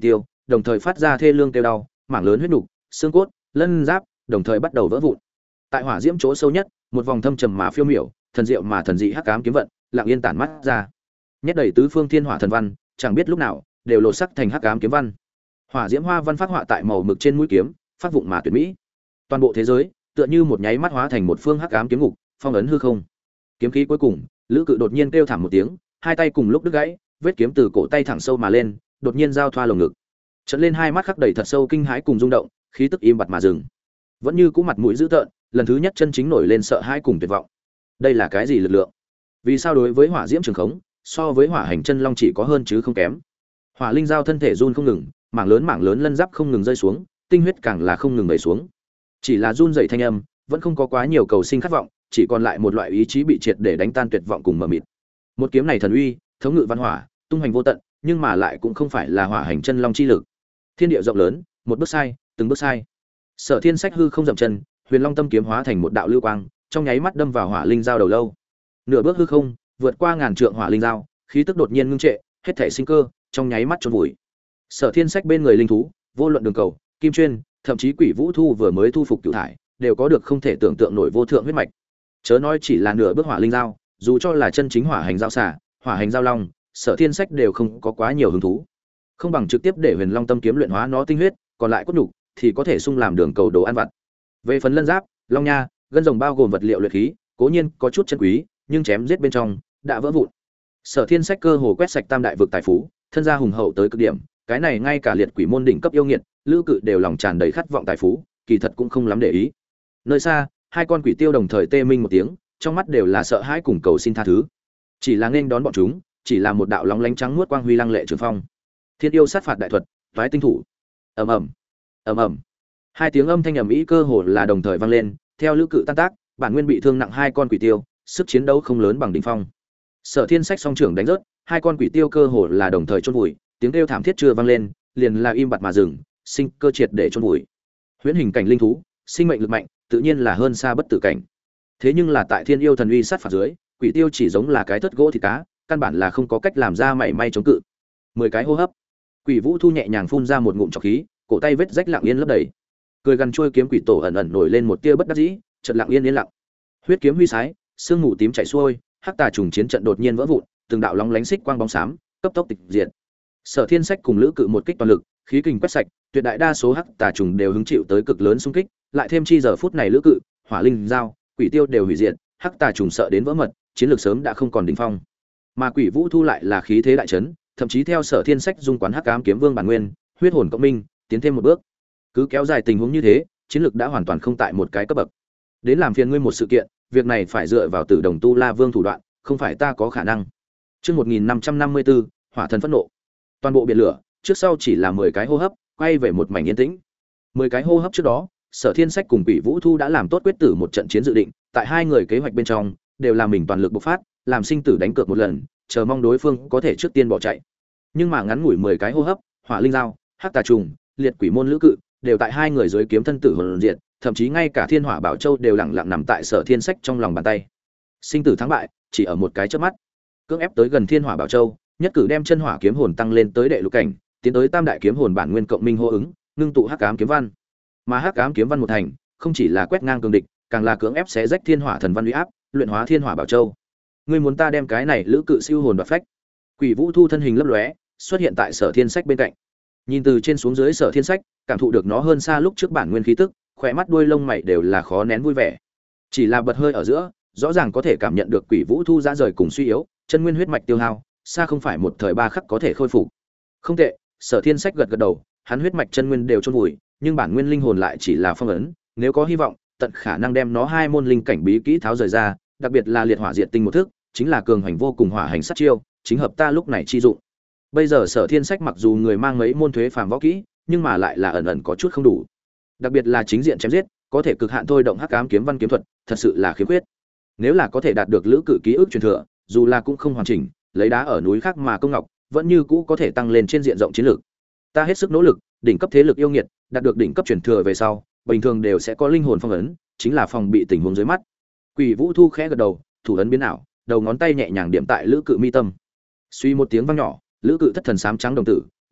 đồng thời phát ra thê lương kêu đau, mảng lớn huyết nục, xương cốt, lân giáp đồng thời bắt đầu vỡ vụn. Tại hỏa diễm chỗ sâu nhất, một vòng thâm trầm mà phiêu miểu, thần diệu mà thần dị hắc ám kiếm vận, lặng yên tản mắt ra. Nhét đầy tứ phương thiên hỏa thần văn, chẳng biết lúc nào đều lộ sắc thành hắc ám kiếm văn. Hỏa diễm hoa văn phát họa tại màu mực trên mũi kiếm, phát vụng mà tuyệt mỹ. Toàn bộ thế giới tựa như một nháy mắt hóa thành một phương hắc ám kiếm ngục, phong ấn hư không. Kiếm khí cuối cùng, Lữ Cự đột nhiên kêu thảm một tiếng, hai tay cùng lúc đứt gãy, vết kiếm từ cổ tay thẳng sâu mà lên, đột nhiên giao thoa lồng ngực. Trợn lên hai mắt khắc đầy thật sâu kinh hãi cùng rung động, khí tức im bặt mà dừng. Vẫn như cũ mặt mũi dữ tợn, lần thứ nhất chân chính nổi lên sợ hãi cùng tuyệt vọng. Đây là cái gì lực lượng? Vì sao đối với hỏa diễm trường khống, so với hỏa hành chân long chỉ có hơn chứ không kém? Hỏa linh giao thân thể run không ngừng, mảng lớn lân giáp không ngừng rơi xuống, tinh huyết càng là không ngừng vẩy xuống. Chỉ là run rẩy thanh âm, vẫn không có quá nhiều cầu sinh khát vọng, chỉ còn lại một loại ý chí bị triệt để đánh tan tuyệt vọng cùng mờ mịt. Một kiếm này thần uy, thống ngự văn hỏa, tung hoành vô tận, nhưng mà lại cũng không phải là hỏa hành chân long chi lực. Thiên địa rộng lớn, một bước sai, từng bước sai. Sở Thiên Sách hư không dậm chân, Huyền Long tâm kiếm hóa thành một đạo lưu quang, trong nháy mắt đâm vào hỏa linh giao đầu lâu. Nửa bước hư không, vượt qua ngàn trượng hỏa linh giao, khí tức đột nhiên ngưng trệ, hết thể sinh cơ, trong nháy mắt chôn vùi. Sở Thiên Sách bên người linh thú, vô luận đường cầu, kim chuyên, thậm chí Quỷ Vũ Thu vừa mới thu phục cửu thải, đều có được không thể tưởng tượng nổi vô thượng huyết mạch. Chớ nói chỉ là nửa bước hỏa linh giao, dù cho là chân chính hỏa hành giao xả, hỏa hành giao long, Sở Thiên Sách đều không có quá nhiều hứng thú. Không bằng trực tiếp để Huyền Long tâm kiếm luyện hóa nó tinh huyết, còn lại cốt nhục thì có thể sung làm đường cầu đồ ăn vặt. Về phần lân giáp, long nha, gân rồng bao gồm vật liệu luyện khí, cố nhiên có chút chân quý, nhưng chém giết bên trong đã vỡ vụn. Sở Thiên Sách cơ hồ quét sạch tam đại vực tài phú, thân gia hùng hậu tới cực điểm, cái này ngay cả liệt quỷ môn đỉnh cấp yêu nghiệt, Lữ Cự đều lòng tràn đầy khát vọng tài phú, kỳ thật cũng không lắm để ý. Nơi xa, hai con quỷ tiêu đồng thời tê minh một tiếng, trong mắt đều là sợ hãi cùng cầu xin tha thứ. Chỉ là nên đón bọn chúng, chỉ là một đạo lóng lánh trắng muốt quang huy lăng lệ trường phong. Thiên yêu sát phạt đại thuật, toái tinh thủ. Ầm ầm, ầm ầm. Hai tiếng âm thanh ầm ĩ cơ hồ là đồng thời vang lên, theo Lữ Cự tan tác, bản nguyên bị thương nặng hai con quỷ tiêu, sức chiến đấu không lớn bằng đỉnh phong. Sở Thiên Sách song trưởng đánh rớt, hai con quỷ tiêu cơ hồ là đồng thời chôn vùi, tiếng kêu thảm thiết chưa vang lên, liền là im bặt mà dừng, sinh cơ triệt để chôn vùi. Huyễn hình cảnh linh thú, sinh mệnh lực mạnh, tự nhiên là hơn xa bất tử cảnh. Thế nhưng là tại Thiên yêu thần uy sát phạt dưới, quỷ tiêu chỉ giống là cái thất gỗ thịt cá, căn bản là không có cách làm ra mảy may chống cự. 10 cái hô hấp, Quỷ Vũ Thu nhẹ nhàng phun ra một ngụm trọc khí, cổ tay vết rách lặng yên lấp đầy. Cười gần trôi kiếm quỷ tổ ẩn ẩn nổi lên một tia bất đắc dĩ, chợt lặng yên lặng. Huyết kiếm huy sái, sương mù tím chảy xuôi, hắc tà trùng chiến trận đột nhiên vỡ vụn, từng đạo lóng lánh xích quang bóng xám, cấp tốc tịch diệt. Sở Thiên Sách cùng Lữ Cự một kích toàn lực, khí kình quét sạch, tuyệt đại đa số hắc tà trùng đều hứng chịu tới cực lớn xung kích, lại thêm chi giờ phút này Lữ Cự, Hỏa Linh Giao, Quỷ Tiêu đều hủy diệt, hắc tà trùng sợ đến vỡ mật, chiến lược sớm đã không còn đỉnh phong. Mà Quỷ Vũ Thu lại là khí thế đại chấn, thậm chí theo Sở Thiên Sách dung quán hắc ám kiếm vương bản nguyên, huyết hồn cộng minh, tiến thêm một bước. Cứ kéo dài tình huống như thế, chiến lược đã hoàn toàn không tại một cái cấp bậc. Đến làm phiền ngươi một sự kiện, việc này phải dựa vào Tử Đồng Tu La Vương thủ đoạn, không phải ta có khả năng. Chương 1554, Hỏa thần phẫn nộ. Toàn bộ biển lửa, trước sau chỉ là 10 cái hô hấp, quay về một mảnh yên tĩnh. 10 cái hô hấp trước đó, Sở Thiên Sách cùng Quỷ Vũ Thu đã làm tốt quyết tử một trận chiến dự định, tại hai người kế hoạch bên trong, đều là mình toàn lực bộc phát, làm sinh tử đánh cược một lần, chờ mong đối phương có thể trước tiên bỏ chạy. Nhưng mà ngắn ngủi 10 cái hô hấp, Hỏa Linh Giao, Hắc Tà Trùng, Liệt Quỷ Môn Lữ Cự, đều tại hai người dưới kiếm thân tử hồn diệt, thậm chí ngay cả Thiên Hỏa Bảo Châu đều lặng lặng nằm tại Sở Thiên Sách trong lòng bàn tay. Sinh tử thắng bại, chỉ ở một cái chớp mắt. Cưỡng ép tới gần Thiên Hỏa Bảo Châu, nhất cử đem chân hỏa kiếm hồn tăng lên tới đệ lục cảnh, tiến tới tam đại kiếm hồn bản nguyên cộng minh hô ứng, ngưng tụ hắc ám kiếm văn. Mà hắc ám kiếm văn một thành, không chỉ là quét ngang cường địch, càng là cưỡng ép xé rách Thiên Hỏa thần văn uy áp, luyện hóa Thiên Hỏa Bảo Châu. Ngươi muốn ta đem cái này Lữ Cự siêu hồn đoạt phách? Quỷ Vũ Thu thân hình lấp lóe, xuất hiện tại Sở Thiên Sách bên cạnh. Nhìn từ trên xuống dưới Sở Thiên Sách, cảm thụ được nó hơn xa lúc trước bản nguyên khí tức, khóe mắt đuôi lông mày đều là khó nén vui vẻ. Chỉ là bật hơi ở giữa, rõ ràng có thể cảm nhận được Quỷ Vũ Thu ra rời cùng suy yếu, chân nguyên huyết mạch tiêu hao, xa không phải một thời ba khắc có thể khôi phục. Không tệ, Sở Thiên Sách gật gật đầu, hắn huyết mạch chân nguyên đều chôn vùi, nhưng bản nguyên linh hồn lại chỉ là phong ấn, nếu có hy vọng, tận khả năng đem nó hai môn linh cảnh bí kỹ tháo rời ra, đặc biệt là liệt hỏa diệt tinh một thức, chính là cường hành vô cùng hỏa hành sát chiêu, chính hợp ta lúc này chi dụng. Bây giờ Sở Thiên Sách mặc dù người mang mấy môn thuế phàm võ kỹ, nhưng mà lại là ẩn ẩn có chút không đủ. Đặc biệt là chính diện chém giết, có thể cực hạn thôi động hắc ám kiếm văn kiếm thuật, thật sự là khiếm khuyết. Nếu là có thể đạt được Lữ Cự ký ức truyền thừa, dù là cũng không hoàn chỉnh, lấy đá ở núi khác mà công ngọc, vẫn như cũ có thể tăng lên trên diện rộng chiến lược. Ta hết sức nỗ lực, đỉnh cấp thế lực yêu nghiệt, đạt được đỉnh cấp truyền thừa về sau, bình thường đều sẽ có linh hồn phong ấn, chính là phòng bị tình huống dưới mắt. Quỷ Vũ Thu khẽ gật đầu, thủ ấn biến ảo, đầu ngón tay nhẹ nhàng điểm tại Lữ Cự mi tâm. Suy một tiếng vang nhỏ, Lữ Cự thất thần xám trắng đồng tử,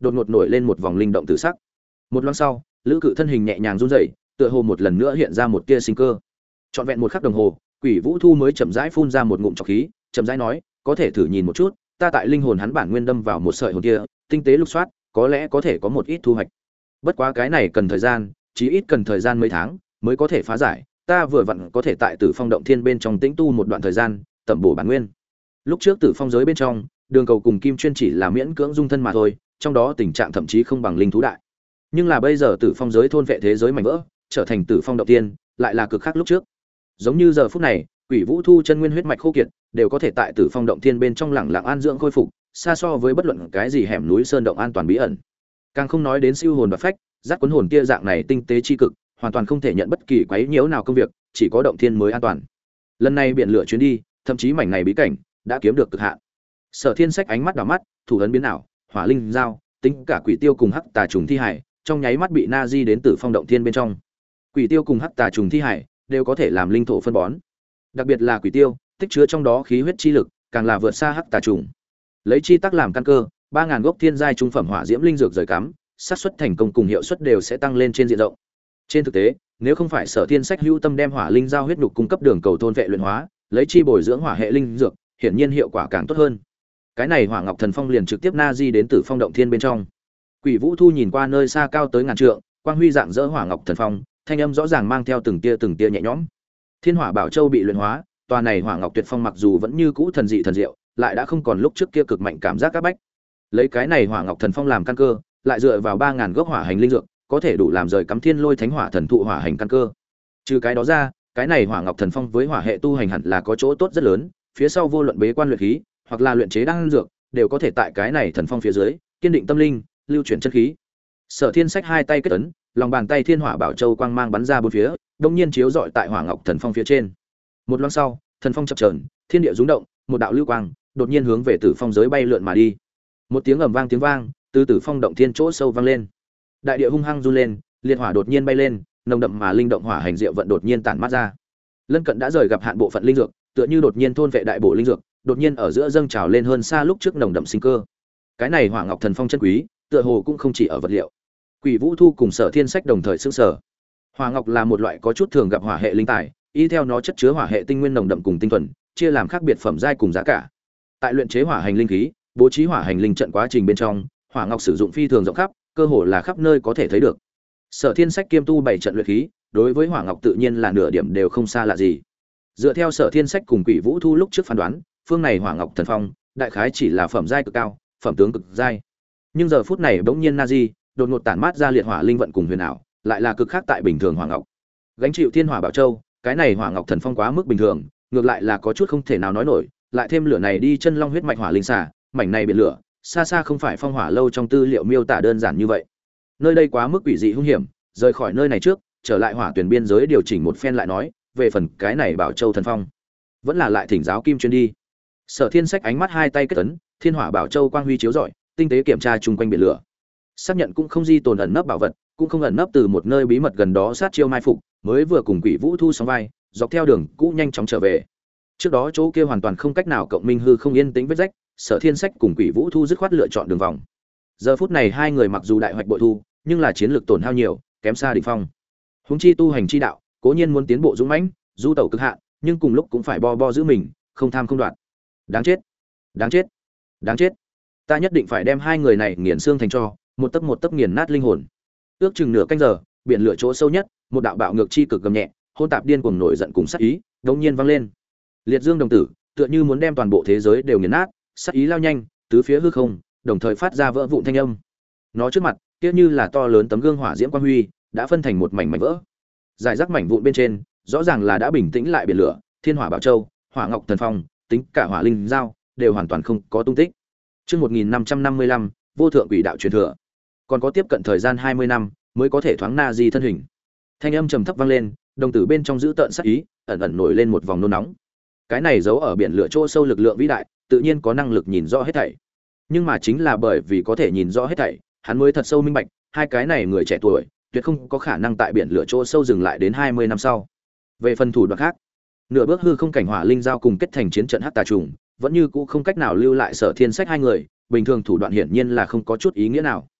đột ngột nổi lên một vòng linh động tử sắc. Một loáng sau, lữ cự thân hình nhẹ nhàng run rẩy, tựa hồ một lần nữa hiện ra một tia sinh cơ. Trọn vẹn một khắc đồng hồ, Quỷ Vũ Thu mới chậm rãi phun ra một ngụm trọc khí, chậm rãi nói, có thể thử nhìn một chút, ta tại linh hồn hắn bản nguyên đâm vào một sợi hồn kia, tinh tế lục soát, có lẽ có thể có một ít thu hoạch. Bất quá cái này cần thời gian, chí ít cần thời gian mấy tháng mới có thể phá giải, ta vừa vặn có thể tại Tử Phong động thiên bên trong tĩnh tu một đoạn thời gian, tẩm bổ bản nguyên. Lúc trước Tử Phong giới bên trong, Đường Cầu cùng Kim Chuyên chỉ là miễn cưỡng dung thân mà thôi, trong đó tình trạng thậm chí không bằng linh thú đại. Nhưng là bây giờ Tử Phong giới thôn vệ thế giới mảnh vỡ, trở thành Tử Phong động thiên, lại là cực khác lúc trước. Giống như giờ phút này, Quỷ Vũ Thu chân nguyên huyết mạch khô kiệt, đều có thể tại Tử Phong động thiên bên trong lẳng lặng an dưỡng khôi phục, xa so với bất luận cái gì hẻm núi sơn động an toàn bí ẩn. Càng không nói đến siêu hồn và phách, giác cuốn hồn kia dạng này tinh tế chi cực, hoàn toàn không thể nhận bất kỳ quấy nhiễu nào công việc, chỉ có động thiên mới an toàn. Lần này biển lửa chuyến đi, thậm chí mảnh này bí cảnh đã kiếm được cực hạn. Sở Thiên Sách ánh mắt đảo mắt, thủ ấn biến ảo, hỏa linh giao, tính cả quỷ tiêu cùng hắc tà trùng thi hải, trong nháy mắt bị na di đến Tử Phong động thiên bên trong. Quỷ tiêu cùng hắc tà trùng thi hải đều có thể làm linh thổ phân bón. Đặc biệt là quỷ tiêu, tích chứa trong đó khí huyết chi lực, càng là vượt xa hắc tà trùng. Lấy chi tác làm căn cơ, 3000 gốc thiên giai trung phẩm hỏa diễm linh dược rời cắm, xác suất thành công cùng hiệu suất đều sẽ tăng lên trên diện rộng. Trên thực tế, nếu không phải Sở Thiên Sách hữu tâm đem hỏa linh giao huyết nhục cung cấp Đường Cầu thôn vệ luyện hóa, lấy chi bồi dưỡng hỏa hệ linh dược, hiển nhiên hiệu quả càng tốt hơn. Cái này Hỏa Ngọc Thần Phong liền trực tiếp na di đến Tử Phong động thiên bên trong. Quỷ Vũ Thu nhìn qua nơi xa cao tới ngàn trượng, quang huy dạng dỡ Hỏa Ngọc Thần Phong, thanh âm rõ ràng mang theo từng tia nhẹ nhõm. Thiên Hỏa Bảo Châu bị luyện hóa, tòa này Hỏa Ngọc Tuyệt Phong mặc dù vẫn như cũ thần dị thần diệu, lại đã không còn lúc trước kia cực mạnh cảm giác các bách. Lấy cái này Hỏa Ngọc Thần Phong làm căn cơ, lại dựa vào 3000 gốc hỏa hành linh dược, có thể đủ làm rời cắm Thiên Lôi Thánh Hỏa thần thụ hỏa hành căn cơ. Trừ cái đó ra, cái này Hỏa Ngọc Thần Phong với hỏa hệ tu hành hẳn là có chỗ tốt rất lớn, phía sau vô luận bế quan luyện khí, hoặc là luyện chế đan dược, đều có thể tại cái này thần phong phía dưới, kiên định tâm linh, lưu chuyển chân khí. Sở Thiên Sách hai tay kết ấn, lòng bàn tay Thiên Hỏa Bảo Châu quang mang bắn ra bốn phía, đông nhiên chiếu rọi tại Hỏa Ngọc Thần Phong phía trên. Một loáng sau, thần phong chập chờn, thiên địa rung động, một đạo lưu quang đột nhiên hướng về Tử Phong giới bay lượn mà đi. Một tiếng ầm vang từ Tử Phong động thiên chỗ sâu vang lên. Đại địa hung hăng run lên, liệt hỏa đột nhiên bay lên, nồng đậm mà linh động hỏa hành diệu vận đột nhiên tản mát ra. Lân cận đã rời gặp hạn bộ phận linh dược, tựa như đột nhiên thôn vệ đại bộ linh dược, đột nhiên ở giữa dâng trào lên hơn xa lúc trước nồng đậm sinh cơ. Cái này Hỏa Ngọc Thần Phong chân quý, tựa hồ cũng không chỉ ở vật liệu. Quỷ Vũ Thu cùng Sở Thiên Sách đồng thời sững sờ. Hỏa ngọc là một loại có chút thường gặp hỏa hệ linh tài, y theo nó chất chứa hỏa hệ tinh nguyên nồng đậm cùng tinh thuần, chia làm khác biệt phẩm giai cùng giá cả. Tại luyện chế hỏa hành linh khí, bố trí hỏa hành linh trận quá trình bên trong, hỏa ngọc sử dụng phi thường rộng khắp, cơ hồ là khắp nơi có thể thấy được. Sở Thiên Sách kiêm tu 7 trận luyện khí, đối với hỏa ngọc tự nhiên là nửa điểm đều không xa lạ gì. Dựa theo Sở Thiên Sách cùng Quỷ Vũ Thu lúc trước phán đoán, phương này hỏa ngọc thần phong, đại khái chỉ là phẩm giai cực cao, phẩm tướng cực giai. Nhưng giờ phút này bỗng nhiên Nazi, đột ngột tản mát ra liệt hỏa linh vận cùng huyền ảo, lại là cực khác tại bình thường hỏa ngọc. Gánh chịu Thiên Hỏa Bảo Châu, cái này hỏa ngọc thần phong quá mức bình thường, ngược lại là có chút không thể nào nói nổi, lại thêm lửa này đi chân long huyết mạch hỏa linh xà, mảnh này biển lửa, xa xa không phải phong hỏa lâu trong tư liệu miêu tả đơn giản như vậy. Nơi đây quá mức quỷ dị hung hiểm, rời khỏi nơi này trước, trở lại hỏa tuyển biên giới điều chỉnh một phen lại nói, về phần cái này Bảo Châu thần phong, vẫn là lại thỉnh giáo Kim Chuyên đi. Sở Thiên Sách ánh mắt hai tay kết ấn, Thiên Hỏa Bảo Châu quang huy chiếu rọi, tinh tế kiểm tra chung quanh biển lửa. Xác nhận cũng không di tồn ẩn nấp bảo vật, cũng không ẩn nấp từ một nơi bí mật gần đó sát chiêu mai phục, mới vừa cùng Quỷ Vũ Thu sóng vai, dọc theo đường cũ nhanh chóng trở về. Trước đó chỗ kia hoàn toàn không cách nào cộng minh hư không yên tĩnh vết rách, Sở Thiên Sách cùng Quỷ Vũ Thu dứt khoát lựa chọn đường vòng. Giờ phút này hai người mặc dù đại hoạch bội thu, nhưng là chiến lược tổn hao nhiều, kém xa đỉnh phong. Huống chi tu hành chi đạo, cố nhiên muốn tiến bộ dũng mãnh, du tẩu cực hạn, nhưng cùng lúc cũng phải bo bo giữ mình, không tham không đoạt. Đáng chết, đáng chết, đáng chết. Ta nhất định phải đem hai người này nghiền xương thành tro, một tấc nghiền nát linh hồn. Ước chừng nửa canh giờ, biển lửa chỗ sâu nhất, một đạo bạo ngược chi cực gầm nhẹ, hôn tạp điên cuồng nổi giận cùng sát ý, đột nhiên vang lên. Liệt Dương đồng tử, tựa như muốn đem toàn bộ thế giới đều nghiền nát, sát ý lao nhanh, tứ phía hư không, đồng thời phát ra vỡ vụn thanh âm. Nó trước mặt, kia như là to lớn tấm gương hỏa diễm quang huy, đã phân thành một mảnh mảnh vỡ. Giải rác mảnh vụn bên trên, rõ ràng là đã bình tĩnh lại biển lửa, Thiên Hỏa Bảo Châu, Hỏa Ngọc Thần Phong, tính cả Hỏa Linh Giao, đều hoàn toàn không có tung tích. Chương 1555, vô thượng quỷ đạo truyền thừa. Còn có tiếp cận thời gian 20 năm mới có thể thoáng na di thân hình. Thanh âm trầm thấp vang lên, đồng tử bên trong giữ tợn sát ý, ẩn ẩn nổi lên một vòng nôn nóng. Cái này giấu ở biển lửa chỗ sâu lực lượng vĩ đại, tự nhiên có năng lực nhìn rõ hết thảy. Nhưng mà chính là bởi vì có thể nhìn rõ hết thảy, hắn mới thật sâu minh bạch, hai cái này người trẻ tuổi, tuyệt không có khả năng tại biển lửa chỗ sâu dừng lại đến 20 năm sau. Về phần thủ đoạn khác, nửa bước hư không cảnh hỏa linh giao cùng kết thành chiến trận hắc tà trùng, vẫn như cũ không cách nào lưu lại Sở Thiên Sách hai người, bình thường thủ đoạn hiển nhiên là không có chút ý nghĩa nào.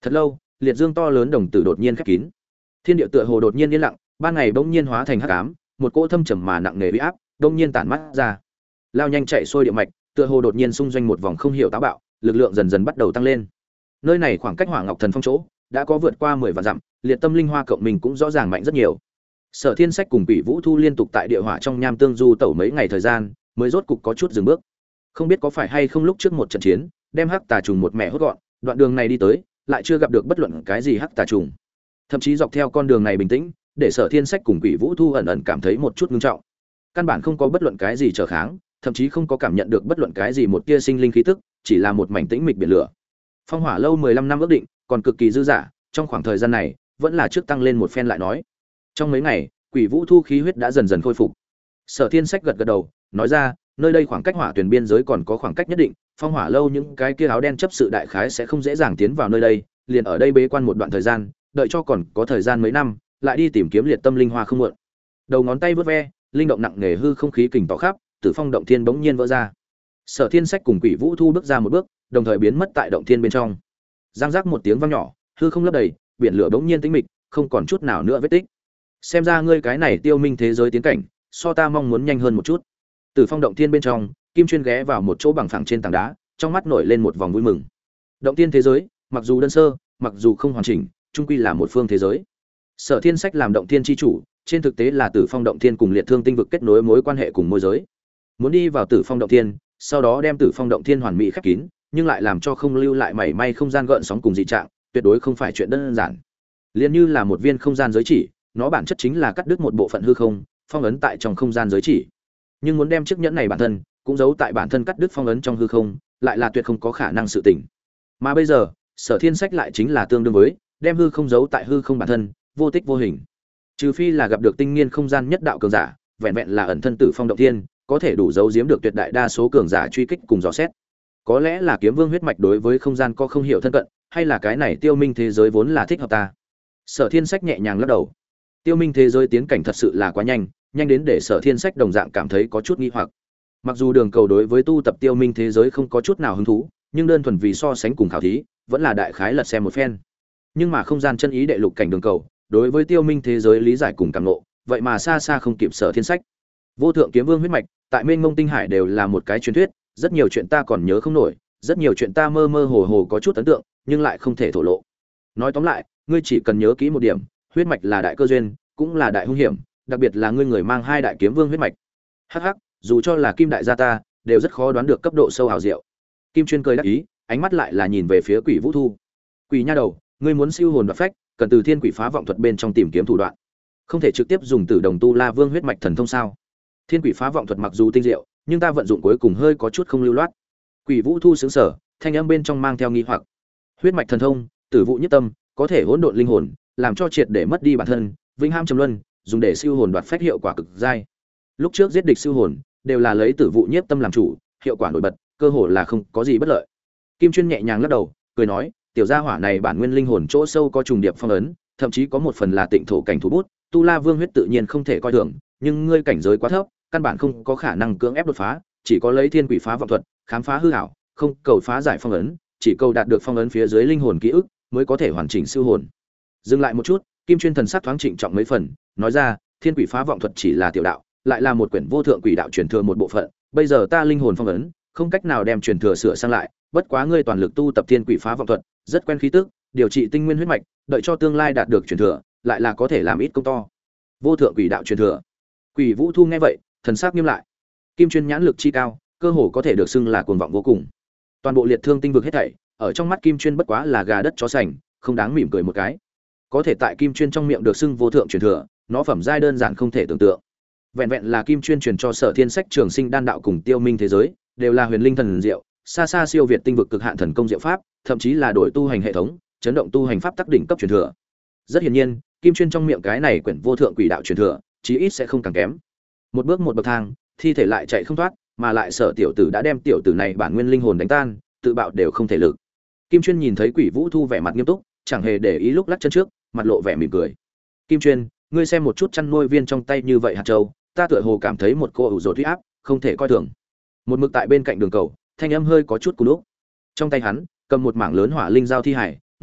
Thật lâu, liệt dương to lớn đồng tử đột nhiên khép kín. Thiên địa tựa hồ đột nhiên yên lặng, ban ngày bỗng nhiên hóa thành hắc ám, một cỗ thâm trầm mà nặng nề uy áp, bỗng nhiên tản mắt ra. Lao nhanh chạy xuôi địa mạch, tựa hồ đột nhiên xung doanh một vòng không hiểu táo bạo, lực lượng dần dần bắt đầu tăng lên. Nơi này khoảng cách Hỏa Ngọc Thần Phong chỗ, đã có vượt qua 10 vạn dặm, liệt tâm linh hoa cộng mình cũng rõ ràng mạnh rất nhiều. Sở Thiên Sách cùng Quỷ Vũ Thu liên tục tại địa hỏa trong nham tương du tẩu mấy ngày thời gian, mới rốt cục có chút dừng bước. Không biết có phải hay không lúc trước một trận chiến, đem hắc tà trùng một mẹ hốt gọn, đoạn đường này đi tới, lại chưa gặp được bất luận cái gì hắc tà trùng. Thậm chí dọc theo con đường này bình tĩnh, để Sở Thiên Sách cùng Quỷ Vũ Thu ẩn ẩn cảm thấy một chút ngưng trọng. Căn bản không có bất luận cái gì trở kháng, thậm chí không có cảm nhận được bất luận cái gì một tia sinh linh khí tức, chỉ là một mảnh tĩnh mịch biển lửa. Phong Hỏa lâu 15 năm ước định, còn cực kỳ dư dả, trong khoảng thời gian này, vẫn là trước tăng lên một phen lại nói. Trong mấy ngày, Quỷ Vũ Thu khí huyết đã dần dần khôi phục. Sở Thiên Sách gật gật đầu, nói ra, nơi đây khoảng cách Hỏa Tuyển biên giới còn có khoảng cách nhất định, Phong Hỏa lâu những cái kia áo đen chấp sự đại khái sẽ không dễ dàng tiến vào nơi đây, liền ở đây bế quan một đoạn thời gian, đợi cho còn có thời gian mấy năm, lại đi tìm kiếm liệt tâm linh hoa không muộn. Đầu ngón tay vớt ve, linh động nặng nề hư không khí kình tỏ khắp, Tử Phong động thiên bỗng nhiên vỡ ra. Sở Thiên Sách cùng Quỷ Vũ Thu bước ra một bước, đồng thời biến mất tại động thiên bên trong. Giang giác một tiếng vang nhỏ, hư không lấp đầy, biển lửa bỗng nhiên tĩnh mịch, không còn chút nào nữa vết tích. Xem ra ngươi cái này tiêu minh thế giới tiến cảnh, so ta mong muốn nhanh hơn một chút. Tử Phong động thiên bên trong, Kim Chuyên ghé vào một chỗ bằng phẳng trên tảng đá, trong mắt nổi lên một vòng vui mừng. Động thiên thế giới, mặc dù đơn sơ, mặc dù không hoàn chỉnh, chung quy là một phương thế giới. Sở Thiên Sách làm động thiên chi chủ, trên thực tế là Tử Phong động thiên cùng Liệt Thương tinh vực kết nối mối quan hệ cùng môi giới. Muốn đi vào Tử Phong động thiên, sau đó đem Tử Phong động thiên hoàn mỹ khép kín, nhưng lại làm cho không lưu lại mảy may không gian gợn sóng cùng dị trạng, tuyệt đối không phải chuyện đơn giản. Liên như là một viên không gian giới chỉ, nó bản chất chính là cắt đứt một bộ phận hư không, phong ấn tại trong không gian giới chỉ. Nhưng muốn đem chiếc nhẫn này bản thân cũng giấu tại bản thân cắt đứt phong ấn trong hư không, lại là tuyệt không có khả năng sự tình. Mà bây giờ, Sở Thiên Sách lại chính là tương đương với đem hư không giấu tại hư không bản thân, vô tích vô hình. Trừ phi là gặp được tinh nghiên không gian nhất đạo cường giả, vẹn vẹn là ẩn thân Tử Phong động thiên, có thể đủ giấu giếm được tuyệt đại đa số cường giả truy kích cùng dò xét. Có lẽ là Kiếm Vương huyết mạch đối với không gian có không hiểu thân cận, hay là cái này tiêu minh thế giới vốn là thích hợp ta. Sở Thiên Sách nhẹ nhàng lắc đầu. Tiêu minh thế giới tiến cảnh thật sự là quá nhanh, nhanh đến để Sở Thiên Sách đồng dạng cảm thấy có chút nghi hoặc. Mặc dù đường cầu đối với tu tập tiêu minh thế giới không có chút nào hứng thú, nhưng đơn thuần vì so sánh cùng khảo thí, vẫn là đại khái lật xem một phen. Nhưng mà không gian chân ý đệ lục cảnh đường cầu, đối với tiêu minh thế giới lý giải cùng cảm ngộ, vậy mà xa xa không kịp Sở Thiên Sách. Vô thượng kiếm vương huyết mạch, tại mênh mông tinh hải đều là một cái truyền thuyết, rất nhiều chuyện ta còn nhớ không nổi, rất nhiều chuyện ta mơ mơ hồ hồ có chút ấn tượng, nhưng lại không thể thổ lộ. Nói tóm lại, ngươi chỉ cần nhớ kỹ một điểm, huyết mạch là đại cơ duyên, cũng là đại hung hiểm, đặc biệt là ngươi người mang hai đại kiếm vương huyết mạch. Hắc hắc, dù cho là Kim đại gia ta, đều rất khó đoán được cấp độ sâu hào diệu. Kim Chuyên cười đắc ý, ánh mắt lại là nhìn về phía Quỷ Vũ Thu. Quỷ nha đầu, ngươi muốn siêu hồn và phách, cần từ Thiên Quỷ phá vọng thuật bên trong tìm kiếm thủ đoạn, không thể trực tiếp dùng Tử Đồng Tu La Vương huyết mạch thần thông sao? Thiên Quỷ phá vọng thuật mặc dù tinh diệu, nhưng ta vận dụng cuối cùng hơi có chút không lưu loát. Quỷ Vũ Thu sững sờ, thanh âm bên trong mang theo nghi hoặc. Huyết mạch thần thông, Tử vụ nhất tâm, có thể hỗn độn linh hồn, làm cho triệt để mất đi bản thân, vĩnh ham trầm luân, dùng để siêu hồn đoạt phách hiệu quả cực dai. Lúc trước giết địch siêu hồn, đều là lấy Tử vụ nhiếp tâm làm chủ, hiệu quả nổi bật, cơ hồ là không có gì bất lợi. Kim Chuyên nhẹ nhàng lắc đầu, cười nói, tiểu gia hỏa này bản nguyên linh hồn chỗ sâu có trùng điệp phong ấn, thậm chí có một phần là tịnh thổ cảnh thủ bút, Tu La Vương huyết tự nhiên không thể coi thường, nhưng ngươi cảnh giới quá thấp, căn bản không có khả năng cưỡng ép đột phá, chỉ có lấy Thiên Quỷ phá vọng thuật, khám phá hư ảo, không cầu phá giải phong ấn, chỉ cầu đạt được phong ấn phía dưới linh hồn ký ức, mới có thể hoàn chỉnh siêu hồn. Dừng lại một chút, Kim Chuyên thần sắc thoáng trịnh trọng mấy phần, nói ra, Thiên Quỷ phá vọng thuật chỉ là tiểu đạo, lại là một quyển vô thượng quỷ đạo truyền thừa một bộ phận, bây giờ ta linh hồn phong ấn, không cách nào đem truyền thừa sửa sang lại, bất quá ngươi toàn lực tu tập Thiên Quỷ phá vọng thuật, rất quen khí tức, điều trị tinh nguyên huyết mạch, đợi cho tương lai đạt được truyền thừa, lại là có thể làm ít công to. Vô thượng quỷ đạo truyền thừa. Quỷ Vũ Thu nghe vậy, thần sắc nghiêm lại. Kim Chuyên nhãn lực chi cao, cơ hồ có thể được xưng là cuồng vọng vô cùng. Toàn bộ Liệt Thương tinh vực hết thảy, ở trong mắt Kim Chuyên bất quá là gà đất chó sành, không đáng mỉm cười một cái. Có thể tại Kim Chuyên trong miệng được xưng vô thượng truyền thừa, nó phẩm giai đơn giản không thể tưởng tượng. Vẹn vẹn là Kim Chuyên truyền cho Sở Thiên Sách Trường Sinh đan đạo cùng Tiêu Minh thế giới, đều là huyền linh thần diệu, xa xa siêu việt tinh vực cực hạn thần công diệu pháp, thậm chí là đổi tu hành hệ thống, chấn động tu hành pháp tắc đỉnh cấp truyền thừa. Rất hiển nhiên, Kim Chuyên trong miệng cái này quyển vô thượng quỷ đạo truyền thừa, chí ít sẽ không càng kém. Một bước một bậc thang, thi thể lại chạy không thoát, mà lại Sở tiểu tử đã đem tiểu tử này bản nguyên linh hồn đánh tan, tự bạo đều không thể lực. Kim Chuyên nhìn thấy Quỷ Vũ Thu vẻ mặt nghiêm túc, chẳng hề để ý lúc lắc chân trước, mặt lộ vẻ mỉm cười. Kim Chuyên, ngươi xem một chút chăn nuôi viên trong tay như vậy hạt châu, ta tựa hồ cảm thấy một cô ủ rột uy áp, không thể coi thường. Một mực tại bên cạnh đường cầu, thanh âm hơi có chút cú lúc. Trong tay hắn cầm một mảng lớn hỏa linh giao thi hải,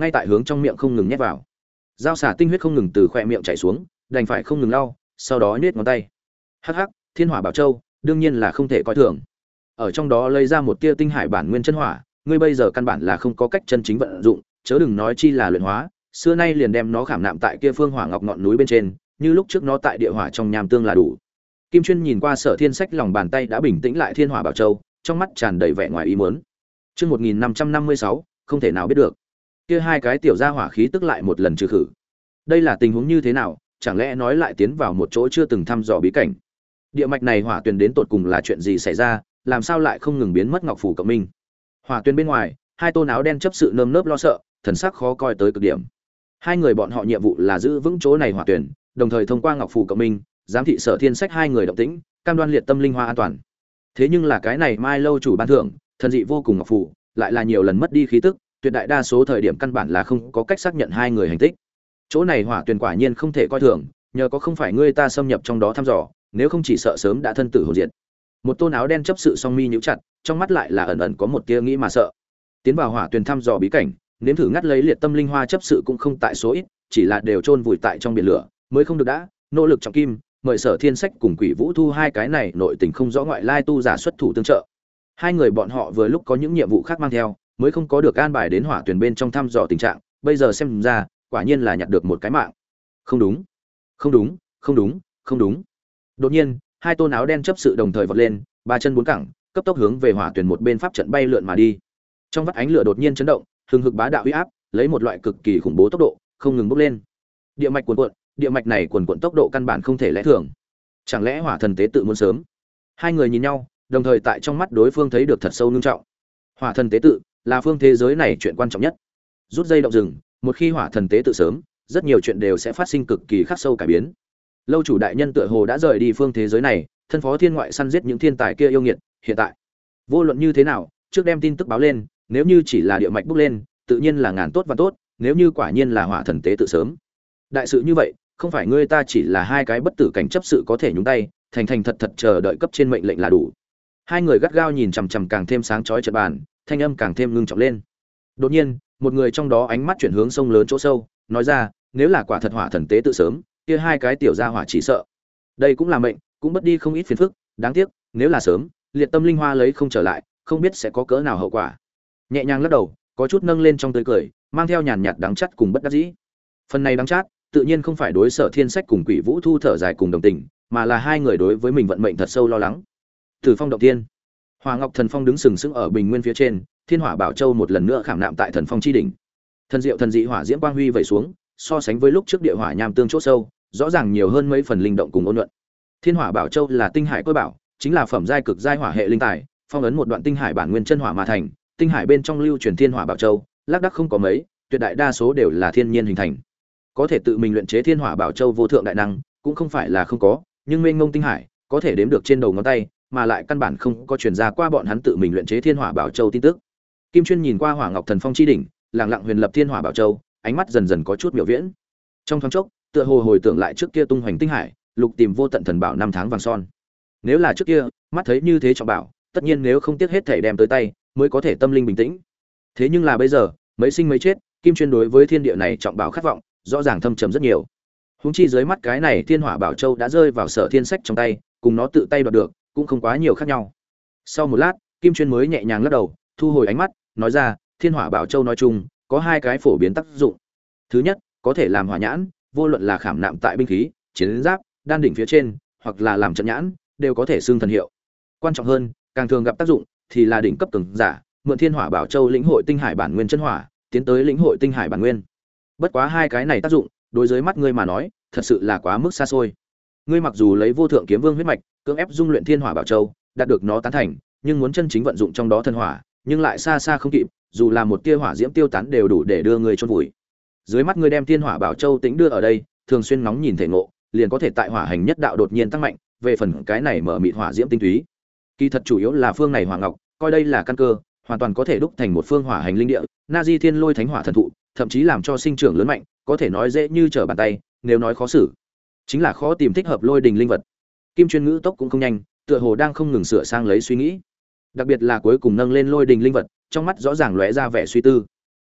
ngay tại hướng trong miệng không ngừng nhét vào. Dao xả tinh huyết không ngừng từ khóe miệng chảy xuống, đành phải không ngừng lau, sau đó nhét ngón tay. Hắc hắc, Thiên Hỏa Bảo Châu, đương nhiên là không thể coi thường. Ở trong đó lấy ra một tia tinh hải bản nguyên chân hỏa, ngươi bây giờ căn bản là không có cách chân chính vận dụng, chớ đừng nói chi là luyện hóa, xưa nay liền đem nó khảm nạm tại kia phương hỏa ngọc ngọn núi bên trên, như lúc trước nó tại địa hỏa trong nham tương là đủ. Kim Chuyên nhìn qua Sở Thiên Sách lòng bàn tay đã bình tĩnh lại Thiên Hỏa Bảo Châu, trong mắt tràn đầy vẻ ngoài ý muốn. Chương 1556, không thể nào biết được. Kia hai cái tiểu gia hỏa khí tức lại một lần trừ khử. Đây là tình huống như thế nào, chẳng lẽ nói lại tiến vào một chỗ chưa từng thăm dò bí cảnh. Địa mạch này hỏa tuyền đến tột cùng là chuyện gì xảy ra, làm sao lại không ngừng biến mất ngọc phủ cộng minh. Hỏa tuyền bên ngoài, hai tôn áo đen chấp sự nơm nớp lo sợ, thần sắc khó coi tới cực điểm. Hai người bọn họ nhiệm vụ là giữ vững chỗ này hỏa tuyền, đồng thời thông qua ngọc phủ cộng minh, giám thị Sở Thiên Sách hai người động tĩnh, cam đoan liệt tâm linh hoa an toàn. Thế nhưng là cái này Mai lâu chủ ban thưởng, thần dị vô cùng ngọc phủ, lại là nhiều lần mất đi khí tức, tuyệt đại đa số thời điểm căn bản là không có cách xác nhận hai người hành tích. Chỗ này hỏa tuyền quả nhiên không thể coi thường, nhờ có không phải ngươi ta xâm nhập trong đó thăm dò, nếu không chỉ sợ sớm đã thân tử hồn diệt. Một tôn áo đen chấp sự song mi nhíu chặt, trong mắt lại là ẩn ẩn có một tia nghĩ mà sợ. Tiến vào hỏa tuyền thăm dò bí cảnh, nếm thử ngắt lấy liệt tâm linh hoa chấp sự cũng không tại số ít, chỉ là đều chôn vùi tại trong biển lửa, mới không được đã, nỗ lực trọng kim, mời Sở Thiên Sách cùng Quỷ Vũ Thu hai cái này nội tình không rõ ngoại lai tu giả xuất thủ tương trợ. Hai người bọn họ vừa lúc có những nhiệm vụ khác mang theo, mới không có được an bài đến hỏa tuyển bên trong thăm dò tình trạng, bây giờ xem ra, quả nhiên là nhặt được một cái mạng. Không đúng, không đúng, không đúng, không đúng. Đột nhiên, hai tôn áo đen chấp sự đồng thời vọt lên, ba chân bốn cẳng, cấp tốc hướng về hỏa tuyển một bên pháp trận bay lượn mà đi. Trong vắt ánh lửa đột nhiên chấn động, hừng hực bá đạo uy áp, lấy một loại cực kỳ khủng bố tốc độ, không ngừng bốc lên. Địa mạch cuồn cuộn, địa mạch này cuồn cuộn tốc độ căn bản không thể lẽ thường. Chẳng lẽ hỏa thần tế tự muốn sớm? Hai người nhìn nhau, đồng thời tại trong mắt đối phương thấy được thật sâu nghiêm trọng. Hỏa thần tế tự là phương thế giới này chuyện quan trọng nhất. Rút dây động rừng, một khi hỏa thần tế tự sớm, rất nhiều chuyện đều sẽ phát sinh cực kỳ khắc sâu cải biến. Lâu chủ đại nhân tựa hồ đã rời đi phương thế giới này, thân phó thiên ngoại săn giết những thiên tài kia yêu nghiệt, hiện tại vô luận như thế nào, trước đem tin tức báo lên, nếu như chỉ là địa mạch bốc lên, tự nhiên là ngàn tốt và tốt, nếu như quả nhiên là hỏa thần tế tự sớm. Đại sự như vậy, không phải ngươi ta chỉ là hai cái bất tử cảnh chấp sự có thể nhúng tay, thành thành thật thật chờ đợi cấp trên mệnh lệnh là đủ. Hai người gắt gao nhìn chằm chằm càng thêm sáng chói trận bàn, thanh âm càng thêm ngưng trọng lên. Đột nhiên, một người trong đó ánh mắt chuyển hướng sông lớn chỗ sâu, nói ra, nếu là quả thật hỏa thần tế tự sớm, kia hai cái tiểu gia hỏa chỉ sợ. Đây cũng là mệnh, cũng mất đi không ít phiền phức, đáng tiếc, nếu là sớm, liệt tâm linh hoa lấy không trở lại, không biết sẽ có cỡ nào hậu quả. Nhẹ nhàng lắc đầu, có chút nâng lên trong tươi cười, mang theo nhàn nhạt đắng chát cùng bất đắc dĩ. Phần này đắng chát, tự nhiên không phải đối Sở Thiên Sách cùng Quỷ Vũ Thu thở dài cùng đồng tình, mà là hai người đối với mình vận mệnh thật sâu lo lắng. Tử Phong động tiên, Hỏa Ngọc Thần Phong đứng sừng sững ở bình nguyên phía trên, Thiên Hỏa Bảo Châu một lần nữa khảm nạm tại Thần Phong chi đỉnh. Thần diệu thần dị hỏa diễm quang huy vẩy xuống, so sánh với lúc trước địa hỏa nham tương chỗ sâu, rõ ràng nhiều hơn mấy phần linh động cùng ôn nhuận. Thiên Hỏa Bảo Châu là tinh hải cơ bảo, chính là phẩm giai cực giai hỏa hệ linh tài, phong ấn một đoạn tinh hải bản nguyên chân hỏa mà thành, tinh hải bên trong lưu truyền Thiên Hỏa Bảo Châu, lác đác không có mấy, tuyệt đại đa số đều là thiên nhiên hình thành. Có thể tự mình luyện chế Thiên Hỏa Bảo Châu vô thượng đại năng, cũng không phải là không có, nhưng mênh mông tinh hải, có thể đếm được trên đầu ngón tay, mà lại căn bản không có truyền ra qua bọn hắn tự mình luyện chế Thiên Hỏa Bảo Châu tin tức. Kim Chuyên nhìn qua Hỏa Ngọc Thần Phong chi đỉnh, lặng lặng huyền lập Thiên Hỏa Bảo Châu, ánh mắt dần dần có chút miểu viễn. Trong thoáng chốc, tựa hồ hồi tưởng lại trước kia tung hoành tinh hải, lục tìm vô tận thần bảo năm tháng vàng son. Nếu là trước kia, mắt thấy như thế trọng bảo, tất nhiên nếu không tiếc hết thảy đem tới tay, mới có thể tâm linh bình tĩnh. Thế nhưng là bây giờ, mấy sinh mấy chết, Kim Chuyên đối với thiên địa này trọng bảo khát vọng, rõ ràng thâm trầm rất nhiều. Huống chi dưới mắt cái này Thiên Hỏa Bảo Châu đã rơi vào Sở Thiên Sách trong tay, cùng nó tự tay đoạt được, cũng không quá nhiều khác nhau. Sau một lát, Kim Chuyên mới nhẹ nhàng lắc đầu, thu hồi ánh mắt, nói ra, Thiên Hỏa Bảo Châu nói chung, có hai cái phổ biến tác dụng. Thứ nhất, có thể làm hỏa nhãn, vô luận là khảm nạm tại binh khí, chiến giáp, đan đỉnh phía trên, hoặc là làm trận nhãn, đều có thể xưng thần hiệu. Quan trọng hơn, càng thường gặp tác dụng thì là đỉnh cấp cường giả, mượn Thiên Hỏa Bảo Châu lĩnh hội tinh hải bản nguyên chân hỏa, tiến tới lĩnh hội tinh hải bản nguyên. Bất quá hai cái này tác dụng, đối với mắt ngươi mà nói, thật sự là quá mức xa xôi. Ngươi mặc dù lấy vô thượng kiếm vương huyết mạch, cưỡng ép dung luyện Thiên Hỏa Bảo Châu, đạt được nó tán thành, nhưng muốn chân chính vận dụng trong đó thần hỏa, nhưng lại xa xa không kịp, dù là một tia hỏa diễm tiêu tán đều đủ để đưa ngươi chôn vùi. Dưới mắt ngươi đem Thiên Hỏa Bảo Châu tĩnh đưa ở đây, thường xuyên ngóng nhìn thể ngộ, liền có thể tại hỏa hành nhất đạo đột nhiên tăng mạnh, về phần cái này mở mịt hỏa diễm tinh túy, kỳ thật chủ yếu là phương này hỏa ngọc, coi đây là căn cơ, hoàn toàn có thể đúc thành một phương hỏa hành linh địa, Na Di Thiên Lôi Thánh Hỏa thần thụ, thậm chí làm cho sinh trưởng lớn mạnh, có thể nói dễ như trở bàn tay, nếu nói khó xử, chính là khó tìm thích hợp lôi đình linh vật. Kim Chuyên ngữ tốc cũng không nhanh, tựa hồ đang không ngừng sửa sang lấy suy nghĩ. Đặc biệt là cuối cùng nâng lên lôi đình linh vật, trong mắt rõ ràng lóe ra vẻ suy tư.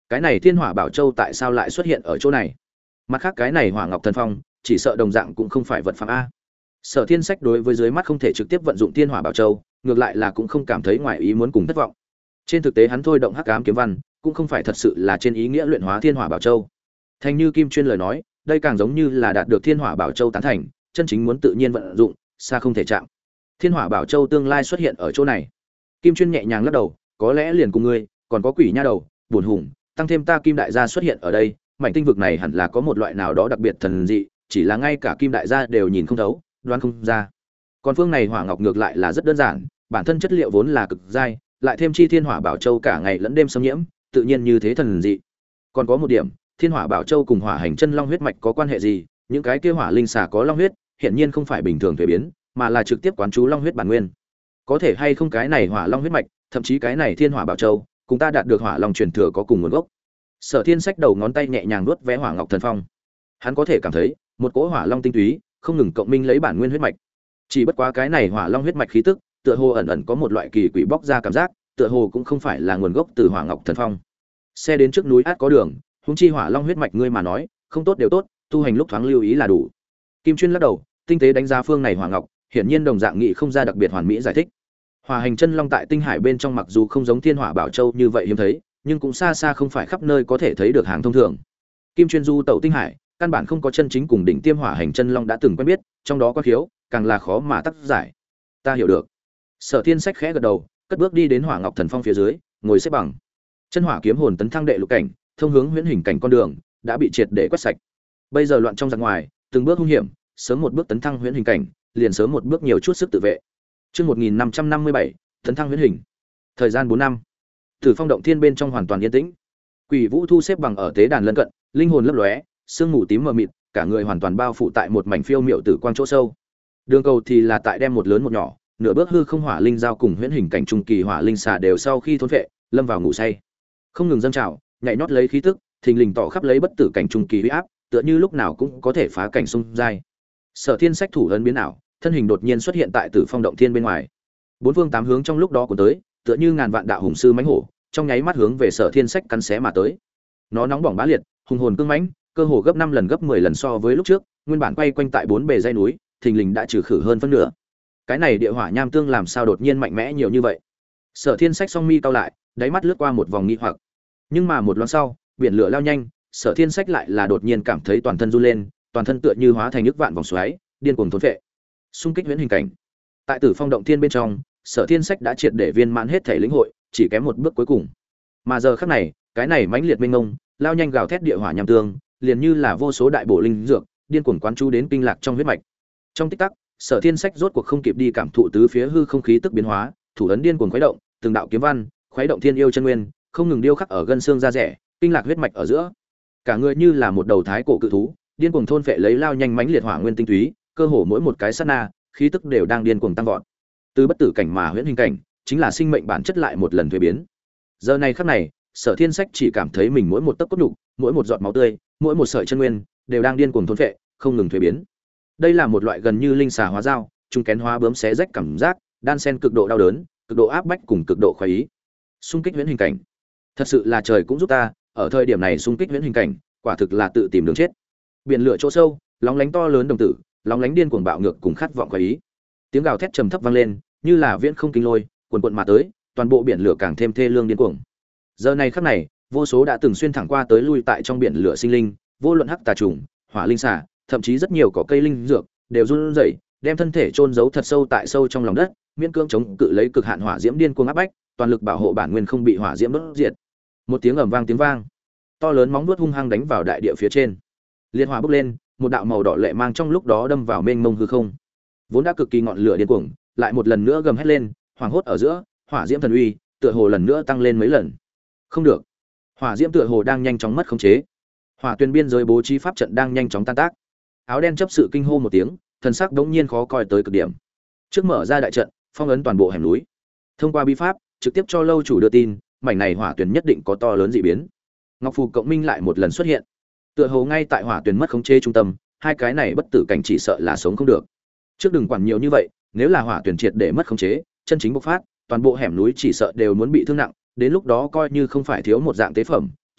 cái này thiên hỏa bảo châu tại sao lại xuất hiện ở chỗ này? Mặt khác cái này hỏa ngọc thần phong chỉ sợ đồng dạng cũng không phải vật phẩm a. Sở Thiên Sách đối với dưới mắt không thể trực tiếp vận dụng thiên hỏa bảo châu, ngược lại là cũng không cảm thấy ngoài ý muốn cùng thất vọng. Trên thực tế hắn thôi động hắc ám kiếm văn, cũng không phải thật sự là trên ý nghĩa luyện hóa thiên hỏa bảo châu. Thành như Kim Chuyên lời nói, đây càng giống như là đạt được thiên hỏa bảo châu tán thành, chân chính muốn tự nhiên vận dụng, xa không thể chạm. Thiên hỏa bảo châu tương lai xuất hiện ở chỗ này. Kim Chuyên nhẹ nhàng lắc đầu, có lẽ liền cùng ngươi, còn có quỷ nha đầu, buồn hùng, tăng thêm ta Kim đại gia xuất hiện ở đây, mảnh tinh vực này hẳn là có một loại nào đó đặc biệt thần dị, chỉ là ngay cả Kim đại gia đều nhìn không thấu, đoán không ra. Còn phương này hỏa ngọc ngược lại là rất đơn giản, bản thân chất liệu vốn là cực dai, lại thêm chi thiên hỏa bảo châu cả ngày lẫn đêm xâm nhiễm, tự nhiên như thế thần dị. Còn có một điểm, thiên hỏa bảo châu cùng hỏa hành chân long huyết mạch có quan hệ gì? Những cái kia hỏa linh xà có long huyết, hiển nhiên không phải bình thường thuế biến, mà là trực tiếp quán chú long huyết bản nguyên. Có thể hay không cái này hỏa long huyết mạch, thậm chí cái này thiên hỏa bảo châu, cùng ta đạt được hỏa long truyền thừa có cùng nguồn gốc. Sở Thiên Sách đầu ngón tay nhẹ nhàng nuốt vé hỏa ngọc thần phong. Hắn có thể cảm thấy, một cỗ hỏa long tinh túy, không ngừng cộng minh lấy bản nguyên huyết mạch. Chỉ bất quá cái này hỏa long huyết mạch khí tức, tựa hồ ẩn ẩn có một loại kỳ quỷ bóc ra cảm giác, tựa hồ cũng không phải là nguồn gốc từ hỏa ngọc thần phong. Xe đến trước núi át có đường, huống chi hỏa long huyết mạch ngươi mà nói, không tốt đều tốt, tu hành lúc thoáng lưu ý là đủ. Kim Chuyên lắc đầu, tinh tế đánh giá phương này hỏa ngọc, hiển nhiên đồng dạng nghị không ra đặc biệt hoàn mỹ giải thích. Hỏa hành chân long tại tinh hải bên trong mặc dù không giống thiên hỏa bảo châu như vậy hiếm thấy, nhưng cũng xa xa không phải khắp nơi có thể thấy được hàng thông thường. Kim Chuyên du tẩu tinh hải, căn bản không có chân chính cùng đỉnh tiêm hỏa hành chân long đã từng quen biết, trong đó có khiếu, càng là khó mà tác giải. Ta hiểu được. Sở Thiên Sách khẽ gật đầu, cất bước đi đến hỏa ngọc thần phong phía dưới, ngồi xếp bằng. Chân hỏa kiếm hồn tấn thăng đệ lục cảnh, thông hướng huyễn hình cảnh con đường đã bị triệt để quét sạch. Bây giờ loạn trong giặc ngoài, từng bước hung hiểm, sớm một bước tấn thăng huyễn hình cảnh, liền sớm một bước nhiều chút sức tự vệ. Chương 1557, tấn thăng huyễn hình. Thời gian 4 năm. Tử Phong động thiên bên trong hoàn toàn yên tĩnh. Quỷ Vũ thu xếp bằng ở tế đàn lân cận, linh hồn lấp lóe, sương mù tím mờ mịt, cả người hoàn toàn bao phủ tại một mảnh phiêu miệu tử quang chỗ sâu. Đường cầu thì là tại đem một lớn một nhỏ, nửa bước hư không hỏa linh giao cùng huyễn hình cảnh trung kỳ hỏa linh xà đều sau khi thôn phệ, lâm vào ngủ say. Không ngừng dâng trào, nhảy nhót lấy khí tức, thình lình tỏ khắp lấy bất tử cảnh trung kỳ uy áp, tựa như lúc nào cũng có thể phá cảnh xung giai. Sở Thiên Sách thủ ấn biến ảo, thân hình đột nhiên xuất hiện tại Tử Phong động thiên bên ngoài. Bốn phương tám hướng trong lúc đó của tới, tựa như ngàn vạn đạo hùng sư mãnh hổ, trong nháy mắt hướng về Sở Thiên Sách cắn xé mà tới. Nó nóng bỏng bá liệt, hùng hồn cương mãnh, cơ hồ gấp 5 lần gấp 10 lần so với lúc trước, nguyên bản quay quanh tại bốn bề dãy núi, thình lình đã trừ khử hơn phân nửa. Cái này địa hỏa nham tương làm sao đột nhiên mạnh mẽ nhiều như vậy? Sở Thiên Sách song mi cau lại, đáy mắt lướt qua một vòng nghi hoặc. Nhưng mà một loáng sau, biển lửa lao nhanh, Sở Thiên Sách lại là đột nhiên cảm thấy toàn thân run lên, toàn thân tựa như hóa thành nước vạn vòng xoáy, điên cuồng thôn phệ. Xung kích huyễn hình cảnh. Tại Tử Phong động thiên bên trong, Sở Thiên Sách đã triệt để viên mãn hết thể lĩnh hội, chỉ kém một bước cuối cùng. Mà giờ khắc này, cái này mãnh liệt mênh mông, lao nhanh gào thét địa hỏa nham tương, liền như là vô số đại bổ linh dược, điên cuồng quán chú đến kinh lạc trong huyết mạch. Trong tích tắc, Sở Thiên Sách rốt cuộc không kịp đi cảm thụ tứ phía hư không khí tức biến hóa, thủ ấn điên cuồng khuấy động, từng đạo kiếm văn, khuấy động thiên yêu chân nguyên, không ngừng điêu khắc ở gân xương da rẻ, kinh lạc huyết mạch ở giữa. Cả người như là một đầu thái cổ cự thú, điên cuồng thôn phệ lấy lao nhanh mãnh liệt hỏa nguyên tinh túy, cơ hồ mỗi một cái sát na, khí tức đều đang điên cuồng tăng vọt. Từ bất tử cảnh mà huyễn hình cảnh, chính là sinh mệnh bản chất lại một lần thuế biến. Giờ này khắc này, Sở Thiên Sách chỉ cảm thấy mình mỗi một tấc cốt nhục, mỗi một giọt máu tươi, mỗi một sợi chân nguyên, đều đang điên cuồng thôn phệ, không ngừng thuế biến. Đây là một loại gần như linh xà hóa dao, trung kén hóa bướm xé rách cảm giác, đan xen cực độ đau đớn, cực độ áp bách cùng cực độ khoái ý. Xung kích huyễn hình cảnh. Thật sự là trời cũng giúp ta, ở thời điểm này xung kích huyễn hình cảnh, quả thực là tự tìm đường chết. Biển lửa chỗ sâu, lóng lánh to lớn đồng tử, lóng lánh điên cuồng bạo ngược cùng khát vọng khoái ý. Tiếng gào thét trầm thấp vang lên, như là viễn không kinh lôi, cuồn cuộn mà tới, toàn bộ biển lửa càng thêm thê lương điên cuồng. Giờ này khắc này, vô số đã từng xuyên thẳng qua tới lui tại trong biển lửa sinh linh, vô luận hắc tà trùng, hỏa linh xà, thậm chí rất nhiều cỏ cây linh dược, đều run rẩy, đem thân thể chôn giấu thật sâu tại sâu trong lòng đất, miễn cưỡng chống cự lấy cực hạn hỏa diễm điên cuồng áp bách, toàn lực bảo hộ bản nguyên không bị hỏa diễm đốt diệt. Một tiếng ầm vang tiếng vang, to lớn móng vuốt hung hăng đánh vào đại địa phía trên. Liệt hỏa bốc lên, một đạo màu đỏ lệ mang trong lúc đó đâm vào mênh mông hư không. Vốn đã cực kỳ ngọn lửa điên cuồng, lại một lần nữa gầm hét lên, hoảng hốt ở giữa, hỏa diễm thần uy, tựa hồ lần nữa tăng lên mấy lần. Không được, hỏa diễm tựa hồ đang nhanh chóng mất khống chế. Hỏa tuyên biên giới bố trí pháp trận đang nhanh chóng tan tác. Áo đen chấp sự kinh hô một tiếng, thần sắc đống nhiên khó coi tới cực điểm. Trước mở ra đại trận, phong ấn toàn bộ hẻm núi. Thông qua bí pháp, trực tiếp cho lâu chủ đưa tin, mảnh này hỏa tuyển nhất định có to lớn dị biến. Ngọc phù cộng minh lại một lần xuất hiện. Tựa hồ ngay tại hỏa tuyển mất khống chế trung tâm, hai cái này bất tử cảnh chỉ sợ là sống không được. Trước đừng quản nhiều như vậy, nếu là hỏa tuyển triệt để mất khống chế, chân chính bộc phát, toàn bộ hẻm núi chỉ sợ đều muốn bị thương nặng, đến lúc đó coi như không phải thiếu một dạng tế phẩm,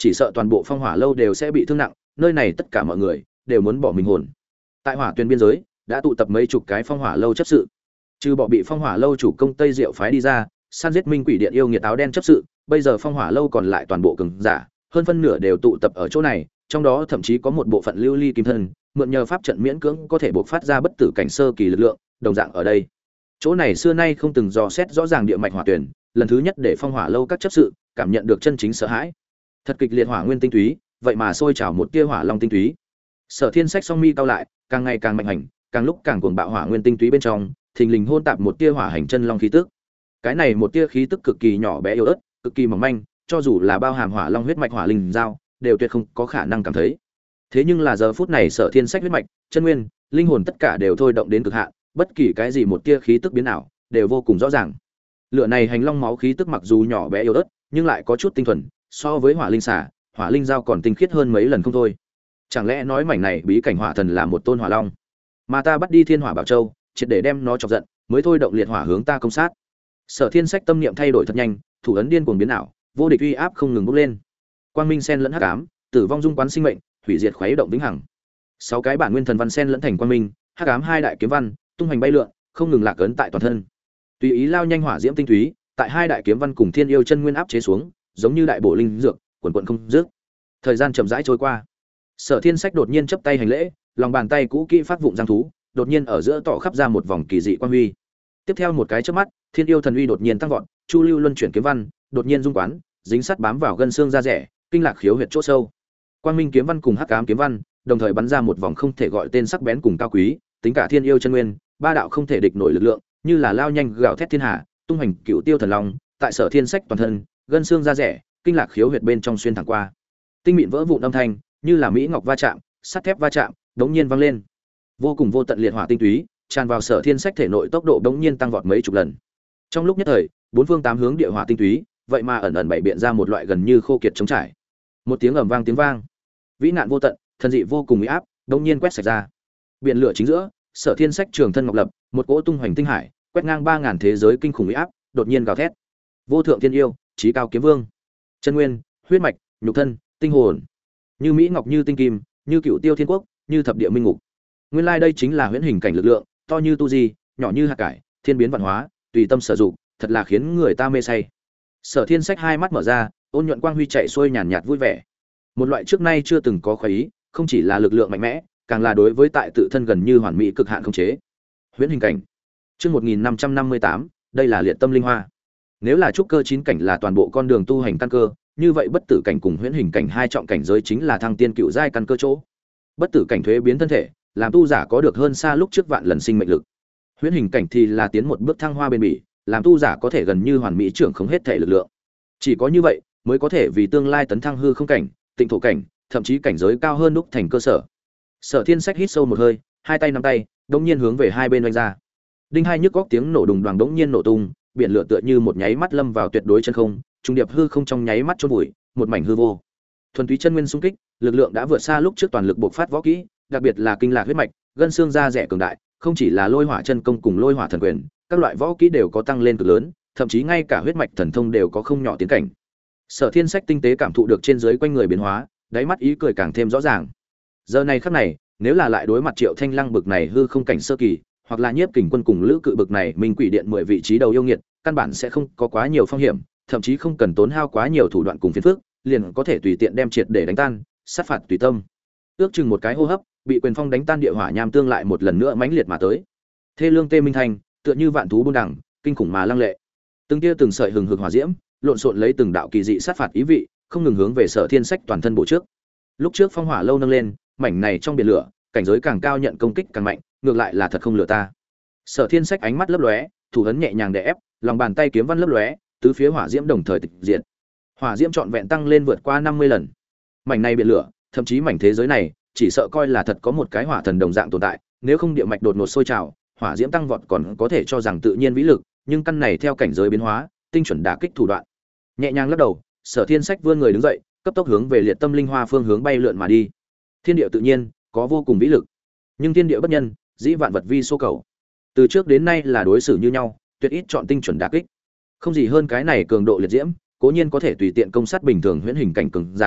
chỉ sợ toàn bộ phong hỏa lâu đều sẽ bị thương nặng, nơi này tất cả mọi người đều muốn bỏ mình hồn. Tại hỏa tuyền biên giới đã tụ tập mấy chục cái phong hỏa lâu chấp sự, trừ bỏ bị phong hỏa lâu chủ công Tây Diệu phái đi ra săn giết minh quỷ điện yêu nghiệt áo đen chấp sự, bây giờ phong hỏa lâu còn lại toàn bộ cường giả, hơn phân nửa đều tụ tập ở chỗ này, trong đó thậm chí có một bộ phận lưu ly kim thân, mượn nhờ pháp trận miễn cưỡng có thể bộc phát ra bất tử cảnh sơ kỳ lực lượng, đồng dạng ở đây. Chỗ này xưa nay không từng dò xét rõ ràng địa mạch hỏa tuyển, lần thứ nhất để phong hỏa lâu các chấp sự cảm nhận được chân chính sợ hãi. Thật kịch liệt hỏa nguyên tinh túy, vậy mà sôi trào một tia hỏa long tinh túy. Sở Thiên Sách song mi cao lại, càng ngày càng mạnh hành, càng lúc càng cuồng bạo hỏa nguyên tinh túy bên trong, thình lình hôn tạp một tia hỏa hành chân long khí tức. Cái này một tia khí tức cực kỳ nhỏ bé yếu ớt, cực kỳ mỏng manh, cho dù là bao hàm hỏa long huyết mạch hỏa linh dao, đều tuyệt không có khả năng cảm thấy. Thế nhưng là giờ phút này Sở Thiên Sách huyết mạch, chân nguyên, linh hồn tất cả đều thôi động đến cực hạn, bất kỳ cái gì một tia khí tức biến ảo, đều vô cùng rõ ràng. Lửa này hành long máu khí tức mặc dù nhỏ bé yếu ớt, nhưng lại có chút tinh thuần, so với hỏa linh xả, hỏa linh dao còn tinh khiết hơn mấy lần không thôi. Chẳng lẽ nói mảnh này bí cảnh hỏa thần là một tôn hỏa long, mà ta bắt đi Thiên Hỏa Bảo Châu, triệt để đem nó chọc giận, mới thôi động liệt hỏa hướng ta công sát. Sở Thiên Sách tâm niệm thay đổi thật nhanh, thủ ấn điên cuồng biến ảo, vô địch uy áp không ngừng bốc lên. Quang minh xen lẫn hắc ám, tử vong dung quán sinh mệnh, hủy diệt khuấy động vĩnh hằng. 6 cái bản nguyên thần văn xen lẫn thành quang minh, hắc ám hai đại kiếm văn, tung hoành bay lượn, không ngừng lạc ấn tại toàn thân. Tùy ý lao nhanh hỏa diễm tinh túy, tại hai đại kiếm văn cùng thiên yêu chân nguyên áp chế xuống, giống như đại bổ linh dược, quần quần không dứt. Thời gian chậm rãi trôi qua. Sở Thiên Sách đột nhiên chắp tay hành lễ, lòng bàn tay cũ kỹ phát vụng giang thú, đột nhiên ở giữa tỏ khắp ra một vòng kỳ dị quang huy. Tiếp theo một cái chớp mắt, thiên yêu thần uy đột nhiên tăng vọt, chu lưu luân chuyển kiếm văn, đột nhiên dung quán, dính sắt bám vào gân xương da rẻ, kinh lạc khiếu huyệt chỗ sâu. Quang minh kiếm văn cùng hắc ám kiếm văn, đồng thời bắn ra một vòng không thể gọi tên sắc bén cùng cao quý, tính cả thiên yêu chân nguyên, ba đạo không thể địch nổi lực lượng, như là lao nhanh gào thét thiên hạ, tung hành cựu tiêu thần long, tại Sở Thiên Sách toàn thân, gân xương da rẻ, kinh lạc khiếu huyệt bên trong xuyên thẳng qua. Tinh mịn vỡ vụn âm thanh, như là mỹ ngọc va chạm, sắt thép va chạm, đống nhiên vang lên. Vô cùng vô tận liệt hỏa tinh túy, tràn vào Sở Thiên Sách thể nội, tốc độ đống nhiên tăng vọt mấy chục lần. Trong lúc nhất thời, bốn phương tám hướng địa hỏa tinh túy, vậy mà ẩn ẩn bày biện ra một loại gần như khô kiệt trống trải. Một tiếng ầm vang tiếng vang, vĩ nạn vô tận, thần dị vô cùng uy áp, đống nhiên quét sạch ra. Biển lửa chính giữa, Sở Thiên Sách trường thân ngọc lập, một cỗ tung hoành tinh hải, quét ngang 3000 thế giới kinh khủng uy áp, đột nhiên gào thét. Vô thượng thiên yêu, chí cao kiếm vương, chân nguyên, huyết mạch, nhục thân, tinh hồn, như mỹ ngọc như tinh kim, như cựu tiêu thiên quốc, như thập địa minh ngục. Nguyên lai đây chính là huyễn hình cảnh lực lượng, to như tu di, nhỏ như hạt cải, thiên biến vạn hóa, tùy tâm sử dụng, thật là khiến người ta mê say. Sở Thiên Sách hai mắt mở ra, ôn nhuận quang huy chạy xuôi nhàn nhạt vui vẻ. Một loại trước nay chưa từng có khoái ý, không chỉ là lực lượng mạnh mẽ, càng là đối với tại tự thân gần như hoàn mỹ cực hạn khống chế. Huyễn hình cảnh. Chương 1558, đây là liệt tâm linh hoa. Nếu là trúc cơ 9 cảnh là toàn bộ con đường tu hành căn cơ, như vậy bất tử cảnh cùng huyễn hình cảnh hai trọng cảnh giới chính là thăng tiên cựu giai căn cơ chỗ. Bất tử cảnh thuế biến thân thể, làm tu giả có được hơn xa lúc trước vạn lần sinh mệnh lực. Huyễn hình cảnh thì là tiến một bước thăng hoa bền bỉ, làm tu giả có thể gần như hoàn mỹ trưởng không hết thể lực lượng. Chỉ có như vậy mới có thể vì tương lai tấn thăng hư không cảnh, tịnh thổ cảnh, thậm chí cảnh giới cao hơn đúc thành cơ sở. Sở Thiên Sách hít sâu một hơi, hai tay nắm tay, đống nhiên hướng về hai bên vung ra. Đinh hai nhức góc tiếng nổ đùng đoàng đống nhiên nổ tung, biển lửa tựa như một nháy mắt lâm vào tuyệt đối chân không, trung điệp hư không trong nháy mắt chôn vùi, một mảnh hư vô. Thuần túy chân nguyên xung kích, lực lượng đã vượt xa lúc trước toàn lực bộc phát võ kỹ, đặc biệt là kinh lạc huyết mạch, gân xương da rẻ cường đại, không chỉ là lôi hỏa chân công cùng lôi hỏa thần quyền, các loại võ kỹ đều có tăng lên cực lớn, thậm chí ngay cả huyết mạch thần thông đều có không nhỏ tiến cảnh. Sở Thiên Sách tinh tế cảm thụ được trên dưới quanh người biến hóa, đáy mắt ý cười càng thêm rõ ràng. Giờ này khắc này, nếu là lại đối mặt Triệu Thanh Lăng bực này hư không cảnh sơ kỳ, hoặc là Nhiếp Kình Quân cùng Lữ Cự bực này Minh Quỷ Điện 10 vị trí đầu yêu nghiệt, căn bản sẽ không có quá nhiều phong hiểm, thậm chí không cần tốn hao quá nhiều thủ đoạn cùng phiền phức, liền có thể tùy tiện đem triệt để đánh tan, sát phạt tùy tâm. Ước chừng một cái hô hấp, bị quyền phong đánh tan địa hỏa nham tương lại một lần nữa mãnh liệt mà tới. Thê lương tê minh thành, tựa như vạn thú buôn đẳng, kinh khủng mà lăng lệ. Từng tia từng sợi hừng hực hỏa diễm, lộn xộn lấy từng đạo kỳ dị sát phạt ý vị, không ngừng hướng về Sở Thiên Sách toàn thân bổ trước. Lúc trước phong hỏa lâu nâng lên, mảnh này trong biển lửa, cảnh giới càng cao nhận công kích càng mạnh, ngược lại là thật không lừa ta. Sở Thiên Sách ánh mắt lấp lóe, thủ ấn nhẹ nhàng đè ép, lòng bàn tay kiếm văn lấp lóe, tứ phía hỏa diễm đồng thời tịch diệt. Hỏa diễm trọn vẹn tăng lên vượt qua 50 lần. Mảnh này biển lửa, thậm chí mảnh thế giới này, chỉ sợ coi là thật có một cái hỏa thần đồng dạng tồn tại, nếu không địa mạch đột ngột sôi trào, hỏa diễm tăng vọt còn có thể cho rằng tự nhiên vĩ lực, nhưng căn này theo cảnh giới biến hóa, tinh chuẩn đả kích thủ đoạn. Nhẹ nhàng lắc đầu, Sở Thiên Sách vươn người đứng dậy, cấp tốc hướng về liệt tâm linh hoa phương hướng bay lượn mà đi. Thiên địa tự nhiên có vô cùng vĩ lực, nhưng thiên địa bất nhân, dĩ vạn vật vi số cầu. Từ trước đến nay là đối xử như nhau, tuyệt ít chọn tinh chuẩn đả kích. Không gì hơn cái này cường độ liệt diễm, cố nhiên có thể tùy tiện công sát bình thường huyễn hình cảnh cường giả,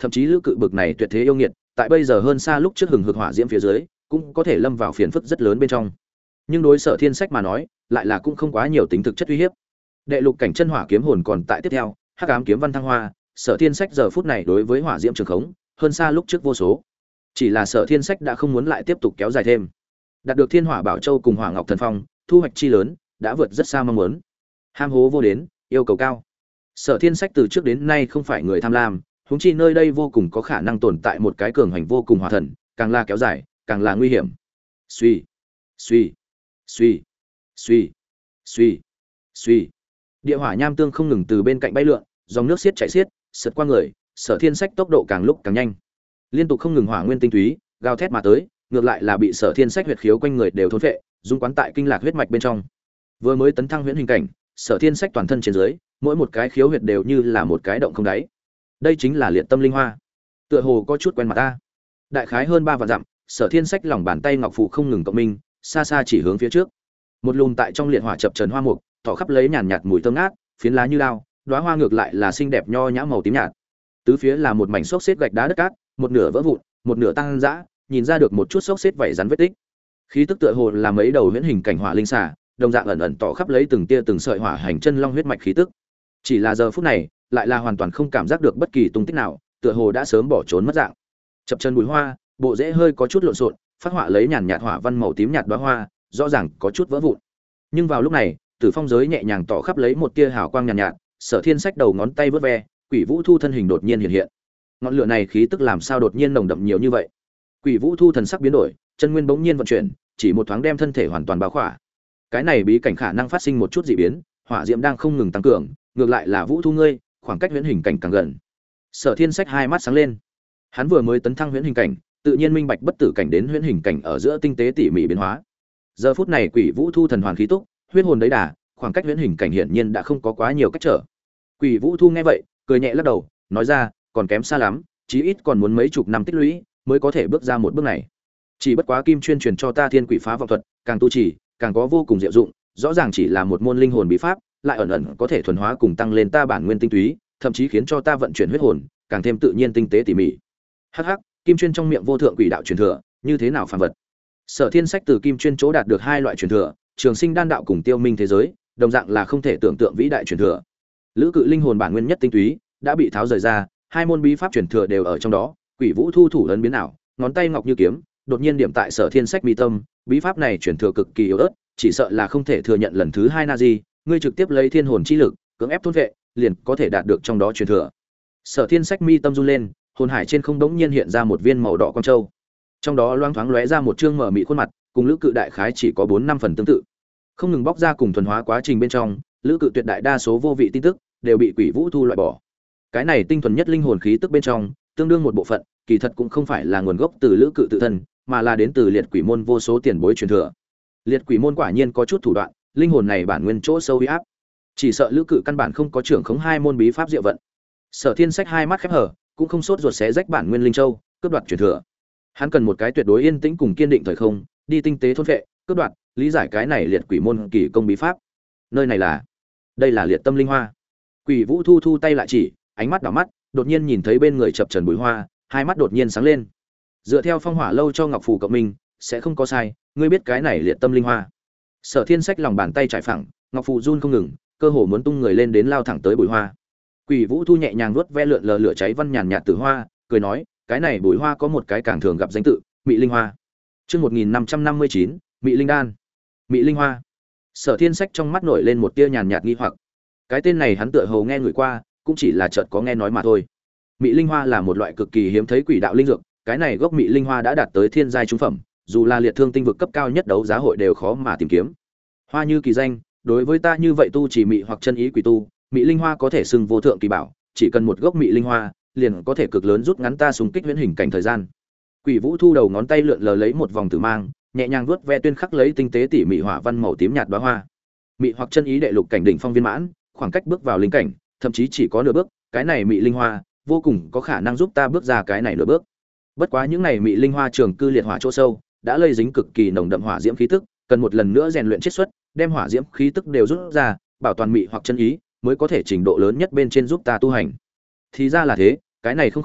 thậm chí lữ cự bực này tuyệt thế yêu nghiệt tại bây giờ hơn xa lúc trước hừng hực hỏa diễm phía dưới cũng có thể lâm vào phiền phức rất lớn bên trong. Nhưng đối Sở Thiên Sách mà nói lại là cũng không quá nhiều tính thực chất uy hiếp. Đệ lục cảnh chân hỏa kiếm hồn còn tại tiếp theo, hắc ám kiếm văn thăng hoa, Sở Thiên Sách giờ phút này đối với hỏa diễm trường khống hơn xa lúc trước vô số. Chỉ là Sở Thiên Sách đã không muốn lại tiếp tục kéo dài thêm. Đạt được Thiên Hỏa Bảo Châu cùng Hỏa Ngọc Thần Phong, thu hoạch chi lớn, đã vượt rất xa mong muốn. Ham hố vô đến, yêu cầu cao. Sở Thiên Sách từ trước đến nay không phải người tham lam, huống chi nơi đây vô cùng có khả năng tồn tại một cái cường hành vô cùng hỏa thần, càng là kéo dài, càng là nguy hiểm. Suy, suy, suy, suy, suy, suy. Địa hỏa nham tương không ngừng từ bên cạnh bay lượn, dòng nước xiết chảy xiết, sượt qua người, Sở Thiên Sách tốc độ càng lúc càng nhanh. Liên tục không ngừng hỏa nguyên tinh túy, gào thét mà tới, ngược lại là bị Sở Thiên Sách huyết khiếu quanh người đều thôn phệ, dung quán tại kinh lạc huyết mạch bên trong. Vừa mới tấn thăng huyễn hình cảnh, Sở Thiên Sách toàn thân trên dưới, mỗi một cái khiếu huyệt đều như là một cái động không đáy. Đây chính là liệt tâm linh hoa. Tựa hồ có chút quen mặt ta. Đại khái hơn 3 vạn dặm, Sở Thiên Sách lòng bàn tay ngọc phụ không ngừng cộng minh, xa xa chỉ hướng phía trước. Một lùm tại trong liệt hỏa chập chờn hoa mục, tỏ khắp lấy nhàn nhạt mùi thơm ngát, phiến lá như đao, đóa hoa ngược lại là xinh đẹp nho nhã màu tím nhạt. Tứ phía là một mảnh xốc xếp gạch đá đất cát, một nửa vỡ vụn, một nửa tăng dã, nhìn ra được một chút xốc xếp vảy rắn vết tích. Khí tức tựa hồ là mấy đầu huyễn hình cảnh hỏa linh xà, đồng dạng ẩn ẩn tỏ khắp lấy từng tia từng sợi hỏa hành chân long huyết mạch khí tức. Chỉ là giờ phút này, lại là hoàn toàn không cảm giác được bất kỳ tung tích nào, tựa hồ đã sớm bỏ trốn mất dạng. Chập chân bụi hoa, bộ rễ hơi có chút lộn xộn, phát họa lấy nhàn nhạt hỏa văn màu tím nhạt đóa hoa, rõ ràng có chút vỡ vụn. Nhưng vào lúc này, Tử Phong giới nhẹ nhàng tỏ khắp lấy một tia hào quang nhàn nhạt, Sở Thiên Sách đầu ngón tay vớt ve, Quỷ Vũ Thu thân hình đột nhiên hiện hiện. Ngọn lửa này khí tức làm sao đột nhiên nồng đậm nhiều như vậy? Quỷ Vũ Thu thần sắc biến đổi, chân nguyên bỗng nhiên vận chuyển, chỉ một thoáng đem thân thể hoàn toàn bao khỏa. Cái này bí cảnh khả năng phát sinh một chút dị biến, hỏa diễm đang không ngừng tăng cường, ngược lại là Vũ Thu ngươi, khoảng cách huyễn hình cảnh càng gần. Sở Thiên Sách hai mắt sáng lên. Hắn vừa mới tấn thăng huyễn hình cảnh, tự nhiên minh bạch bất tử cảnh đến huyễn hình cảnh ở giữa tinh tế tỉ mỉ biến hóa. Giờ phút này Quỷ Vũ Thu thần hoàn khí túc, huyết hồn đấy đà, khoảng cách huyễn hình cảnh hiển nhiên đã không có quá nhiều cách trở. Quỷ Vũ Thu nghe vậy, cười nhẹ lắc đầu, nói ra, còn kém xa lắm, chí ít còn muốn mấy chục năm tích lũy mới có thể bước ra một bước này. Chỉ bất quá Kim chuyên truyền cho ta Thiên Quỷ Phá vọng thuật, càng tu trì, càng có vô cùng diệu dụng, rõ ràng chỉ là một môn linh hồn bí pháp, lại ẩn ẩn có thể thuần hóa cùng tăng lên ta bản nguyên tinh túy, thậm chí khiến cho ta vận chuyển huyết hồn càng thêm tự nhiên tinh tế tỉ mỉ. Hắc hắc, Kim chuyên trong miệng vô thượng quỷ đạo truyền thừa, như thế nào phàm vật? Sở Thiên Sách từ Kim chuyên chỗ đạt được hai loại truyền thừa, Trường Sinh đan đạo cùng Tiêu Minh thế giới, đồng dạng là không thể tưởng tượng vĩ đại truyền thừa. Lữ cự linh hồn bản nguyên nhất tinh túy đã bị tháo rời ra, hai môn bí pháp truyền thừa đều ở trong đó. Quỷ Vũ Thu thủ ấn biến ảo, ngón tay ngọc như kiếm, đột nhiên điểm tại Sở Thiên Sách mi tâm, bí pháp này truyền thừa cực kỳ yếu ớt, chỉ sợ là không thể thừa nhận lần thứ hai Nazi, ngươi trực tiếp lấy thiên hồn chi lực, cưỡng ép thôn vệ, liền có thể đạt được trong đó truyền thừa. Sở Thiên Sách mi tâm run lên, hồn hải trên không đống nhiên hiện ra một viên màu đỏ quang châu. Trong đó loáng thoáng lóe ra một trương mở mị khuôn mặt, cùng Lữ Cự đại khái chỉ có 4-5 phần tương tự. Không ngừng bóc ra cùng thuần hóa quá trình bên trong, Lữ Cự tuyệt đại đa số vô vị tin tức đều bị Quỷ Vũ Thu loại bỏ. Cái này tinh thuần nhất linh hồn khí tức bên trong, tương đương một bộ phận, kỳ thật cũng không phải là nguồn gốc từ Lữ Cự tự thân, mà là đến từ liệt quỷ môn vô số tiền bối truyền thừa. Liệt quỷ môn quả nhiên có chút thủ đoạn, linh hồn này bản nguyên chỗ sâu uy áp, chỉ sợ Lữ Cự căn bản không có trưởng khống hai môn bí pháp diệu vận. Sở Thiên Sách hai mắt khép hờ, cũng không sốt ruột xé rách bản nguyên linh châu, cướp đoạt truyền thừa. Hắn cần một cái tuyệt đối yên tĩnh cùng kiên định thời không, đi tinh tế thôn vệ, cướp đoạt, lý giải cái này liệt quỷ môn kỳ công bí pháp. Nơi này là, đây là liệt tâm linh hoa. Quỷ Vũ Thu thu tay lại chỉ, ánh mắt đảo mắt, đột nhiên nhìn thấy bên người chập trần bụi hoa, hai mắt đột nhiên sáng lên. Dựa theo phong hỏa lâu cho ngọc phù cộng minh, sẽ không có sai, ngươi biết cái này liệt tâm linh hoa. Sở Thiên Sách lòng bàn tay trải phẳng, ngọc phù run không ngừng, cơ hồ muốn tung người lên đến lao thẳng tới bụi hoa. Quỷ Vũ Thu nhẹ nhàng nuốt ve lượn lờ lửa cháy văn nhàn nhạt từ hoa, cười nói, cái này bụi hoa có một cái càng thường gặp danh tự, Mị Linh Hoa. Chương 1559, Mị Linh Đan. Mị Linh Hoa. Sở Thiên Sách trong mắt nổi lên một tia nhàn nhạt nghi hoặc. Cái tên này hắn tựa hồ nghe người qua, cũng chỉ là chợt có nghe nói mà thôi. Mị Linh Hoa là một loại cực kỳ hiếm thấy quỷ đạo linh dược, cái này gốc Mị Linh Hoa đã đạt tới thiên giai trung phẩm, dù là liệt thương tinh vực cấp cao nhất đấu giá hội đều khó mà tìm kiếm. Hoa như kỳ danh, đối với ta như vậy tu chỉ mị hoặc chân ý quỷ tu, Mị Linh Hoa có thể xưng vô thượng kỳ bảo, chỉ cần một gốc Mị Linh Hoa, liền có thể cực lớn rút ngắn ta xung kích huyễn hình cảnh thời gian. Quỷ Vũ Thu đầu ngón tay lượn lờ lấy một vòng tử mang, nhẹ nhàng vuốt ve tuyên khắc lấy tinh tế tỉ mị hỏa văn màu tím nhạt đóa hoa. Mị hoặc chân ý đệ lục cảnh đỉnh phong viên mãn, khoảng cách bước vào linh cảnh, thậm chí chỉ có nửa bước, cái này Mị Linh Hoa vô cùng có khả năng giúp ta bước ra cái này nửa bước. Bất quá những này Mị Linh Hoa trường cư liệt hỏa chỗ sâu, đã lây dính cực kỳ nồng đậm hỏa diễm khí tức, cần một lần nữa rèn luyện chiết xuất, đem hỏa diễm khí tức đều rút ra, bảo toàn mị hoặc chân ý, mới có thể trình độ lớn nhất bên trên giúp ta tu hành. Thì ra là thế, cái này không khó,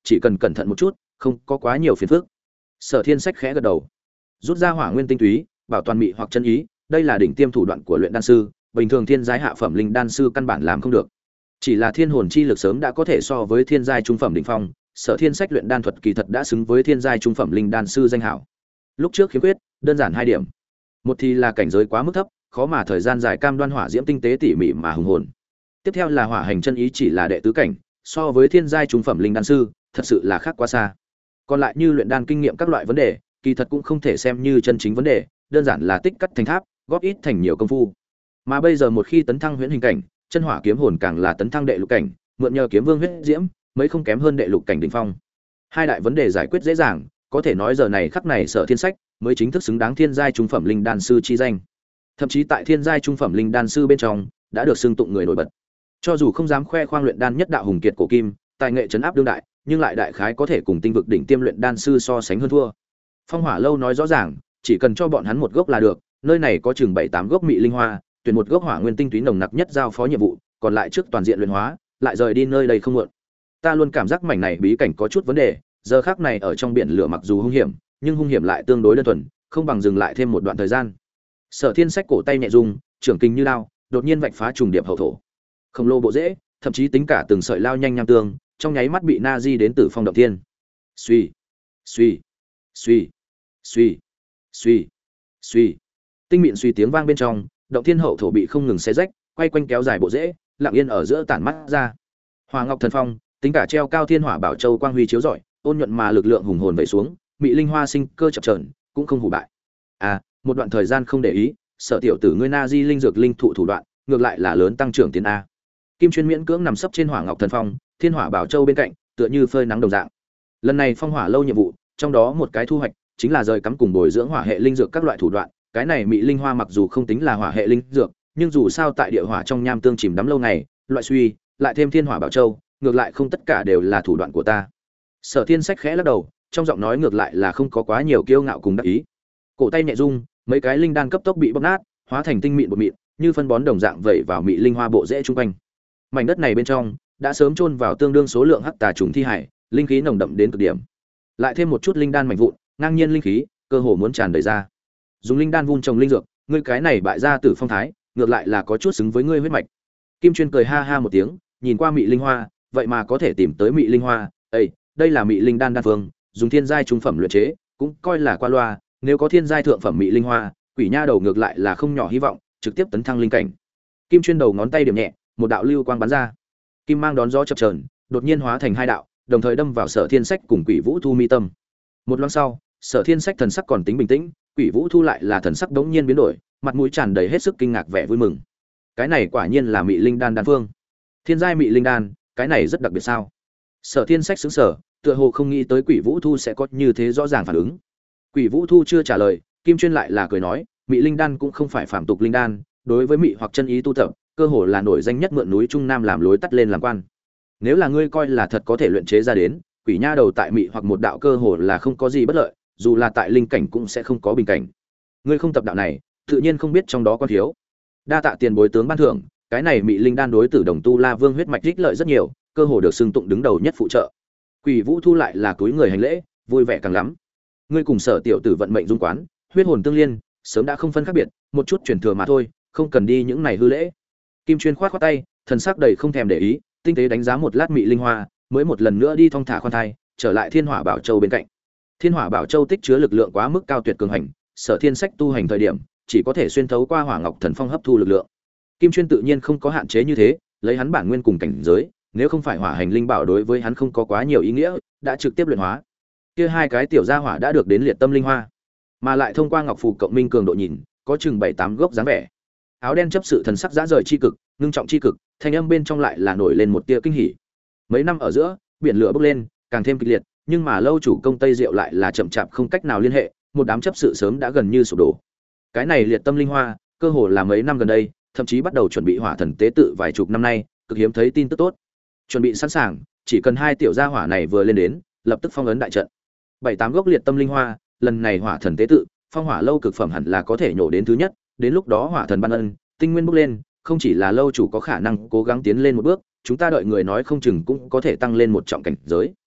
chỉ cần cẩn thận một chút, không có quá nhiều phiền phức. Sở Thiên Sách khẽ gật đầu, rút ra hỏa nguyên tinh túy, bảo toàn mị hoặc chân ý, đây là đỉnh tiêm thủ đoạn của luyện đan sư, bình thường thiên giai hạ phẩm linh đan sư căn bản làm không được. Chỉ là thiên hồn chi lực sớm đã có thể so với thiên giai trung phẩm đỉnh phong, Sở Thiên Sách luyện đan thuật kỳ thật đã xứng với thiên giai trung phẩm linh đan sư danh hảo. Lúc trước khiếm khuyết, đơn giản hai điểm. Một thì là cảnh giới quá mức thấp, khó mà thời gian dài cam đoan hỏa diễm tinh tế tỉ mỉ mà hùng hồn. Tiếp theo là hỏa hành chân ý chỉ là đệ tứ cảnh, so với thiên giai trung phẩm linh đan sư, thật sự là khác quá xa. Còn lại như luyện đan kinh nghiệm các loại vấn đề, kỳ thật cũng không thể xem như chân chính vấn đề, đơn giản là tích cắt thành tháp, góp ít thành nhiều công phu. Mà bây giờ một khi tấn thăng huyễn hình cảnh, chân hỏa kiếm hồn càng là tấn thăng đệ lục cảnh, mượn nhờ kiếm vương huyết diễm, mấy không kém hơn đệ lục cảnh đỉnh phong. Hai đại vấn đề giải quyết dễ dàng, có thể nói giờ này khắc này Sở Thiên Sách mới chính thức xứng đáng thiên giai trung phẩm linh đan sư chi danh. Thậm chí tại thiên giai trung phẩm linh đan sư bên trong, đã được xưng tụng người nổi bật. Cho dù không dám khoe khoang luyện đan nhất đạo hùng kiệt cổ kim, tài nghệ trấn áp đương đại, nhưng lại đại khái có thể cùng tinh vực đỉnh tiêm luyện đan sư so sánh hơn thua. Phong Hỏa Lâu nói rõ ràng, chỉ cần cho bọn hắn một gốc là được, nơi này có chừng 7-8 gốc mị linh hoa, tuyển một gốc hỏa nguyên tinh túy nồng nặc nhất giao phó nhiệm vụ, còn lại trước toàn diện luyện hóa, lại rời đi nơi đây không muộn. Ta luôn cảm giác mảnh này bí cảnh có chút vấn đề, giờ khắc này ở trong biển lửa mặc dù hung hiểm, nhưng hung hiểm lại tương đối đơn thuần, không bằng dừng lại thêm một đoạn thời gian. Sở Thiên Sách cổ tay nhẹ rung, trưởng kinh như lao, đột nhiên vạch phá trùng điệp hậu thổ. Khổng lồ bộ rễ, thậm chí tính cả từng sợi lao nhanh nham tương, trong nháy mắt bị na di đến Tử Phong động thiên. Suy, suy, suy, suy, suy, suy. Tinh mịn suy tiếng vang bên trong, động thiên hậu thổ bị không ngừng xé rách, quay quanh kéo dài bộ rễ, lặng yên ở giữa tản mắt ra. Hỏa Ngọc Thần Phong, tính cả treo cao thiên hỏa bảo châu quang huy chiếu rọi, ôn nhuận mà lực lượng hùng hồn vẩy xuống, mị linh hoa sinh cơ chập chờn, cũng không hủ bại. À, một đoạn thời gian không để ý, Sở tiểu tử ngươi na di linh dược linh thụ thủ đoạn, ngược lại là lớn tăng trưởng tiến a. Kim Chuyên miễn cưỡng nằm sấp trên Hỏa Ngọc Thần Phong, thiên hỏa bảo châu bên cạnh, tựa như phơi nắng đồng dạng. Lần này Phong Hỏa Lâu nhiệm vụ, trong đó một cái thu hoạch chính là rời cắm cùng bồi dưỡng hỏa hệ linh dược các loại thủ đoạn. Cái này mị linh hoa mặc dù không tính là hỏa hệ linh dược, nhưng dù sao tại địa hỏa trong nham tương chìm đắm lâu ngày, loại suy, lại thêm thiên hỏa bảo châu, ngược lại không tất cả đều là thủ đoạn của ta. Sở Thiên Sách khẽ lắc đầu, trong giọng nói ngược lại là không có quá nhiều kiêu ngạo cùng đắc ý. Cổ tay nhẹ rung, mấy cái linh đan cấp tốc bị bóc nát, hóa thành tinh mịn bột mịn, như phân bón đồng dạng vẩy vào mị linh hoa bộ rễ trung quanh. Mảnh đất này bên trong đã sớm chôn vào tương đương số lượng hắc tà trùng thi hải, linh khí nồng đậm đến cực điểm. Lại thêm một chút linh đan mạnh vụn, ngang nhiên linh khí, cơ hồ muốn tràn đầy ra. Dùng linh đan vun trồng linh dược, ngươi cái này bại gia tử phong thái, ngược lại là có chút xứng với ngươi huyết mạch. Kim Chuyên cười ha ha một tiếng, nhìn qua mị linh hoa, vậy mà có thể tìm tới mị linh hoa, ê, đây là mị linh đan đan phương, dùng thiên giai trung phẩm luyện chế, cũng coi là qua loa, nếu có thiên giai thượng phẩm mị linh hoa, quỷ nha đầu ngược lại là không nhỏ hy vọng, trực tiếp tấn thăng linh cảnh. Kim Chuyên đầu ngón tay điểm nhẹ, một đạo lưu quang bắn ra. Kim mang đón gió chập chờn, đột nhiên hóa thành hai đạo, đồng thời đâm vào Sở Thiên Sách cùng Quỷ Vũ Thu mi tâm. Một loáng sau, Sở Thiên Sách thần sắc còn tính bình tĩnh, Quỷ Vũ Thu lại là thần sắc đống nhiên biến đổi, mặt mũi tràn đầy hết sức kinh ngạc vẻ vui mừng. Cái này quả nhiên là mị linh đan đan phương. Thiên giai mị linh đan, cái này rất đặc biệt sao? Sở Thiên Sách sững sờ, tựa hồ không nghĩ tới Quỷ Vũ Thu sẽ có như thế rõ ràng phản ứng. Quỷ Vũ Thu chưa trả lời, Kim Chuyên lại là cười nói, mị linh đan cũng không phải phàm tục linh đan, đối với mị hoặc chân ý tu tập, cơ hồ là nổi danh nhất mượn núi Trung Nam làm lối tắt lên làm quan. Nếu là ngươi coi là thật có thể luyện chế ra đến, quỷ nha đầu tại mị hoặc một đạo cơ hồ là không có gì bất lợi, dù là tại linh cảnh cũng sẽ không có bình cảnh. Ngươi không tập đạo này, tự nhiên không biết trong đó có thiếu. Đa tạ tiền bối tướng ban thưởng, cái này mị linh đan đối tử đồng tu La Vương huyết mạch ích lợi rất nhiều, cơ hồ được xưng tụng đứng đầu nhất phụ trợ. Quỷ Vũ Thu lại là túi người hành lễ, vui vẻ càng lắm. Ngươi cùng Sở tiểu tử vận mệnh dung quán, huyết hồn tương liên, sớm đã không phân khác biệt, một chút truyền thừa mà thôi, không cần đi những này hư lễ. Kim Chuyên khoát khoát tay, thần sắc đầy không thèm để ý, tinh tế đánh giá một lát mị linh hoa, mới một lần nữa đi thong thả khoan thai, trở lại Thiên Hỏa Bảo Châu bên cạnh. Thiên Hỏa Bảo Châu tích chứa lực lượng quá mức cao tuyệt cường hành, Sở Thiên Sách tu hành thời điểm, chỉ có thể xuyên thấu qua Hỏa Ngọc Thần Phong hấp thu lực lượng. Kim Chuyên tự nhiên không có hạn chế như thế, lấy hắn bản nguyên cùng cảnh giới, nếu không phải hỏa hành linh bảo đối với hắn không có quá nhiều ý nghĩa, đã trực tiếp luyện hóa. Kia hai cái tiểu gia hỏa đã được đến liệt tâm linh hoa, mà lại thông qua ngọc phù cộng minh cường độ nhìn, có chừng 7-8 gốc dáng vẻ. Áo đen chấp sự thần sắc dã rời chi cực, ngưng trọng chi cực, thanh âm bên trong lại là nổi lên một tia kinh hỉ. Mấy năm ở giữa, biển lửa bốc lên, càng thêm kịch liệt, nhưng mà lâu chủ công Tây Diệu lại là chậm chạp không cách nào liên hệ, một đám chấp sự sớm đã gần như sụp đổ. Cái này liệt tâm linh hoa, cơ hồ là mấy năm gần đây, thậm chí bắt đầu chuẩn bị hỏa thần tế tự vài chục năm nay, cực hiếm thấy tin tức tốt. Chuẩn bị sẵn sàng, chỉ cần hai tiểu gia hỏa này vừa lên đến, lập tức phong ấn đại trận. 7-8 gốc liệt tâm linh hoa, lần này hỏa thần tế tự, phong hỏa lâu cực phẩm hẳn là có thể nhổ đến thứ nhất, đến lúc đó hỏa thần ban ân, tinh nguyên bốc lên, không chỉ là lâu chủ có khả năng cố gắng tiến lên một bước, chúng ta đợi người nói không chừng cũng có thể tăng lên một trọng cảnh giới.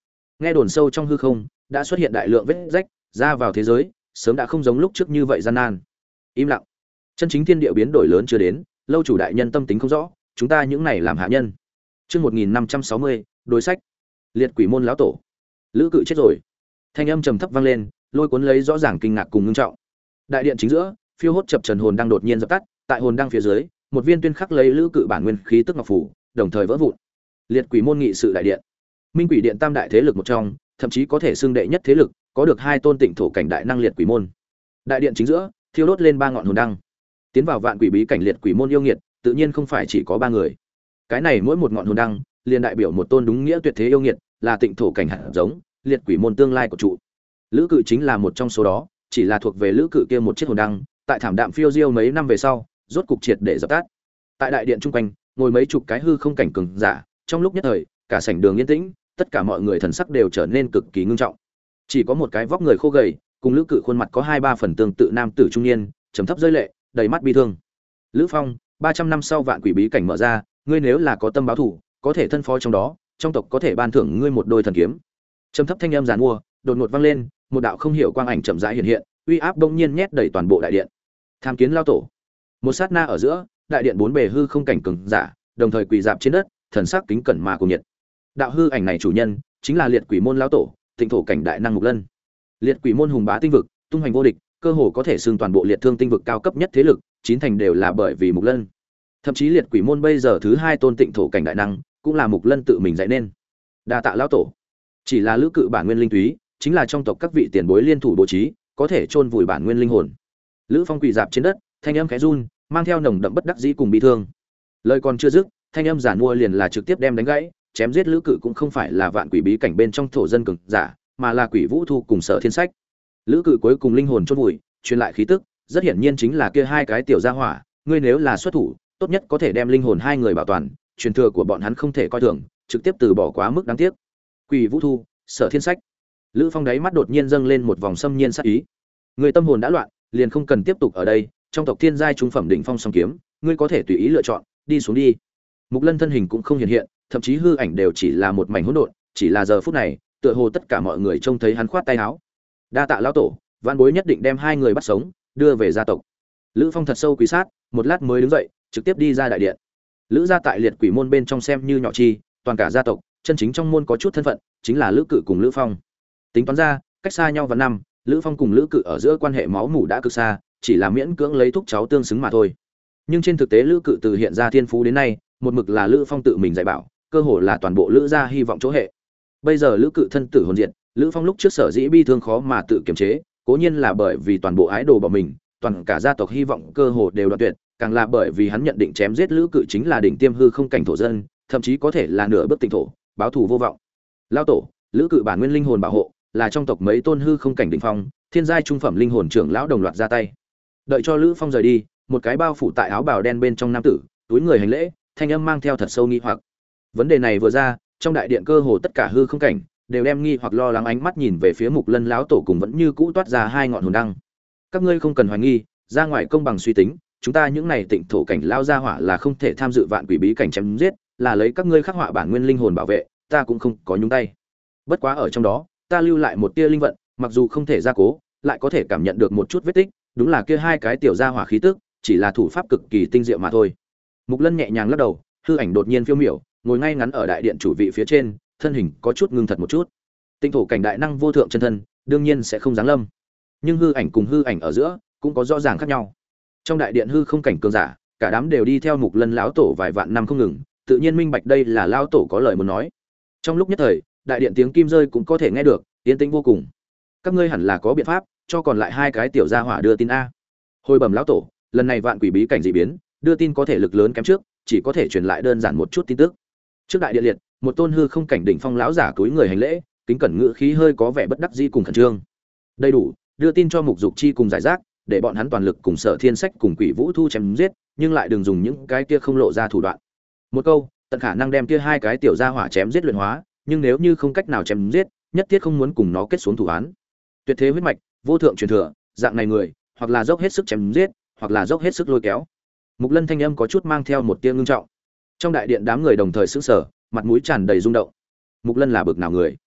Nghe đồn sâu trong hư không đã xuất hiện đại lượng vết rách, ra vào thế giới sớm đã không giống lúc trước như vậy gian nan. Im lặng. Chân chính thiên địa biến đổi lớn chưa đến, lâu chủ đại nhân tâm tính không rõ, chúng ta những này làm hạ nhân. Chương 1560, đối sách. Liệt quỷ môn lão tổ. Lữ Cự chết rồi. Thanh âm trầm thấp vang lên, lôi cuốn lấy rõ ràng kinh ngạc cùng ngưng trọng. Đại điện chính giữa, phiêu hốt chập trần hồn đang đột nhiên dập tắt, tại hồn đang phía dưới, một viên tuyên khắc lấy Lữ Cự bản nguyên khí tức ngọc phủ, đồng thời vỡ vụn. Liệt quỷ môn nghị sự đại điện. Minh quỷ điện tam đại thế lực một trong, thậm chí có thể xưng đệ nhất thế lực, có được hai tôn tịnh thổ cảnh đại năng liệt quỷ môn. Đại điện chính giữa, thiêu đốt lên ba ngọn hồn đăng. Tiến vào vạn quỷ bí cảnh liệt quỷ môn yêu nghiệt, tự nhiên không phải chỉ có ba người. Cái này mỗi một ngọn hồn đăng, liền đại biểu một tôn đúng nghĩa tuyệt thế yêu nghiệt, là tịnh thổ cảnh hạt giống, liệt quỷ môn tương lai của trụ. Lữ Cự chính là một trong số đó, chỉ là thuộc về Lữ Cự kia một chiếc hồn đăng, tại thảm đạm phiêu diêu mấy năm về sau, rốt cục triệt để dập tắt. Tại đại điện trung quanh, ngồi mấy chục cái hư không cảnh cường giả, trong lúc nhất thời, cả sảnh đường yên tĩnh, tất cả mọi người thần sắc đều trở nên cực kỳ ngưng trọng. Chỉ có một cái vóc người khô gầy, cùng Lữ Cự khuôn mặt có 2-3 phần tương tự nam tử trung niên, trầm thấp rơi lệ, đầy mắt bi thương. Lữ Phong, 300 năm sau vạn quỷ bí cảnh mở ra, ngươi nếu là có tâm báo thù, có thể thân phó trong đó, trong tộc có thể ban thưởng ngươi một đôi thần kiếm. Trầm thấp thanh âm giàn mua, đột ngột vang lên, một đạo không hiểu quang ảnh chậm rãi hiện hiện, uy áp đông nhiên nhét đầy toàn bộ đại điện. Tham kiến lao tổ. Một sát na ở giữa, đại điện bốn bề hư không cảnh cường giả, đồng thời quỳ rạp trên đất, thần sắc kính cẩn mà cùng nhiệt. Đạo hư ảnh này chủ nhân, chính là liệt quỷ môn lão tổ, tịnh thổ cảnh đại năng Mục Lân. Liệt quỷ môn hùng bá tinh vực, tung hoành vô địch, cơ hồ có thể xưng toàn bộ liệt thương tinh vực cao cấp nhất thế lực, chín thành đều là bởi vì Mục Lân. Thậm chí liệt quỷ môn bây giờ thứ hai tôn tịnh thổ cảnh đại năng, cũng là Mục Lân tự mình dạy nên. Đa tạ lão tổ. Chỉ là Lữ Cự bản nguyên linh túy, chính là trong tộc các vị tiền bối liên thủ bố trí, có thể chôn vùi bản nguyên linh hồn. Lữ Phong quỳ rạp trên đất, thanh âm khẽ run, mang theo nồng đậm bất đắc dĩ cùng bi thương. Lời còn chưa dứt, thanh âm giản mua liền là trực tiếp đem đánh gãy, chém giết Lữ Cự cũng không phải là vạn quỷ bí cảnh bên trong thổ dân cường giả, mà là Quỷ Vũ Thu cùng Sở Thiên Sách. Lữ Cự cuối cùng linh hồn chôn vùi, truyền lại khí tức, rất hiển nhiên chính là kia hai cái tiểu gia hỏa, ngươi nếu là xuất thủ, tốt nhất có thể đem linh hồn hai người bảo toàn, truyền thừa của bọn hắn không thể coi thường, trực tiếp từ bỏ quá mức đáng tiếc. Quỷ Vũ Thu, Sở Thiên Sách. Lữ Phong đáy mắt đột nhiên dâng lên một vòng xâm nhiên sát ý. Người tâm hồn đã loạn, liền không cần tiếp tục ở đây, trong tộc thiên giai trung phẩm đỉnh phong song kiếm, ngươi có thể tùy ý lựa chọn, đi xuống đi. Mục Lân thân hình cũng không hiện hiện, thậm chí hư ảnh đều chỉ là một mảnh hỗn độn, chỉ là giờ phút này, tựa hồ tất cả mọi người trông thấy hắn khoát tay áo. Đa tạ lão tổ, vạn bối nhất định đem hai người bắt sống, đưa về gia tộc. Lữ Phong thật sâu quỳ sát, một lát mới đứng dậy, trực tiếp đi ra đại điện. Lữ gia tại liệt quỷ môn bên trong xem như nhỏ chi, toàn cả gia tộc, chân chính trong môn có chút thân phận, chính là Lữ Cự cùng Lữ Phong. Tính toán ra, cách xa nhau vài năm, Lữ Phong cùng Lữ Cự ở giữa quan hệ máu mủ đã cực xa, chỉ là miễn cưỡng lấy thúc cháu tương xứng mà thôi. Nhưng trên thực tế Lữ Cự từ hiện ra thiên phú đến nay, một mực là Lữ Phong tự mình dạy bảo, cơ hồ là toàn bộ Lữ gia hy vọng chỗ hệ. Bây giờ Lữ Cự thân tử hồn diệt, Lữ Phong lúc trước sở dĩ bi thương khó mà tự kiềm chế, cố nhiên là bởi vì toàn bộ ái đồ bỏ mình, toàn cả gia tộc hy vọng cơ hồ đều đoạn tuyệt, càng là bởi vì hắn nhận định chém giết Lữ Cự chính là đỉnh tiêm hư không cảnh thổ dân, thậm chí có thể là nửa bước tịnh thổ, báo thù vô vọng. Lão tổ, Lữ Cự bản nguyên linh hồn bảo hộ, là trong tộc mấy tôn hư không cảnh đỉnh phong, thiên giai trung phẩm linh hồn trưởng lão đồng loạt ra tay. Đợi cho Lữ Phong rời đi, một cái bao phủ tại áo bào đen bên trong nam tử, túi người hành lễ, thanh âm mang theo thật sâu nghi hoặc. Vấn đề này vừa ra, trong đại điện cơ hồ tất cả hư không cảnh đều đem nghi hoặc lo lắng ánh mắt nhìn về phía Mục Lân lão tổ, cùng vẫn như cũ toát ra hai ngọn hồn đăng. Các ngươi không cần hoài nghi, ra ngoài công bằng suy tính, chúng ta những này tịnh thổ cảnh lao ra hỏa là không thể tham dự vạn quỷ bí cảnh chém giết, là lấy các ngươi khắc họa bản nguyên linh hồn bảo vệ, ta cũng không có nhúng tay. Bất quá ở trong đó, ta lưu lại một tia linh vận, mặc dù không thể gia cố, lại có thể cảm nhận được một chút vết tích, đúng là kia hai cái tiểu gia hỏa khí tức, chỉ là thủ pháp cực kỳ tinh diệu mà thôi. Mục Lân nhẹ nhàng lắc đầu, hư ảnh đột nhiên phiêu miểu, ngồi ngay ngắn ở đại điện chủ vị phía trên, thân hình có chút ngưng thật một chút. Tinh thổ cảnh đại năng vô thượng chân thân, đương nhiên sẽ không giáng lâm. Nhưng hư ảnh cùng hư ảnh ở giữa cũng có rõ ràng khác nhau. Trong đại điện hư không cảnh cường giả, cả đám đều đi theo Mục Lân lão tổ vài vạn năm không ngừng, tự nhiên minh bạch đây là lão tổ có lời muốn nói. Trong lúc nhất thời, đại điện tiếng kim rơi cũng có thể nghe được, yên tĩnh vô cùng. Các ngươi hẳn là có biện pháp, cho còn lại hai cái tiểu gia hỏa đưa tin a. Hồi bẩm lão tổ, lần này vạn quỷ bí cảnh dị biến, đưa tin có thể lực lớn kém trước, chỉ có thể truyền lại đơn giản một chút tin tức. Trước đại điện liệt, một tôn hư không cảnh đỉnh phong lão giả cúi người hành lễ, kính cẩn ngữ khí hơi có vẻ bất đắc dĩ cùng khẩn trương. Đầy đủ, đưa tin cho Mục Dục Chi cùng giải rác, để bọn hắn toàn lực cùng Sở Thiên Sách cùng Quỷ Vũ Thu chém giết, nhưng lại đừng dùng những cái kia không lộ ra thủ đoạn. Một câu, tận khả năng đem kia hai cái tiểu gia hỏa chém giết luyện hóa, nhưng nếu như không cách nào chém giết, nhất thiết không muốn cùng nó kết xuống thủ án. Tuyệt thế huyết mạch, vô thượng truyền thừa, dạng này người, hoặc là dốc hết sức chém giết, hoặc là dốc hết sức lôi kéo. Mục Lân thanh âm có chút mang theo một tia ngưng trọng. Trong đại điện đám người đồng thời sững sờ, mặt mũi tràn đầy rung động. Mục Lân là bực nào người?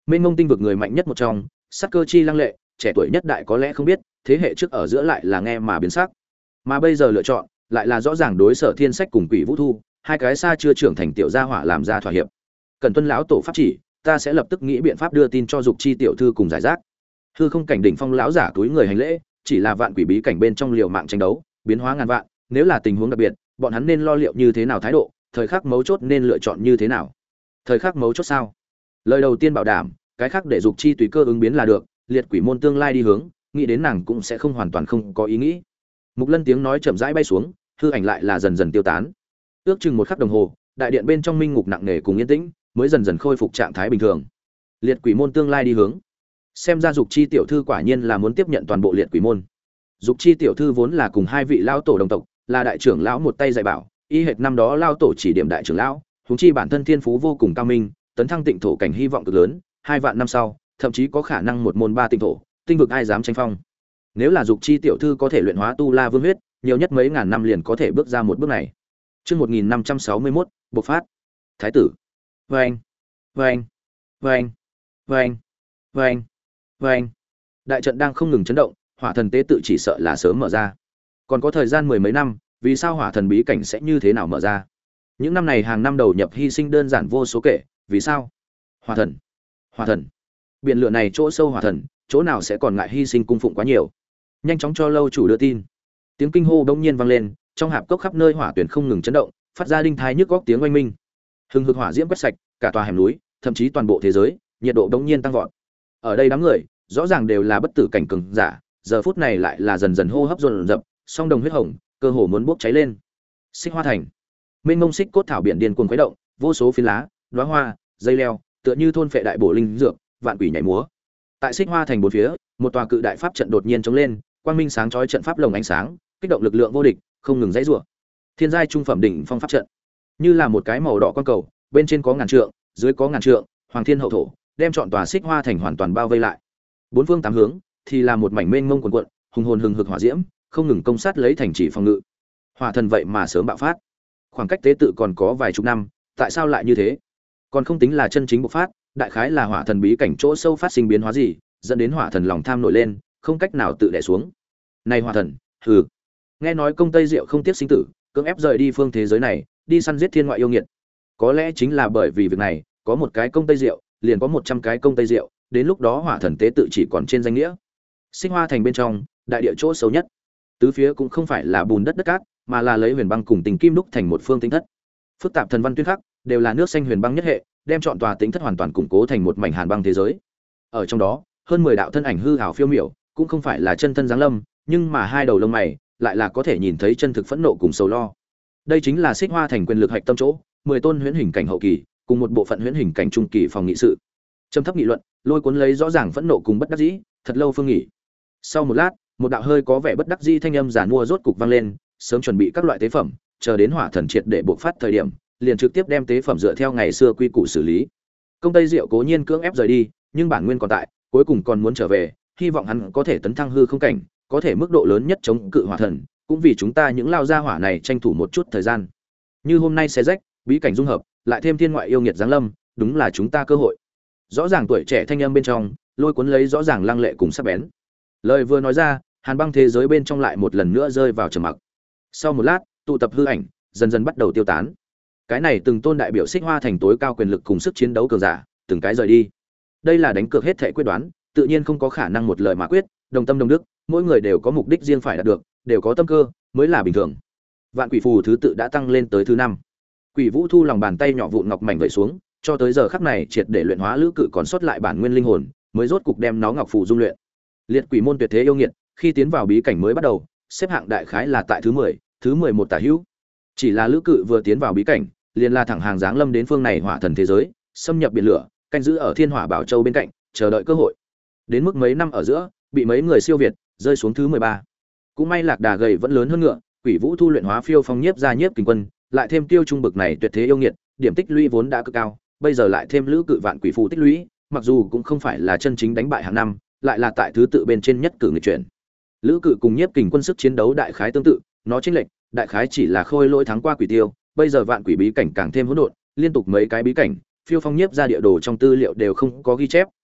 mênh mông tinh vực người mạnh nhất một trong, sắc cơ chi lăng lệ, trẻ tuổi nhất đại có lẽ không biết, thế hệ trước ở giữa lại là nghe mà biến sắc. Mà bây giờ lựa chọn, lại là rõ ràng đối Sở Thiên Sách cùng Quỷ Vũ Thu, hai cái xa chưa trưởng thành tiểu gia hỏa làm ra thỏa hiệp. Cần tuân lão tổ pháp chỉ, ta sẽ lập tức nghĩ biện pháp đưa tin cho Dục Chi tiểu thư cùng giải rác. Hư không cảnh đỉnh phong lão giả túi người hành lễ, chỉ là vạn quỷ bí cảnh bên trong liều mạng tranh đấu, biến hóa ngàn vạn, nếu là tình huống đặc biệt, bọn hắn nên lo liệu như thế nào thái độ, thời khắc mấu chốt nên lựa chọn như thế nào. Thời khắc mấu chốt sao? Lời đầu tiên bảo đảm, cái khác để Dục Chi tùy cơ ứng biến là được, liệt quỷ môn tương lai đi hướng, nghĩ đến nàng cũng sẽ không hoàn toàn không có ý nghĩ. Mục Lân tiếng nói chậm rãi bay xuống, hư ảnh lại là dần dần tiêu tán. Ước chừng một khắc đồng hồ, đại điện bên trong minh ngục nặng nề cùng yên tĩnh, mới dần dần khôi phục trạng thái bình thường. Liệt quỷ môn tương lai đi hướng. Xem ra Dục Chi tiểu thư quả nhiên là muốn tiếp nhận toàn bộ liệt quỷ môn. Dục Chi tiểu thư vốn là cùng hai vị lão tổ đồng tộc, là đại trưởng lão một tay dạy bảo, y hệt năm đó lão tổ chỉ điểm đại trưởng lão, huống chi bản thân thiên phú vô cùng cao minh, tấn thăng tịnh thổ cảnh hy vọng cực lớn, 2 vạn năm sau, thậm chí có khả năng một môn 3 tịnh thổ, tinh vực ai dám tranh phong. Nếu là Dục Chi tiểu thư có thể luyện hóa tu la vương huyết, nhiều nhất mấy ngàn năm liền có thể bước ra một bước này. Chương 1561, bộc phát. Thái tử. Vâng, vâng, vâng, vâng, vâng, vâng. Đại trận đang không ngừng chấn động, hỏa thần tế tự chỉ sợ là sớm mở ra. Còn có thời gian mười mấy năm, vì sao hỏa thần bí cảnh sẽ như thế nào mở ra? Những năm này hàng năm đầu nhập hy sinh đơn giản vô số kể, vì sao? Hỏa thần, hỏa thần. Biển lửa này chỗ sâu hỏa thần, chỗ nào sẽ còn ngại hy sinh cung phụng quá nhiều. Nhanh chóng cho lâu chủ đưa tin. Tiếng kinh hô đông nhiên vang lên, trong hạp cốc khắp nơi hỏa tuyển không ngừng chấn động, phát ra đinh thai nhức góc tiếng oanh minh. Hừng hực hỏa diễm quét sạch cả tòa hẻm núi, thậm chí toàn bộ thế giới, nhiệt độ đông nhiên tăng vọt. Ở đây đám người, rõ ràng đều là bất tử cảnh cường giả, giờ phút này lại là dần dần hô hấp dồn dập, song đồng huyết hồng, cơ hồ muốn bốc cháy lên. Xích Hoa Thành, mênh mông xích cốt thảo biển điên cuồng khuấy động, vô số phiến lá, đóa hoa, dây leo, tựa như thôn phệ đại bổ linh dược, vạn quỷ nhảy múa. Tại Xích Hoa Thành bốn phía, một tòa cự đại pháp trận đột nhiên chống lên, quang minh sáng chói trận pháp lồng ánh sáng, kích động lực lượng vô địch, không ngừng dãy rủa. Thiên giai trung phẩm đỉnh phong pháp trận, như là một cái màu đỏ quang cầu, bên trên có ngàn trượng, dưới có ngàn trượng, hoàng thiên hậu thổ, đem trọn tòa Xích Hoa Thành hoàn toàn bao vây lại. Bốn phương tám hướng thì là một mảnh mênh mông cuồn cuộn, hùng hồn hừng hực hỏa diễm, không ngừng công sát lấy thành trì phòng ngự. Hỏa thần vậy mà sớm bạo phát. Khoảng cách tế tự còn có vài chục năm, tại sao lại như thế? Còn không tính là chân chính bộc phát, đại khái là hỏa thần bí cảnh chỗ sâu phát sinh biến hóa gì, dẫn đến hỏa thần lòng tham nổi lên, không cách nào tự đè xuống. Này hỏa thần, hừ. Nghe nói công Tây Diệu không tiếc sinh tử, cưỡng ép rời đi phương thế giới này, đi săn giết thiên ngoại yêu nghiệt. Có lẽ chính là bởi vì việc này, có một cái công Tây Diệu, liền có 100 cái công Tây Diệu, đến lúc đó hỏa thần tế tự chỉ còn trên danh nghĩa. Xích Hoa Thành bên trong, đại địa chỗ sâu nhất, tứ phía cũng không phải là bùn đất đất cát, mà là lấy huyền băng cùng tình kim đúc thành một phương tinh thất. Phức tạp thần văn tuyên khắc, đều là nước xanh huyền băng nhất hệ, đem chọn tòa tinh thất hoàn toàn củng cố thành một mảnh hàn băng thế giới. Ở trong đó, hơn 10 đạo thân ảnh hư ảo phiêu miểu, cũng không phải là chân thân giáng lâm, nhưng mà hai đầu lông mày lại là có thể nhìn thấy chân thực phẫn nộ cùng sầu lo. Đây chính là Xích Hoa Thành quyền lực hạch tâm chỗ, 10 tôn huyễn hình cảnh hậu kỳ, cùng một bộ phận huyễn hình cảnh trung kỳ phòng nghị sự. Trầm thấp nghị luận, lôi cuốn lấy rõ ràng phẫn nộ cùng bất đắc dĩ, thật lâu phương nghỉ. Sau một lát, một đạo hơi có vẻ bất đắc dĩ thanh âm giản mua rốt cục vang lên, sớm chuẩn bị các loại tế phẩm, chờ đến hỏa thần triệt để bộc phát thời điểm, liền trực tiếp đem tế phẩm dựa theo ngày xưa quy củ xử lý. Công Tây Diệu cố nhiên cưỡng ép rời đi, nhưng bản nguyên còn tại, cuối cùng còn muốn trở về, hy vọng hắn có thể tấn thăng hư không cảnh, có thể mức độ lớn nhất chống cự hỏa thần, cũng vì chúng ta những lao gia hỏa này tranh thủ một chút thời gian. Như hôm nay xé rách, bí cảnh dung hợp, lại thêm thiên ngoại yêu nghiệt giáng lâm, đúng là chúng ta cơ hội. Rõ ràng tuổi trẻ thanh âm bên trong, lôi cuốn lấy rõ ràng lăng lệ cùng sắc bén. Lời vừa nói ra, hàn băng thế giới bên trong lại một lần nữa rơi vào trầm mặc. Sau một lát, tụ tập hư ảnh dần dần bắt đầu tiêu tán. Cái này từng tôn đại biểu Xích Hoa Thành tối cao quyền lực cùng sức chiến đấu cường giả, từng cái rời đi. Đây là đánh cược hết thảy quyết đoán, tự nhiên không có khả năng một lời mà quyết, đồng tâm đồng đức, mỗi người đều có mục đích riêng phải đạt được, đều có tâm cơ, mới là bình thường. Vạn quỷ phù thứ tự đã tăng lên tới thứ 5. Quỷ Vũ Thu lòng bàn tay nhỏ vụn ngọc mảnh vẩy xuống, cho tới giờ khắc này triệt để luyện hóa lữ cự còn sót lại bản nguyên linh hồn, mới rốt cục đem nó ngọc phù dung luyện. Liệt quỷ môn tuyệt thế yêu nghiệt, khi tiến vào bí cảnh mới bắt đầu, xếp hạng đại khái là tại thứ 10, thứ 11 tả hữu. Chỉ là lữ cự vừa tiến vào bí cảnh, liền là thẳng hàng giáng lâm đến phương này hỏa thần thế giới, xâm nhập biển lửa, canh giữ ở Thiên Hỏa Bảo Châu bên cạnh, chờ đợi cơ hội. Đến mức mấy năm ở giữa, bị mấy người siêu việt, rơi xuống thứ 13. Cũng may Lạc Đà gầy vẫn lớn hơn ngựa, Quỷ Vũ Thu luyện hóa phiêu phong nhiếp ra nhiếp kình quân, lại thêm tiêu trung bực này tuyệt thế yêu nghiệt, điểm tích lũy vốn đã cực cao, bây giờ lại thêm lữ cự vạn quỷ phù tích lũy, mặc dù cũng không phải là chân chính đánh bại hàng năm, lại là tại thứ tự bên trên nhất cử người chuyển. Lữ cự cùng nhiếp kình quân sức chiến đấu đại khái tương tự, nó chênh lệch, đại khái chỉ là khôi lỗi thắng qua quỷ tiêu, bây giờ vạn quỷ bí cảnh càng thêm hỗn độn, liên tục mấy cái bí cảnh, phiêu phong nhiếp ra địa đồ trong tư liệu đều không có ghi chép,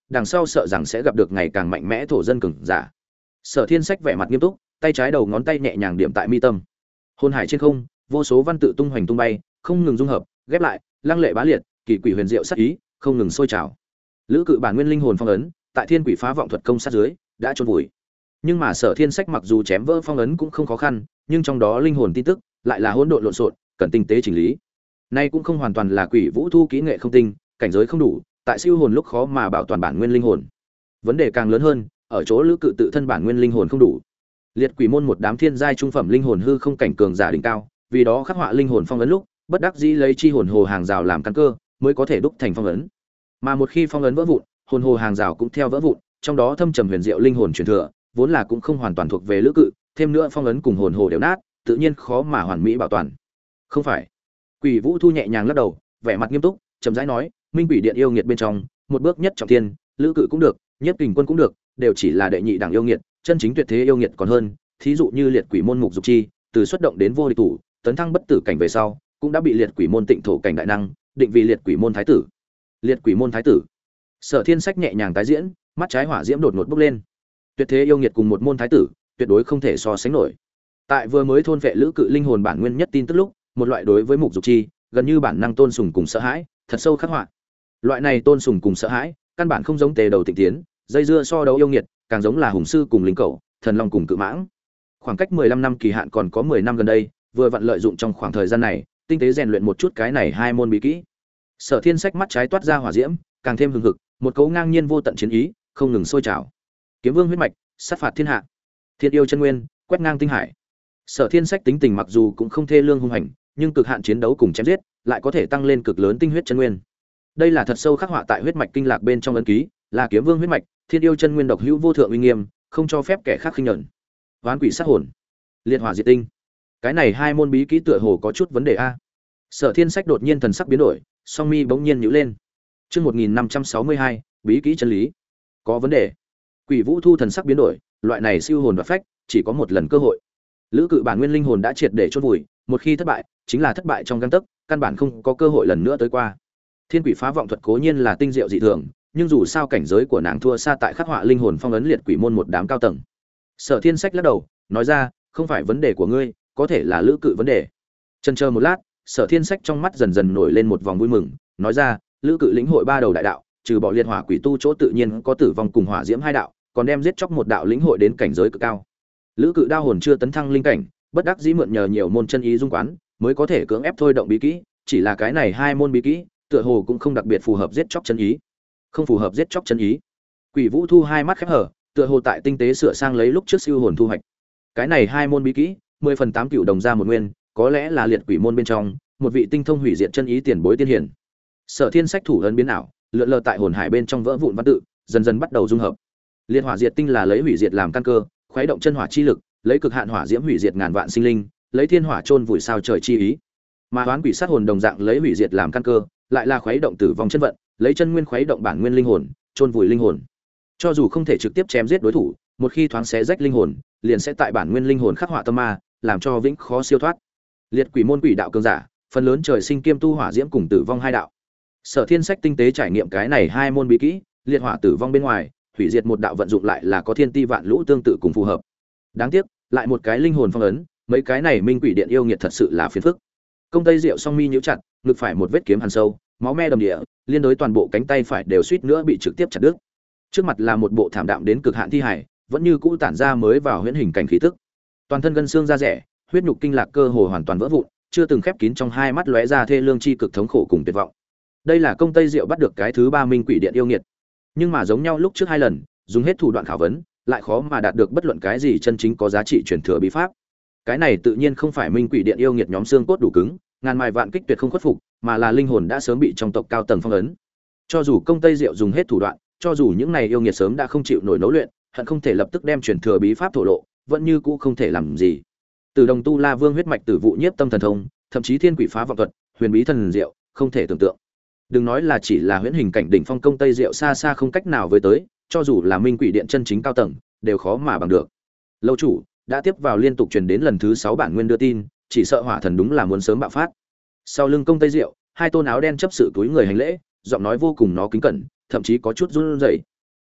đằng sau sợ rằng sẽ gặp được ngày càng mạnh mẽ thổ dân cường giả. Sở Thiên Sách vẻ mặt nghiêm túc, tay trái đầu ngón tay nhẹ nhàng điểm tại mi tâm. Hồn hải trên không, vô số văn tự tung hoành tung bay, không ngừng dung hợp, ghép lại, lăng lệ bá liệt, kỳ quỷ huyền diệu sắc ý, không ngừng sôi trào. Lữ Cự bản nguyên linh hồn phong ấn, tại Thiên Quỷ phá vọng thuật công sát dưới, đã chôn vùi. Nhưng mà Sở Thiên Sách mặc dù chém vỡ phong ấn cũng không khó khăn, nhưng trong đó linh hồn tin tức lại là hỗn độn lộn xộn, cần tinh tế chỉnh lý. Nay cũng không hoàn toàn là Quỷ Vũ Thu kỹ nghệ không tinh, cảnh giới không đủ, tại siêu hồn lúc khó mà bảo toàn bản nguyên linh hồn. Vấn đề càng lớn hơn, ở chỗ Lữ Cự tự thân bản nguyên linh hồn không đủ. Liệt Quỷ môn một đám thiên giai trung phẩm linh hồn hư không cảnh cường giả đỉnh cao, vì đó khắc họa linh hồn phong ấn lúc, bất đắc dĩ lấy chi hồn hồ hàng rào làm căn cơ, mới có thể đúc thành phong ấn. Mà một khi phong ấn vỡ vụn, hồn hồ hàng rào cũng theo vỡ vụn, trong đó thâm trầm huyền diệu linh hồn truyền thừa, vốn là cũng không hoàn toàn thuộc về Lữ Cự, thêm nữa phong ấn cùng hồn hồ đều nát, tự nhiên khó mà hoàn mỹ bảo toàn. Không phải. Quỷ Vũ Thu nhẹ nhàng lắc đầu, vẻ mặt nghiêm túc, chậm rãi nói, Minh Quỷ Điện yêu nghiệt bên trong, một bước nhất trọng thiên, Lữ Cự cũng được, Nhiếp Kình Quân cũng được, đều chỉ là đệ nhị đẳng yêu nghiệt, chân chính tuyệt thế yêu nghiệt còn hơn, thí dụ như Liệt Quỷ môn Mục Dục Chi, từ xuất động đến vô địch thủ, tấn thăng bất tử cảnh về sau, cũng đã bị Liệt Quỷ môn Tịnh thổ cảnh đại năng, định vì Liệt Quỷ môn thái tử. Liệt Quỷ môn thái tử. Sở Thiên Sách nhẹ nhàng tái diễn, mắt trái hỏa diễm đột ngột bốc lên. Tuyệt thế yêu nghiệt cùng một môn thái tử, tuyệt đối không thể so sánh nổi. Tại vừa mới thôn vệ Lữ Cự linh hồn bản nguyên nhất tin tức lúc, một loại đối với Mục Dục Chi, gần như bản năng tôn sùng cùng sợ hãi, thật sâu khắc họa. Loại này tôn sùng cùng sợ hãi, căn bản không giống Tề Đầu Tịnh Tiến, dây dưa so đấu yêu nghiệt, càng giống là hùng sư cùng linh cẩu, thần long cùng cự mãng. Khoảng cách 15 năm kỳ hạn còn có 10 năm gần đây, vừa vặn lợi dụng trong khoảng thời gian này, tinh tế rèn luyện một chút cái này hai môn bí kỹ. Sở Thiên Sách mắt trái toát ra hỏa diễm, càng thêm hừng hực, một cấu ngang nhiên vô tận chiến ý, không ngừng sôi trào. Kiếm Vương huyết mạch, sát phạt thiên hạ. Thiên yêu chân nguyên, quét ngang tinh hải. Sở Thiên Sách tính tình mặc dù cũng không thê lương hung hành, nhưng cực hạn chiến đấu cùng chém giết, lại có thể tăng lên cực lớn tinh huyết chân nguyên. Đây là thật sâu khắc họa tại huyết mạch kinh lạc bên trong ấn ký, là Kiếm Vương huyết mạch, Thiên yêu chân nguyên độc hữu vô thượng uy nghiêm, không cho phép kẻ khác khinh nhẫn. Oán quỷ sát hồn, liệt hỏa diệt tinh. Cái này hai môn bí kỹ tựa hồ có chút vấn đề a. Sở Thiên Sách đột nhiên thần sắc biến đổi, song mi bỗng nhiên nhíu lên. Chương 1562, bí kỹ chân lý. Có vấn đề. Quỷ Vũ Thu thần sắc biến đổi, loại này siêu hồn và phách, chỉ có một lần cơ hội. Lữ Cự bản nguyên linh hồn đã triệt để chôn vùi, một khi thất bại, chính là thất bại trong gang tấc, căn bản không có cơ hội lần nữa tới qua. Thiên Quỷ phá vọng thuật cố nhiên là tinh diệu dị thường, nhưng dù sao cảnh giới của nàng thua xa tại khắc họa linh hồn phong ấn liệt quỷ môn một đám cao tầng. Sở Thiên Sách lắc đầu, nói ra, không phải vấn đề của ngươi, có thể là Lữ Cự vấn đề. Chần chờ một lát, Sở Thiên Sách trong mắt dần dần nổi lên một vòng vui mừng, nói ra, Lữ Cự lĩnh hội ba đầu đại đạo, trừ bỏ liệt hỏa quỷ tu chỗ tự nhiên có tử vong cùng hỏa diễm hai đạo, còn đem giết chóc một đạo lĩnh hội đến cảnh giới cực cao. Lữ Cự đao hồn chưa tấn thăng linh cảnh, bất đắc dĩ mượn nhờ nhiều môn chân ý dung quán, mới có thể cưỡng ép thôi động bí kỹ, chỉ là cái này hai môn bí kỹ, tựa hồ cũng không đặc biệt phù hợp giết chóc chân ý. Không phù hợp giết chóc chân ý. Quỷ Vũ Thu hai mắt khép hở, tựa hồ tại tinh tế sửa sang lấy lúc trước siêu hồn thu hoạch. Cái này hai môn bí kỹ, 10/8 cựu đồng ra một nguyên, có lẽ là liệt quỷ môn bên trong, một vị tinh thông hủy diệt chân ý tiền bối tiên hiển. Sở Thiên Sách thủ ấn biến ảo, lượn lờ tại hồn hải bên trong vỡ vụn văn tự, dần dần bắt đầu dung hợp. Liệt hỏa diệt tinh là lấy hủy diệt làm căn cơ, khuấy động chân hỏa chi lực, lấy cực hạn hỏa diễm hủy diệt ngàn vạn sinh linh, lấy thiên hỏa chôn vùi sao trời chi ý. Mà oán quỷ sát hồn đồng dạng lấy hủy diệt làm căn cơ, lại là khuấy động tử vong chân vận, lấy chân nguyên khuấy động bản nguyên linh hồn, chôn vùi linh hồn. Cho dù không thể trực tiếp chém giết đối thủ, một khi thoáng xé rách linh hồn, liền sẽ tại bản nguyên linh hồn khắc họa tâm ma, làm cho vĩnh khó siêu thoát. Liệt quỷ môn quỷ đạo cường giả, phần lớn trời sinh kiêm tu hỏa diễm cùng tử vong hai đạo. Sở Thiên Sách tinh tế trải nghiệm cái này hai môn bí kỹ, liệt hỏa tử vong bên ngoài, hủy diệt một đạo vận dụng lại là có thiên ti vạn lũ tương tự cùng phù hợp. Đáng tiếc, lại một cái linh hồn phong ấn, mấy cái này minh quỷ điện yêu nghiệt thật sự là phiền phức. Công Tây Diệu song mi nhíu chặt, ngực phải một vết kiếm hằn sâu, máu me đầm địa, liên đối toàn bộ cánh tay phải đều suýt nữa bị trực tiếp chặt đứt. Trước mặt là một bộ thảm đạm đến cực hạn thi hải, vẫn như cũ tản ra mới vào huyễn hình cảnh khí tức. Toàn thân gân xương da rẻ, huyết nhục kinh lạc cơ hồ hoàn toàn vỡ vụn, chưa từng khép kín trong hai mắt lóe ra thê lương chi cực thống khổ cùng tuyệt vọng. Đây là Công Tây Diệu bắt được cái thứ ba minh quỷ điện yêu nghiệt. Nhưng mà giống nhau lúc trước hai lần, dùng hết thủ đoạn khảo vấn, lại khó mà đạt được bất luận cái gì chân chính có giá trị truyền thừa bí pháp. Cái này tự nhiên không phải minh quỷ điện yêu nghiệt nhóm xương cốt đủ cứng, ngàn mài vạn kích tuyệt không khuất phục, mà là linh hồn đã sớm bị trong tộc cao tầng phong ấn. Cho dù Công Tây Diệu dùng hết thủ đoạn, cho dù những này yêu nghiệt sớm đã không chịu nổi nấu luyện, hận không thể lập tức đem truyền thừa bí pháp thổ lộ, vẫn như cũ không thể làm gì. Từ Đồng Tu La Vương huyết mạch tử vụ nhiếp tâm thần thông, thậm chí thiên quỷ phá vọng thuật, huyền bí thần diệu, không thể tưởng tượng. Đừng nói là chỉ là huyễn hình cảnh đỉnh phong Công Tây Diệu xa xa không cách nào với tới, cho dù là minh quỷ điện chân chính cao tầng, đều khó mà bằng được. Lâu chủ đã tiếp vào liên tục truyền đến lần thứ 6 bản nguyên đưa tin, chỉ sợ hỏa thần đúng là muốn sớm bạo phát. Sau lưng Công Tây Diệu, hai tôn áo đen chấp sự túi người hành lễ, giọng nói vô cùng nó kính cẩn, thậm chí có chút run rẩy.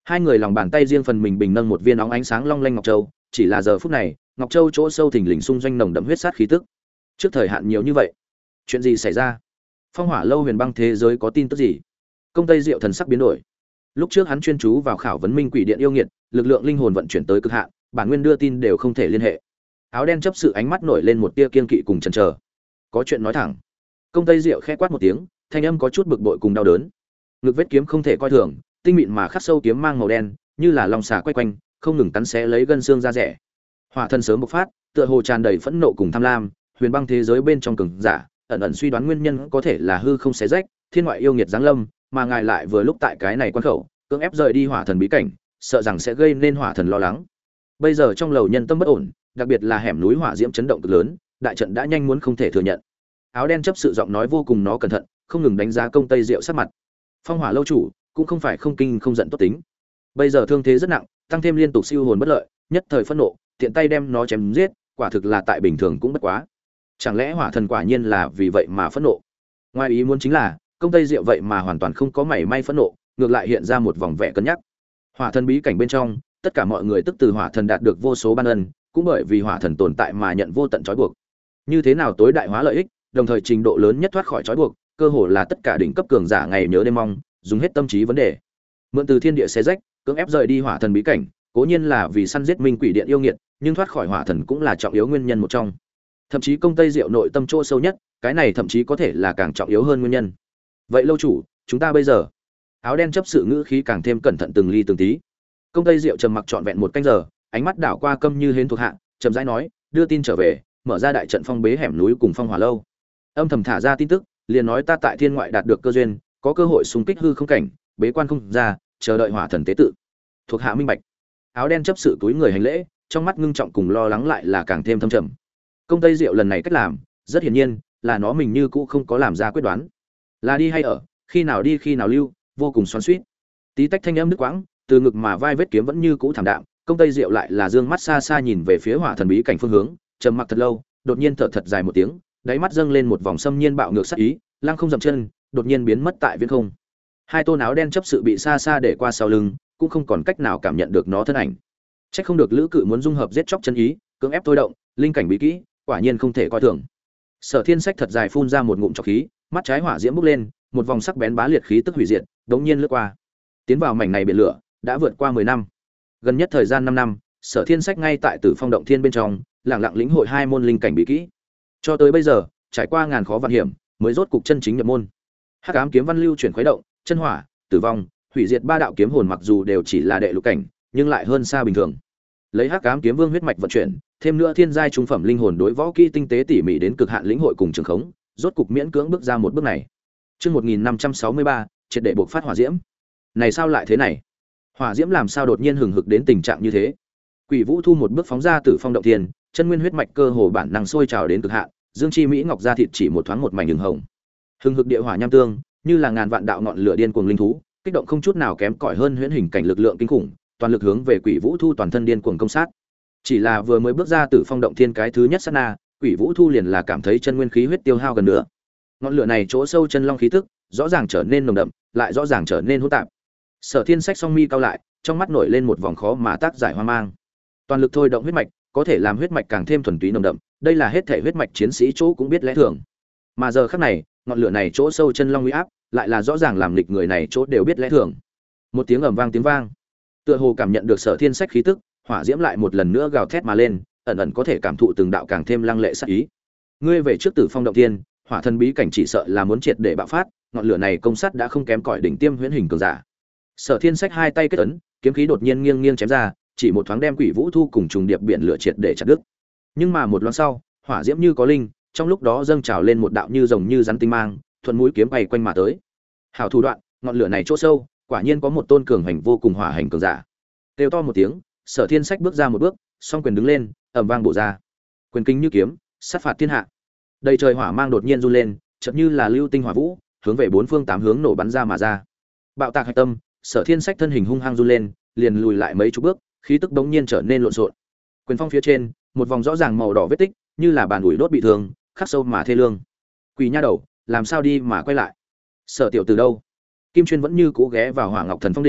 Hai người lòng bàn tay riêng phần mình bình nâng một viên óng ánh sáng long lanh ngọc châu, chỉ là giờ phút này, ngọc châu chỗ sâu thình lình xung doanh nồng đậm huyết sát khí tức. Trước thời hạn nhiều như vậy, chuyện gì xảy ra? Phong Hỏa lâu huyền băng thế giới có tin tức gì? Công Tây Diệu thần sắc biến đổi. Lúc trước hắn chuyên chú vào khảo vấn minh quỷ điện yêu nghiệt, lực lượng linh hồn vận chuyển tới cực hạn, bản nguyên đưa tin đều không thể liên hệ. Áo đen chấp sự ánh mắt nổi lên một tia kiên kỵ cùng chần chờ. Có chuyện nói thẳng. Công Tây Diệu khẽ quát một tiếng, thanh âm có chút bực bội cùng đau đớn. Ngực vết kiếm không thể coi thường, tinh mịn mà khắc sâu kiếm mang màu đen, như là long xà quay quanh, không ngừng cắn xé lấy gân xương da rẻ. Hỏa thân sớm bộc phát, tựa hồ tràn đầy phẫn nộ cùng tham lam, huyền băng thế giới bên trong cường giả, ẩn ẩn suy đoán nguyên nhân có thể là hư không xé rách, thiên ngoại yêu nghiệt giáng lâm, mà ngài lại vừa lúc tại cái này quan khẩu, cưỡng ép rời đi hỏa thần bí cảnh, sợ rằng sẽ gây nên hỏa thần lo lắng. Bây giờ trong lầu nhân tâm bất ổn, đặc biệt là hẻm núi hỏa diễm chấn động cực lớn, đại trận đã nhanh muốn không thể thừa nhận. Áo đen chấp sự giọng nói vô cùng nó cẩn thận, không ngừng đánh giá Công Tây Diệu sắc mặt. Phong Hỏa lâu chủ cũng không phải không kinh không giận tốt tính. Bây giờ thương thế rất nặng, tăng thêm liên tục siêu hồn bất lợi, nhất thời phẫn nộ, tiện tay đem nó chém giết, quả thực là tại bình thường cũng bất quá. Chẳng lẽ hỏa thần quả nhiên là vì vậy mà phẫn nộ? Ngoài ý muốn chính là, Công Tây Diệu vậy mà hoàn toàn không có mảy may phẫn nộ, ngược lại hiện ra một vòng vẻ cân nhắc. Hỏa thần bí cảnh bên trong, tất cả mọi người tức từ hỏa thần đạt được vô số ban ân, cũng bởi vì hỏa thần tồn tại mà nhận vô tận trói buộc. Như thế nào tối đại hóa lợi ích, đồng thời trình độ lớn nhất thoát khỏi trói buộc, cơ hồ là tất cả đỉnh cấp cường giả ngày nhớ đêm mong, dùng hết tâm trí vấn đề. Mượn từ thiên địa xé rách, cưỡng ép rời đi hỏa thần bí cảnh, cố nhiên là vì săn giết minh quỷ điện yêu nghiệt, nhưng thoát khỏi hỏa thần cũng là trọng yếu nguyên nhân một trong. Thậm chí Công Tây Diệu nội tâm chỗ sâu nhất, cái này thậm chí có thể là càng trọng yếu hơn nguyên nhân. Vậy lâu chủ, chúng ta bây giờ? Áo đen chấp sự ngữ khí càng thêm cẩn thận từng ly từng tí. Công Tây Diệu trầm mặc trọn vẹn một canh giờ, ánh mắt đảo qua Câm Như Hến thuộc hạ, chậm rãi nói, đưa tin trở về, mở ra đại trận phong bế hẻm núi cùng Phong Hỏa lâu. Âm thầm thả ra tin tức, liền nói ta tại thiên ngoại đạt được cơ duyên, có cơ hội xung kích hư không cảnh, bế quan không ra, chờ đợi hỏa thần tế tự. Thuộc hạ minh bạch. Áo đen chấp sự túi người hành lễ, trong mắt ngưng trọng cùng lo lắng lại là càng thêm thâm trầm. Công Tây Diệu lần này cách làm, rất hiển nhiên là nó mình như cũ không có làm ra quyết đoán. Là đi hay ở, khi nào đi khi nào lưu, vô cùng xoắn xuýt. Tí tách thanh âm đứt quãng, từ ngực mà vai vết kiếm vẫn như cũ thảm đạm, Công Tây Diệu lại là dương mắt xa xa nhìn về phía hỏa thần bí cảnh phương hướng, trầm mặc thật lâu, đột nhiên thở thật dài một tiếng, đáy mắt dâng lên một vòng xâm nhiên bạo ngược sát ý, lăng không dậm chân, đột nhiên biến mất tại viễn không. Hai tôn áo đen chấp sự bị xa xa để qua sau lưng, cũng không còn cách nào cảm nhận được nó thân ảnh. Chắc không được Lữ Cự muốn dung hợp giết chóc chân ý, cưỡng ép thôi động, linh cảnh bí kỹ, quả nhiên không thể coi thường. Sở Thiên Sách thật dài phun ra một ngụm trọc khí, mắt trái hỏa diễm bốc lên, một vòng sắc bén bá liệt khí tức hủy diệt, đống nhiên lướt qua. Tiến vào mảnh này biển lửa, đã vượt qua 10 năm. Gần nhất thời gian 5 năm, Sở Thiên Sách ngay tại Tử Phong động thiên bên trong, lặng lặng lĩnh hội hai môn linh cảnh bí kỹ. Cho tới bây giờ, trải qua ngàn khó vạn hiểm, mới rốt cục chân chính nhập môn. Hắc ám kiếm văn lưu chuyển khuấy động, chân hỏa, tử vong, hủy diệt ba đạo kiếm hồn mặc dù đều chỉ là đệ lục cảnh, nhưng lại hơn xa bình thường. Lấy Hắc ám kiếm vương huyết mạch vận chuyển, thêm nữa thiên giai trung phẩm linh hồn đối võ kỹ tinh tế tỉ mỉ đến cực hạn lĩnh hội cùng trường khống, rốt cục miễn cưỡng bước ra một bước này. Chương 1563, triệt để buộc phát hỏa diễm. Này sao lại thế này? Hỏa diễm làm sao đột nhiên hừng hực đến tình trạng như thế? Quỷ Vũ Thu một bước phóng ra Tử Phong động thiên, chân nguyên huyết mạch cơ hồ bản năng sôi trào đến cực hạn, dương chi mỹ ngọc da thịt chỉ một thoáng một mảnh hừng hồng. Hừng hực địa hỏa nham tương, như là ngàn vạn đạo ngọn lửa điên cuồng linh thú, kích động không chút nào kém cỏi hơn huyễn hình cảnh lực lượng kinh khủng, toàn lực hướng về Quỷ Vũ Thu toàn thân điên cuồng công sát. Chỉ là vừa mới bước ra Tử Phong động thiên cái thứ nhất sát na, Quỷ Vũ Thu liền là cảm thấy chân nguyên khí huyết tiêu hao gần nữa. Ngọn lửa này chỗ sâu chân long khí tức, rõ ràng trở nên nồng đậm, lại rõ ràng trở nên hỗn tạp. Sở Thiên Sách song mi cao lại, trong mắt nổi lên một vòng khó mà tác giải hoang mang. Toàn lực thôi động huyết mạch, có thể làm huyết mạch càng thêm thuần túy nồng đậm, đây là hết thể huyết mạch chiến sĩ chỗ cũng biết lẽ thường. Mà giờ khắc này, ngọn lửa này chỗ sâu chân long uy áp, lại là rõ ràng làm lịch người này chỗ đều biết lẽ thường. Một tiếng ầm vang tiếng vang, tựa hồ cảm nhận được Sở Thiên Sách khí tức, hỏa diễm lại một lần nữa gào thét mà lên, ẩn ẩn có thể cảm thụ từng đạo càng thêm lăng lệ sát ý. Ngươi về trước Tử Phong động thiên, hỏa thần bí cảnh chỉ sợ là muốn triệt để bạo phát, ngọn lửa này công sát đã không kém cỏi đỉnh tiêm huyễn hình cường giả. Sở Thiên Sách hai tay kết ấn, kiếm khí đột nhiên nghiêng nghiêng chém ra, chỉ một thoáng đem Quỷ Vũ Thu cùng trùng điệp biển lửa triệt để chặt đứt. Nhưng mà một loáng sau, hỏa diễm như có linh, trong lúc đó dâng trào lên một đạo như rồng như rắn tinh mang, thuận mũi kiếm bay quanh mà tới. Hảo thủ đoạn, ngọn lửa này chỗ sâu, quả nhiên có một tôn cường hành vô cùng hỏa hành cường giả. Kêu to một tiếng, Sở Thiên Sách bước ra một bước, song quyền đứng lên, ầm vang bổ ra. Quyền kinh như kiếm, sát phạt thiên hạ. Đầy trời hỏa mang đột nhiên run lên, chợt như là lưu tinh hỏa vũ, hướng về bốn phương tám hướng nổ bắn ra mà ra. Bạo tạc hạch tâm, Sở Thiên Sách thân hình hung hăng run lên, liền lùi lại mấy chục bước, khí tức bỗng nhiên trở nên lộn xộn. Quyền phong phía trên, một vòng rõ ràng màu đỏ vết tích, như là bàn ủi đốt bị thương, khắc sâu mà thê lương. Quỷ nha đầu, làm sao đi mà quay lại? Sở tiểu từ đâu? Kim Chuyên vẫn như cũ ghé vào Hỏa Ngọc Thần Phong đỉnh,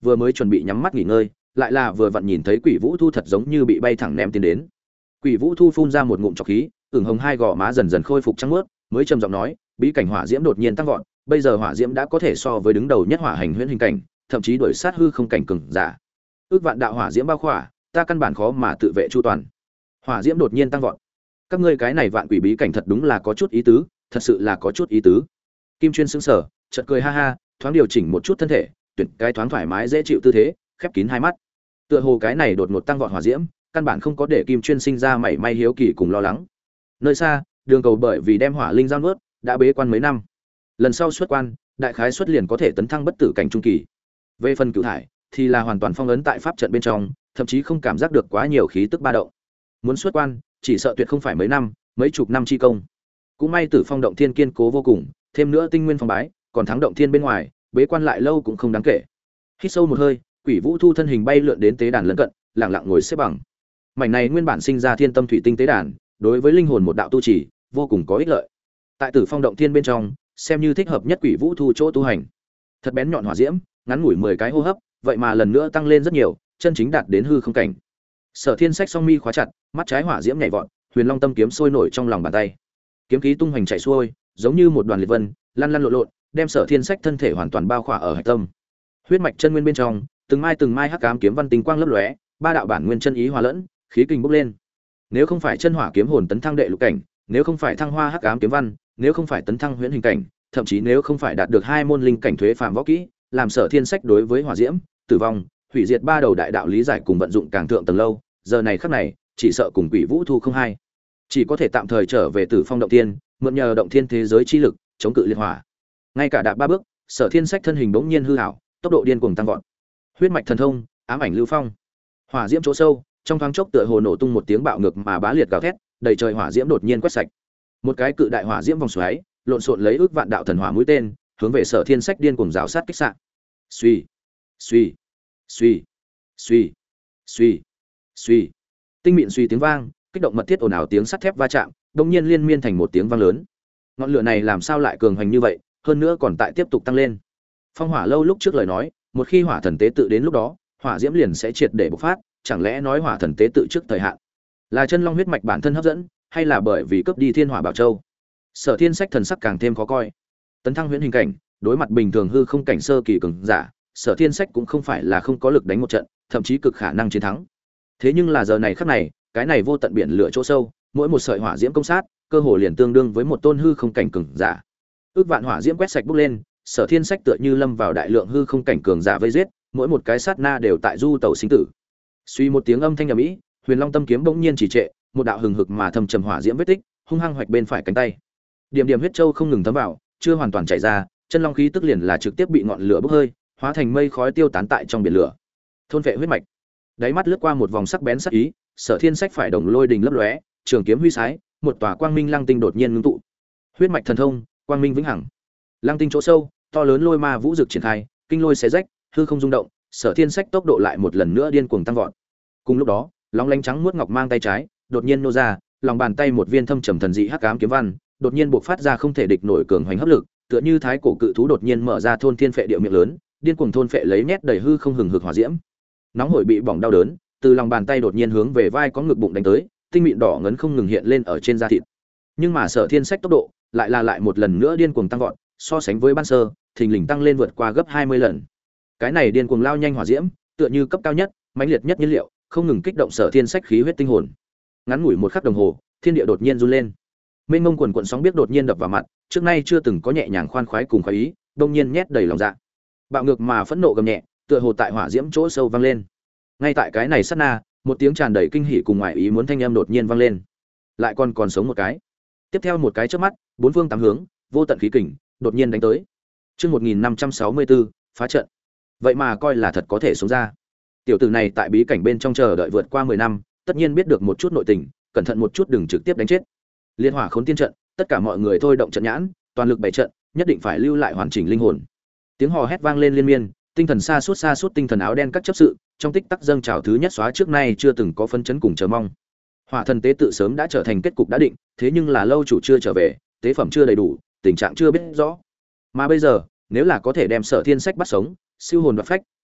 vừa mới chuẩn bị nhắm mắt nghỉ ngơi, lại là vừa vặn nhìn thấy Quỷ Vũ Thu thật giống như bị bay thẳng ném tiến đến. Quỷ Vũ Thu phun ra một ngụm trọc khí, ửng hồng hai gò má dần dần khôi phục trắng mướt, mới trầm giọng nói, bí cảnh hỏa diễm đột nhiên tăng vọt, bây giờ hỏa diễm đã có thể so với đứng đầu nhất hỏa hành huyễn hình cảnh, thậm chí đuổi sát hư không cảnh cường giả. Ước vạn đạo hỏa diễm bao khỏa, ta căn bản khó mà tự vệ chu toàn. Hỏa diễm đột nhiên tăng vọt. Các ngươi cái này vạn quỷ bí cảnh thật đúng là có chút ý tứ, thật sự là có chút ý tứ. Kim Chuyên sững sờ, chợt cười ha ha, thoáng điều chỉnh một chút thân thể, tuyển cái thoáng thoải mái dễ chịu tư thế, khép kín hai mắt. Tựa hồ cái này đột ngột tăng vọt hỏa diễm, căn bản không có để Kim Chuyên sinh ra mảy may hiếu kỳ cùng lo lắng. Nơi xa, Đường Cầu bởi vì đem hỏa linh giao nuốt, đã bế quan mấy năm. Lần sau xuất quan, đại khái xuất liền có thể tấn thăng bất tử cảnh trung kỳ. Về phần Cửu Thải, thì là hoàn toàn phong ấn tại pháp trận bên trong, thậm chí không cảm giác được quá nhiều khí tức ba động. Muốn xuất quan, chỉ sợ tuyệt không phải mấy năm, mấy chục năm chi công. Cũng may Tử Phong động thiên kiên cố vô cùng, thêm nữa tinh nguyên phong bái, còn thắng động thiên bên ngoài, bế quan lại lâu cũng không đáng kể. Hít sâu một hơi, Quỷ Vũ Thu thân hình bay lượn đến tế đàn lân cận, lặng lặng ngồi xếp bằng. Mảnh này nguyên bản sinh ra thiên tâm thủy tinh tế đàn, đối với linh hồn một đạo tu trì, vô cùng có ích lợi. Tại Tử Phong động thiên bên trong, xem như thích hợp nhất Quỷ Vũ Thu chỗ tu hành. Thật bén nhọn hỏa diễm, ngắn ngủi 10 cái hô hấp, vậy mà lần nữa tăng lên rất nhiều, chân chính đạt đến hư không cảnh. Sở Thiên Sách song mi khóa chặt, mắt trái hỏa diễm nhảy vọt, Huyền Long tâm kiếm sôi nổi trong lòng bàn tay. Kiếm khí tung hoành chạy xuôi, giống như một đoàn liệt vân, lăn lăn lộn lộn, đem Sở Thiên Sách thân thể hoàn toàn bao khỏa ở hạch tâm. Huyết mạch chân nguyên bên trong, từng mai hắc ám kiếm văn tinh quang lấp lóe, ba đạo bản nguyên chân ý hòa lẫn, khí kình bốc lên. Nếu không phải chân hỏa kiếm hồn tấn thăng đệ lục cảnh, nếu không phải thăng hoa hắc ám kiếm văn, nếu không phải tấn thăng huyễn hình cảnh, thậm chí nếu không phải đạt được hai môn linh cảnh thuế phàm võ kỹ, làm Sở Thiên Sách đối với hỏa diễm, tử vong, hủy diệt ba đầu đại đạo lý giải cùng vận dụng càng thượng tầng lâu, giờ này khắc này, chỉ sợ cùng Quỷ Vũ Thu không hai, chỉ có thể tạm thời trở về Tử Phong động thiên, mượn nhờ động thiên thế giới chi lực, chống cự liệt hỏa. Ngay cả đạp ba bước, Sở Thiên Sách thân hình bỗng nhiên hư ảo, tốc độ điên cuồng tăng vọt. Huyết mạch thần thông, ám ảnh lưu phong. Hỏa diễm chỗ sâu, trong thoáng chốc tựa hồ nổ tung một tiếng bạo ngược mà bá liệt gào thét, đầy trời hỏa diễm đột nhiên quét sạch. Một cái cự đại hỏa diễm vòng xoáy, lộn xộn lấy ước vạn đạo thần hỏa mũi tên, hướng về Sở Thiên Sách điên cuồng rào sát kích xạ. Suy, suy, suy, suy, suy, suy. Tinh mịn suy tiếng vang, kích động mật thiết ồn ào tiếng sắt thép va chạm, đột nhiên liên miên thành một tiếng vang lớn. Ngọn lửa này làm sao lại cường hành như vậy, hơn nữa còn tại tiếp tục tăng lên. Phong Hỏa Lâu lúc trước lời nói, một khi hỏa thần tế tự đến lúc đó, hỏa diễm liền sẽ triệt để bộc phát, chẳng lẽ nói hỏa thần tế tự trước thời hạn là chân long huyết mạch bản thân hấp dẫn, hay là bởi vì cướp đi thiên hỏa bảo châu? Sở Thiên Sách thần sắc càng thêm khó coi. Tấn thăng huyễn hình cảnh, đối mặt bình thường hư không cảnh sơ kỳ cường giả, Sở Thiên Sách cũng không phải là không có lực đánh một trận, thậm chí cực khả năng chiến thắng. Thế nhưng là giờ này khắc này, cái này vô tận biển lửa chỗ sâu, mỗi một sợi hỏa diễm công sát, cơ hồ liền tương đương với một tôn hư không cảnh cường giả. Ước vạn hỏa diễm quét sạch bốc lên, Sở Thiên Sách tựa như lâm vào đại lượng hư không cảnh cường giả vây giết, mỗi một cái sát na đều tại du tẩu sinh tử. Suy một tiếng âm thanh ầm ĩ, Huyền Long tâm kiếm bỗng nhiên chỉ trệ, một đạo hừng hực mà thâm trầm hỏa diễm vết tích, hung hăng hoạch bên phải cánh tay. Điểm điểm huyết châu không ngừng thấm vào, chưa hoàn toàn chảy ra, chân long khí tức liền là trực tiếp bị ngọn lửa bốc hơi, hóa thành mây khói tiêu tán tại trong biển lửa. Thôn vệ huyết mạch. Đáy mắt lướt qua một vòng sắc bén sắc ý, Sở Thiên Sách phải đồng lôi đình lấp lóe, trường kiếm huy sái, một tòa quang minh lăng tinh đột nhiên ngưng tụ. Huyết mạch thần thông, quang minh vĩnh hằng. Lăng tinh chỗ sâu, to lớn lôi ma vũ dực triển khai, kinh lôi xé rách, hư không rung động, Sở Thiên Sách tốc độ lại một lần nữa điên cuồng tăng vọt. Cùng lúc đó, long lanh trắng muốt ngọc mang tay trái, đột nhiên nô ra, lòng bàn tay một viên thâm trầm thần dị hắc ám kiếm văn, đột nhiên bộc phát ra không thể địch nổi cường hoành hấp lực, tựa như thái cổ cự thú đột nhiên mở ra thôn thiên phệ địa miệng lớn, điên cuồng thôn phệ lấy nhét đầy hư không hừng hực hỏa diễm. Nóng hổi bị bỏng đau đớn, từ lòng bàn tay đột nhiên hướng về vai có ngực bụng đánh tới, tinh mịn đỏ ngấn không ngừng hiện lên ở trên da thịt. Nhưng mà Sở Thiên Sách tốc độ lại một lần nữa điên cuồng tăng vọt, so sánh với ban sơ, thình lình tăng lên vượt qua gấp 20 lần. Cái này điên cuồng lao nhanh hỏa diễm, tựa như cấp cao nhất, mãnh liệt nhất nhiên liệu, không ngừng kích động Sở Thiên Sách khí huyết tinh hồn. Ngắn ngủi một khắc đồng hồ, thiên địa đột nhiên run lên. Mênh mông quần quần sóng biết đột nhiên đập vào mặt, trước nay chưa từng có nhẹ nhàng khoan khoái cùng khoái ý, đột nhiên nhét đầy lòng dạ. Bạo ngược mà phẫn nộ gầm nhẹ, tựa hồ tại hỏa diễm chỗ sâu vang lên. Ngay tại cái này sát na, một tiếng tràn đầy kinh hỉ cùng ngoại ý muốn thanh âm đột nhiên vang lên. Lại còn sống một cái. Tiếp theo một cái chớp mắt, bốn phương tám hướng, vô tận khí kình đột nhiên đánh tới. Chương 1564, phá trận. Vậy mà coi là thật có thể sống ra. Tiểu tử này tại bí cảnh bên trong chờ đợi vượt qua 10 năm, tất nhiên biết được một chút nội tình, cẩn thận một chút đừng trực tiếp đánh chết. Liên hỏa khốn tiên trận, tất cả mọi người thôi động trận nhãn, toàn lực bày trận, nhất định phải lưu lại hoàn chỉnh linh hồn. Tiếng hò hét vang lên liên miên, tinh thần xa suốt tinh thần áo đen các chấp sự, trong tích tắc dâng trào thứ nhất xóa trước nay chưa từng có phấn chấn cùng chờ mong. Hỏa thần tế tự sớm đã trở thành kết cục đã định, thế nhưng là lâu chủ chưa trở về, tế phẩm chưa đầy đủ, tình trạng chưa biết rõ. Mà bây giờ, nếu là có thể đem Sở Thiên Sách bắt sống, siêu hồn đoạt phách,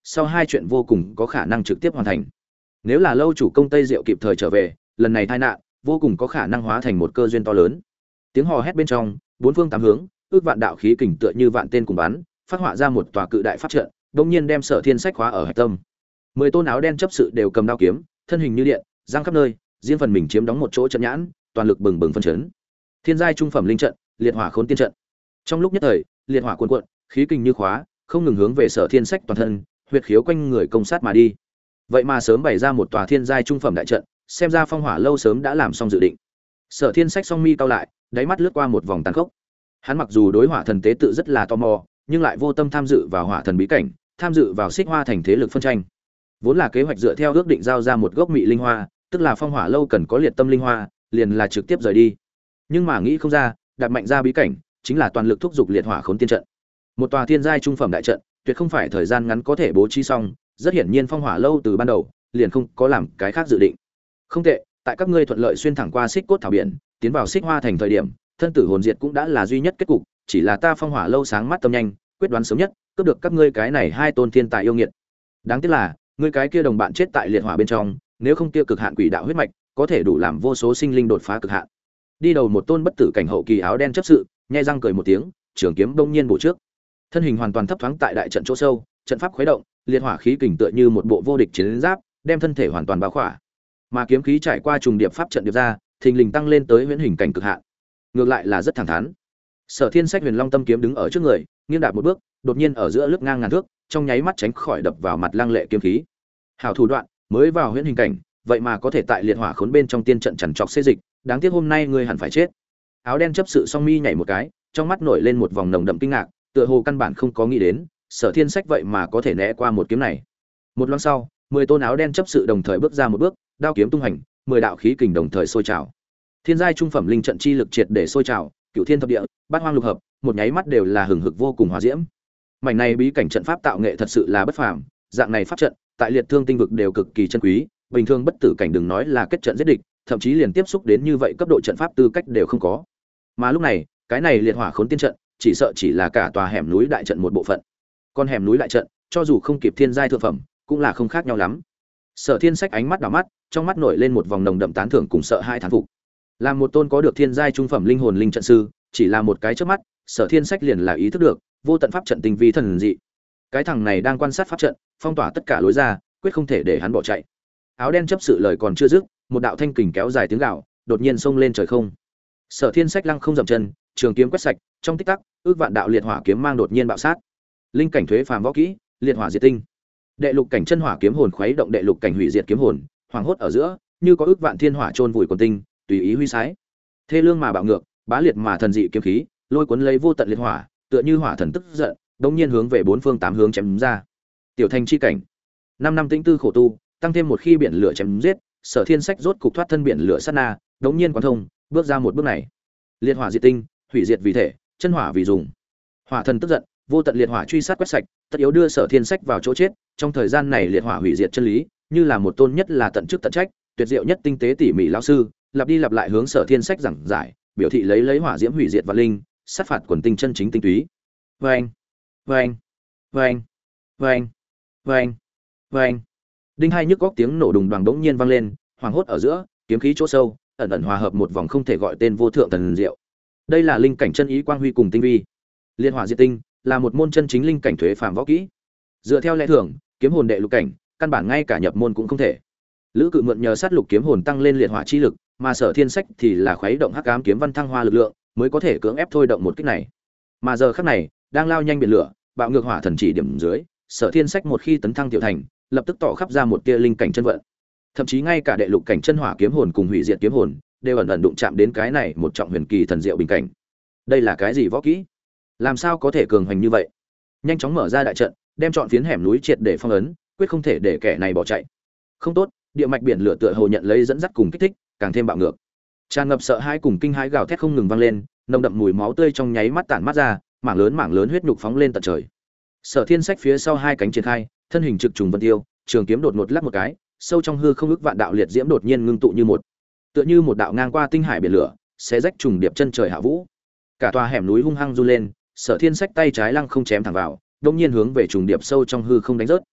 sau hai chuyện vô cùng có khả năng trực tiếp hoàn thành. Nếu là lâu chủ công Tây Diệu kịp thời trở về, lần này tai nạn vô cùng có khả năng hóa thành một cơ duyên to lớn. Tiếng hò hét bên trong, bốn phương tám hướng, ước vạn đạo khí kình tựa như vạn tên cùng bắn, phát họa ra một tòa cự đại pháp trận, đột nhiên đem Sở Thiên Sách khóa ở hạch tâm. 10 tôn áo đen chấp sự đều cầm đao kiếm, thân hình như điện, giang khắp nơi, riêng phần mình chiếm đóng một chỗ trận nhãn, toàn lực bừng bừng phân chấn. Thiên giai trung phẩm linh trận, liệt hỏa khốn tiên trận. Trong lúc nhất thời, liệt hỏa cuồn cuộn, khí kình như khóa, không ngừng hướng về Sở Thiên Sách toàn thân, huyệt khiếu quanh người công sát mà đi. Vậy mà sớm bày ra một tòa thiên giai trung phẩm đại trận, xem ra Phong Hỏa lâu sớm đã làm xong dự định. Sở Thiên Sách song mi cau lại, đáy mắt lướt qua một vòng tàn khốc. Hắn mặc dù đối hỏa thần tế tự rất là tò mò, nhưng lại vô tâm tham dự vào hỏa thần bí cảnh, tham dự vào Xích Hoa thành thế lực phân tranh. Vốn là kế hoạch dựa theo ước định giao ra một gốc mị linh hoa, tức là Phong Hỏa lâu cần có liệt tâm linh hoa, liền là trực tiếp rời đi. Nhưng mà nghĩ không ra, đạp mạnh ra bí cảnh, chính là toàn lực thúc giục liệt hỏa khốn tiên trận. Một tòa thiên giai trung phẩm đại trận, tuyệt không phải thời gian ngắn có thể bố trí xong, rất hiển nhiên Phong Hỏa lâu từ ban đầu liền không có làm cái khác dự định. Không tệ, tại các ngươi thuận lợi xuyên thẳng qua Xích Cốt thảo biển, tiến vào Xích Hoa thành thời điểm, thân tử hồn diệt cũng đã là duy nhất kết cục, chỉ là ta Phong Hỏa lâu sáng mắt tâm nhanh, quyết đoán sớm nhất, cướp được các ngươi cái này hai tôn thiên tài yêu nghiệt. Đáng tiếc là, ngươi cái kia đồng bạn chết tại liệt hỏa bên trong, nếu không tiêu cực hạn quỷ đạo huyết mạch, có thể đủ làm vô số sinh linh đột phá cực hạn. Đi đầu một tôn bất tử cảnh hậu kỳ áo đen chấp sự, nhếch răng cười một tiếng, trường kiếm đông nhiên bổ trước. Thân hình hoàn toàn thấp thoáng tại đại trận chỗ sâu, trận pháp khuấy động, liệt hỏa khí kình tựa như một bộ vô địch chiến giáp, đem thân thể hoàn toàn bao khỏa. Mà kiếm khí trải qua trùng điệp pháp trận điệp ra, thình lình tăng lên tới huyễn hình cảnh cực hạn. Ngược lại là rất thẳng thắn. Sở Thiên Sách Huyền Long Tâm kiếm đứng ở trước người, nghiêng đạp một bước, đột nhiên ở giữa lướt ngang ngàn thước, trong nháy mắt tránh khỏi đập vào mặt lăng lệ kiếm khí. Hảo thủ đoạn, mới vào huyễn hình cảnh, vậy mà có thể tại liệt hỏa khốn bên trong tiên trận chằn trọc xê dịch, đáng tiếc hôm nay ngươi hẳn phải chết. Áo đen chấp sự song mi nhảy một cái, trong mắt nổi lên một vòng nồng đậm kinh ngạc, tựa hồ căn bản không có nghĩ đến, Sở Thiên Sách vậy mà có thể né qua một kiếm này. Một loáng sau, 10 tôn áo đen chấp sự đồng thời bước ra một bước, đao kiếm tung hành, 10 đạo khí kình đồng thời sôi trào. Thiên giai trung phẩm linh trận chi lực triệt để sôi trào, cửu thiên thập địa, bát hoang lục hợp, một nháy mắt đều là hừng hực vô cùng hỏa diễm. Mảnh này bí cảnh trận pháp tạo nghệ thật sự là bất phàm, dạng này pháp trận, tại liệt thương tinh vực đều cực kỳ chân quý, bình thường bất tử cảnh đừng nói là kết trận giết địch, thậm chí liền tiếp xúc đến như vậy cấp độ trận pháp tư cách đều không có. Mà lúc này, cái này liệt hỏa khốn tiên trận, chỉ sợ chỉ là cả tòa hẻm núi đại trận một bộ phận. Con hẻm núi đại trận, cho dù không kịp thiên giai thượng phẩm, cũng là không khác nhau lắm. Sở Thiên Sách ánh mắt đảo mắt, trong mắt nổi lên một vòng nồng đậm tán thưởng cùng sợ hai thán phục. Làm một tôn có được thiên giai trung phẩm linh hồn linh trận sư, chỉ là một cái chớp mắt, Sở Thiên Sách liền là ý thức được, vô tận pháp trận tinh vi thần dị. Cái thằng này đang quan sát pháp trận, phong tỏa tất cả lối ra, quyết không thể để hắn bỏ chạy. Áo đen chấp sự lời còn chưa dứt, một đạo thanh kình kéo dài tiếng gào, đột nhiên xông lên trời không. Sở Thiên Sách lăng không dậm chân, trường kiếm quét sạch, trong tích tắc, ước vạn đạo liệt hỏa kiếm mang đột nhiên bạo sát. Linh cảnh thuế phàm võ kỹ, liệt hỏa diệt tinh. Đệ lục cảnh chân hỏa kiếm hồn khuấy động đệ lục cảnh hủy diệt kiếm hồn, hoàng hốt ở giữa, như có ước vạn thiên hỏa chôn vùi quần tinh, tùy ý huy sái. Thê lương mà bạo ngược, bá liệt mà thần dị kiếm khí, lôi cuốn lấy vô tận liệt hỏa, tựa như hỏa thần tức giận, đột nhiên hướng về bốn phương tám hướng chém ra. Tiểu thành chi cảnh. 5 năm tĩnh tư khổ tu, tăng thêm một khi biển lửa chém giết, Sở Thiên Sách rốt cục thoát thân biển lửa sát na, đột nhiên quán thông, bước ra một bước này. Liệt hỏa diệt tinh, hủy diệt vì thể, chân hỏa vì dùng. Hỏa thần tức giận, vô tận liệt hỏa truy sát quét sạch, tất yếu đưa Sở Thiên Sách vào chỗ chết. Trong thời gian này liệt hỏa hủy diệt chân lý, như là một tôn nhất là tận chức tận trách, tuyệt diệu nhất tinh tế tỉ mỉ lão sư, lặp đi lặp lại hướng Sở Thiên Sách giảng giải, biểu thị lấy hỏa diễm hủy diệt vạn linh, sát phạt quần tinh chân chính tinh túy. Vâng, vâng, vâng, vâng, vâng, vâng. Đinh hai nhức góc tiếng nổ đùng đoàng đống nhiên vang lên, hoàng hốt ở giữa, kiếm khí chỗ sâu, ẩn ẩn hòa hợp một vòng không thể gọi tên vô thượng thần diệu. Đây là linh cảnh chân ý quang huy cùng tinh vi. Liệt hỏa diệt tinh là một môn chân chính linh cảnh thuế phàm võ kỹ. Dựa theo lẽ thường, kiếm hồn đệ lục cảnh, căn bản ngay cả nhập môn cũng không thể. Lữ Cự mượn nhờ sát lục kiếm hồn tăng lên liệt hỏa chi lực, mà Sở Thiên Sách thì là khuấy động hắc ám kiếm văn thăng hoa lực lượng, mới có thể cưỡng ép thôi động một kích này. Mà giờ khắc này, đang lao nhanh biển lửa, bạo ngược hỏa thần chỉ điểm dưới, Sở Thiên Sách một khi tấn thăng tiểu thành, lập tức tỏ khắp ra một tia linh cảnh chân vận. Thậm chí ngay cả đệ lục cảnh chân hỏa kiếm hồn cùng hủy diệt kiếm hồn, đều ẩn ẩn đụng chạm đến cái này một trọng huyền kỳ thần diệu bình cảnh. Đây là cái gì võ kỹ? Làm sao có thể cường hành như vậy? Nhanh chóng mở ra đại trận, đem trọn phiến hẻm núi triệt để phong ấn, quyết không thể để kẻ này bỏ chạy. Không tốt, địa mạch biển lửa tựa hồ nhận lấy dẫn dắt cùng kích thích, càng thêm bạo ngược. Tràn ngập sợ hãi cùng kinh hãi gào thét không ngừng vang lên, nồng đậm mùi máu tươi trong nháy mắt tản mắt ra, mảng lớn huyết nhục phóng lên tận trời. Sở Thiên Sách phía sau hai cánh triển khai, thân hình trực trùng vân tiêu, trường kiếm đột ngột lắc một cái, sâu trong hư không ức vạn đạo liệt diễm đột nhiên ngưng tụ như một, tựa như một đạo ngang qua tinh hải biển lửa, xé rách trùng điệp chân trời hạ vũ. Cả tòa hẻm núi hung hăng run lên, Sở Thiên Sách tay trái lăng không chém thẳng vào, đột nhiên hướng về trùng điệp sâu trong hư không đánh rớt.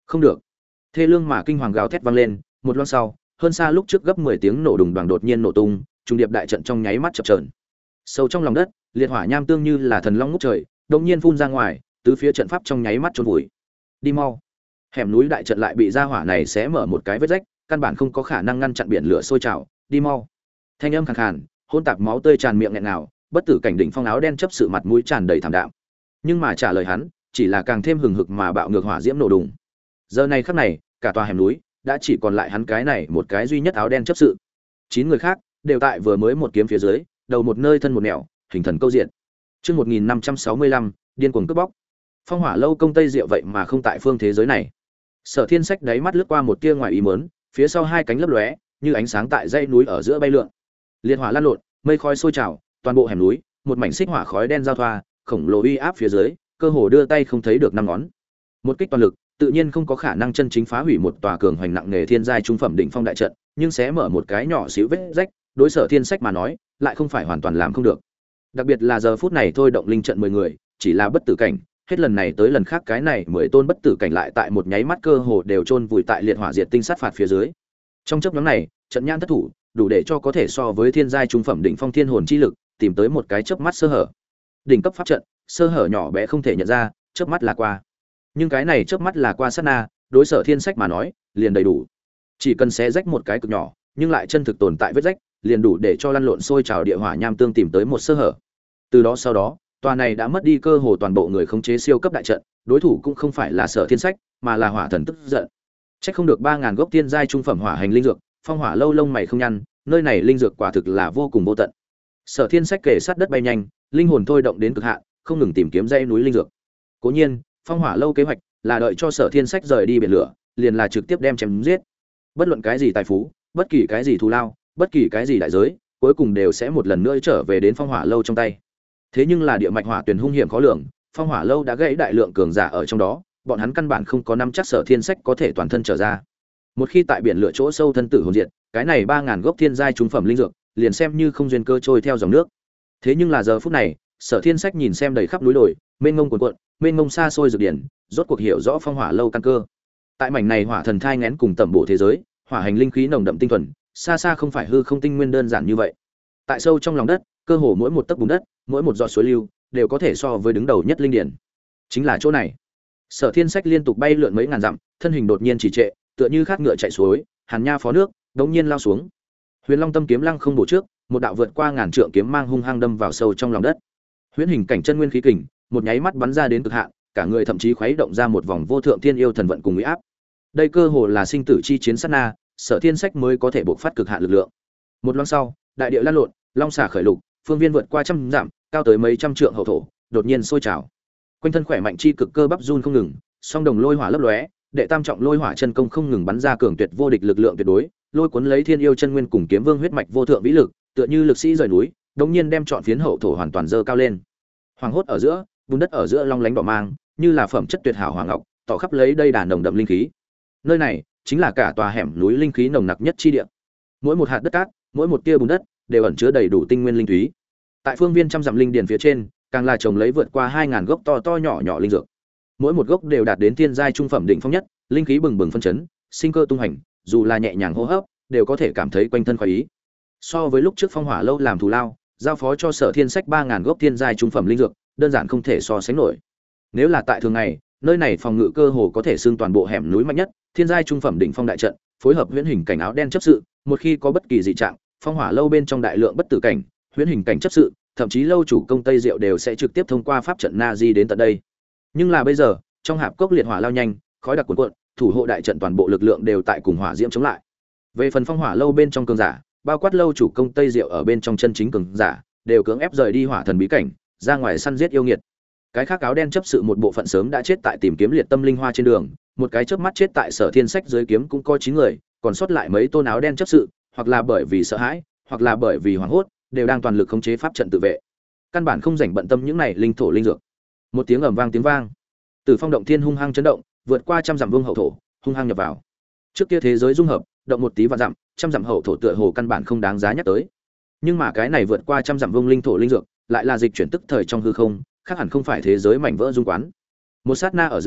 Không được. Thê lương mà kinh hoàng gào thét vang lên, một loang sau, hơn xa lúc trước gấp 10 tiếng nổ đùng đoàng đột nhiên nổ tung, trung điệp đại trận trong nháy mắt chập chờn. Sâu trong lòng đất, liệt hỏa nham tương như là thần long ngút trời, đột nhiên phun ra ngoài, tứ phía trận pháp trong nháy mắt chôn vùi. Đi mau. Hẻm núi đại trận lại bị ra hỏa này xé mở một cái vết rách, căn bản không có khả năng ngăn chặn biển lửa sôi trào, đi mau. Thanh âm khàn khàn, hỗn tạp máu tươi tràn miệng nghẹn nào, bất tử cảnh đỉnh phong áo đen chấp sự mặt mũi tràn đầy thảm đạm. Nhưng mà trả lời hắn, chỉ là càng thêm hừng hực mà bạo ngược hỏa diễm nổ đùng. Giờ này khắc này, cả tòa hẻm núi đã chỉ còn lại hắn cái này một cái duy nhất áo đen chấp sự. 9 người khác đều tại vừa mới một kiếm phía dưới, đầu một nơi thân một nẻo, hình thần câu diện. Chương 1565, điên cuồng cướp bóc. Phong Hỏa lâu công Tây Diệu vậy mà không tại phương thế giới này. Sở Thiên Sách đáy mắt lướt qua một tia ngoài ý muốn, phía sau hai cánh lấp lóe, như ánh sáng tại dãy núi ở giữa bay lượn. Liệt hỏa lan lộn, mây khói sôi trào, toàn bộ hẻm núi, một mảnh xích hỏa khói đen giao thoa, khổng lồ uy áp phía dưới, cơ hồ đưa tay không thấy được năm ngón. Một kích toàn lực, tự nhiên không có khả năng chân chính phá hủy một tòa cường hoành nặng nghề thiên giai trung phẩm đỉnh phong đại trận, nhưng sẽ mở một cái nhỏ xíu vết rách, đối Sở Thiên Sách mà nói, lại không phải hoàn toàn làm không được. Đặc biệt là giờ phút này thôi động linh trận 10 người, chỉ là bất tử cảnh, hết lần này tới lần khác cái này 10 tôn bất tử cảnh lại tại một nháy mắt cơ hồ đều chôn vùi tại liệt hỏa diệt tinh sát phạt phía dưới. Trong chốc ngắn này, trận nhãn thất thủ, đủ để cho có thể so với thiên giai trung phẩm đỉnh phong thiên hồn chi lực, tìm tới một cái chớp mắt sơ hở. Đỉnh cấp pháp trận, sơ hở nhỏ bé không thể nhận ra, chớp mắt là qua. Nhưng cái này chớp mắt là qua sát na, đối Sở Thiên Sách mà nói, liền đầy đủ. Chỉ cần xé rách một cái cực nhỏ, nhưng lại chân thực tồn tại vết rách, liền đủ để cho lăn lộn sôi trào địa hỏa nham tương tìm tới một sơ hở. Từ đó sau đó, tòa này đã mất đi cơ hồ toàn bộ người khống chế siêu cấp đại trận, đối thủ cũng không phải là Sở Thiên Sách, mà là Hỏa Thần tức giận. Chắc không được 3000 gốc tiên giai trung phẩm hỏa hành linh dược, Phong Hỏa lâu lông mày không nhăn, nơi này linh dược quả thực là vô cùng vô tận. Sở Thiên Sách kề sát đất bay nhanh, linh hồn thôi động đến cực hạn, không ngừng tìm kiếm dãy núi linh dược. Cố nhiên, Phong Hỏa lâu kế hoạch là đợi cho Sở Thiên Sách rời đi biển lửa, liền là trực tiếp đem chém giết. Bất luận cái gì tài phú, bất kỳ cái gì thù lao, bất kỳ cái gì đại giới, cuối cùng đều sẽ một lần nữa trở về đến Phong Hỏa lâu trong tay. Thế nhưng là địa mạch hỏa tuyển hung hiểm khó lường, Phong Hỏa lâu đã gãy đại lượng cường giả ở trong đó, bọn hắn căn bản không có nắm chắc Sở Thiên Sách có thể toàn thân trở ra. Một khi tại biển lửa chỗ sâu thân tử hồn diệt, cái này 3000 gốc thiên giai trung phẩm linh dược, liền xem như không duyên cơ trôi theo dòng nước. Thế nhưng là giờ phút này, Sở Thiên Sách nhìn xem đầy khắp núi đồi, mênh mông cuồn cuộn, mênh mông xa xôi dược điển, rốt cuộc hiểu rõ Phong Hỏa lâu căn cơ. Tại mảnh này hỏa thần thai nghén cùng tẩm bổ thế giới, hỏa hành linh khí nồng đậm tinh thuần, xa xa không phải hư không tinh nguyên đơn giản như vậy. Tại sâu trong lòng đất, cơ hồ mỗi một tấc bùn đất, mỗi một giọt suối lưu, đều có thể so với đứng đầu nhất linh điển. Chính là chỗ này. Sở Thiên Sách liên tục bay lượn mấy ngàn dặm, thân hình đột nhiên trì trệ, tựa như khát ngựa chạy suối, hàn nha phó nước, đống nhiên lao xuống. Huyền Long Tâm kiếm lăng không bổ trước, một đạo vượt qua ngàn trượng kiếm mang hung hăng đâm vào sâu trong lòng đất. Huyễn hình cảnh chân nguyên khí kình, một nháy mắt bắn ra đến cực hạn, cả người thậm chí khuấy động ra một vòng vô thượng thiên yêu thần vận cùng uy áp. Đây cơ hồ là sinh tử chi chiến sát na, Sở Thiên Sách mới có thể bộc phát cực hạn lực lượng. Một loang sau, đại địa lan lộn, long xà khởi lục, phương viên vượt qua trăm dặm, cao tới mấy trăm trượng hậu thổ, đột nhiên sôi trào. Quanh thân khỏe mạnh chi cực cơ bắp run không ngừng, song đồng lôi hỏa lấp lóe, đệ tam trọng lôi hỏa chân công không ngừng bắn ra cường tuyệt vô địch lực lượng tuyệt đối, lôi cuốn lấy thiên yêu chân nguyên cùng kiếm vương huyết mạch vô thượng vĩ lực, tựa như lực sĩ rời núi, đột nhiên đem trọn phiến hậu thổ hoàn toàn dơ cao lên. Hoàng hốt ở giữa, bùn đất ở giữa long lánh đỏ mang, như là phẩm chất tuyệt hảo hoàng ngọc, tỏ khắp lấy đây đàn nồng đậm linh khí. Nơi này chính là cả tòa hẻm núi linh khí nồng nặc nhất chi địa. Mỗi một hạt đất cát, mỗi một tia bùn đất đều ẩn chứa đầy đủ tinh nguyên linh túy. Tại phương viên trăm dặm linh điền phía trên, càng là trồng lấy vượt qua 2000 gốc to to nhỏ nhỏ linh dược. Mỗi một gốc đều đạt đến thiên giai trung phẩm đỉnh phong nhất, linh khí bừng bừng phân chấn, sinh cơ tung hành, dù là nhẹ nhàng hô hấp, đều có thể cảm thấy quanh thân khoái ý. So với lúc trước Phong Hỏa lâu làm thù lao, giao phó cho Sở Thiên Sách 3000 gốc thiên giai trung phẩm linh dược, đơn giản không thể so sánh nổi. Nếu là tại thường ngày, nơi này phòng ngự cơ hồ có thể xưng toàn bộ hẻm núi mạnh nhất, thiên giai trung phẩm đỉnh phong đại trận, phối hợp huyễn hình cảnh áo đen chấp sự, một khi có bất kỳ dị trạng, Phong Hỏa lâu bên trong đại lượng bất tử cảnh, huyễn hình cảnh chấp sự, thậm chí lâu chủ công Tây Diệu đều sẽ trực tiếp thông qua pháp trận na di đến tận đây. Nhưng là bây giờ, trong hạp cốc liệt hỏa lao nhanh, khói đặc cuồn cuộn, thủ hộ đại trận toàn bộ lực lượng đều tại cùng hỏa diễm chống lại. Về phần Phong Hỏa lâu bên trong cường giả, bao quát lâu chủ công Tây Diệu ở bên trong chân chính cường giả, đều cưỡng ép rời đi hỏa thần bí cảnh, ra ngoài săn giết yêu nghiệt. Cái khác áo đen chấp sự một bộ phận sớm đã chết tại tìm kiếm liệt tâm linh hoa trên đường, một cái chớp mắt chết tại Sở Thiên Sách dưới kiếm cũng có 9 người, còn sót lại mấy tôn áo đen chấp sự, hoặc là bởi vì sợ hãi, hoặc là bởi vì hoảng hốt, đều đang toàn lực khống chế pháp trận tự vệ. Căn bản không rảnh bận tâm những này linh thổ linh dược. Một tiếng ầm vang tiếng vang, Từ Phong động thiên hung hăng chấn động, vượt qua trăm dặm vương hậu thổ, hung hăng nhập vào. Trước kia thế giới dung hợp, động một tí vạn dặm, trăm dặm hậu thổ tựa hồ căn bản không đáng giá nhắc tới. Nhưng mà cái này vượt qua trăm dặm vương linh thổ linh dược, lại là dịch chuyển tức thời trong hư không, khác hẳn không phải thế giới mảnh vỡ dung quán. Một sát na ở giữa,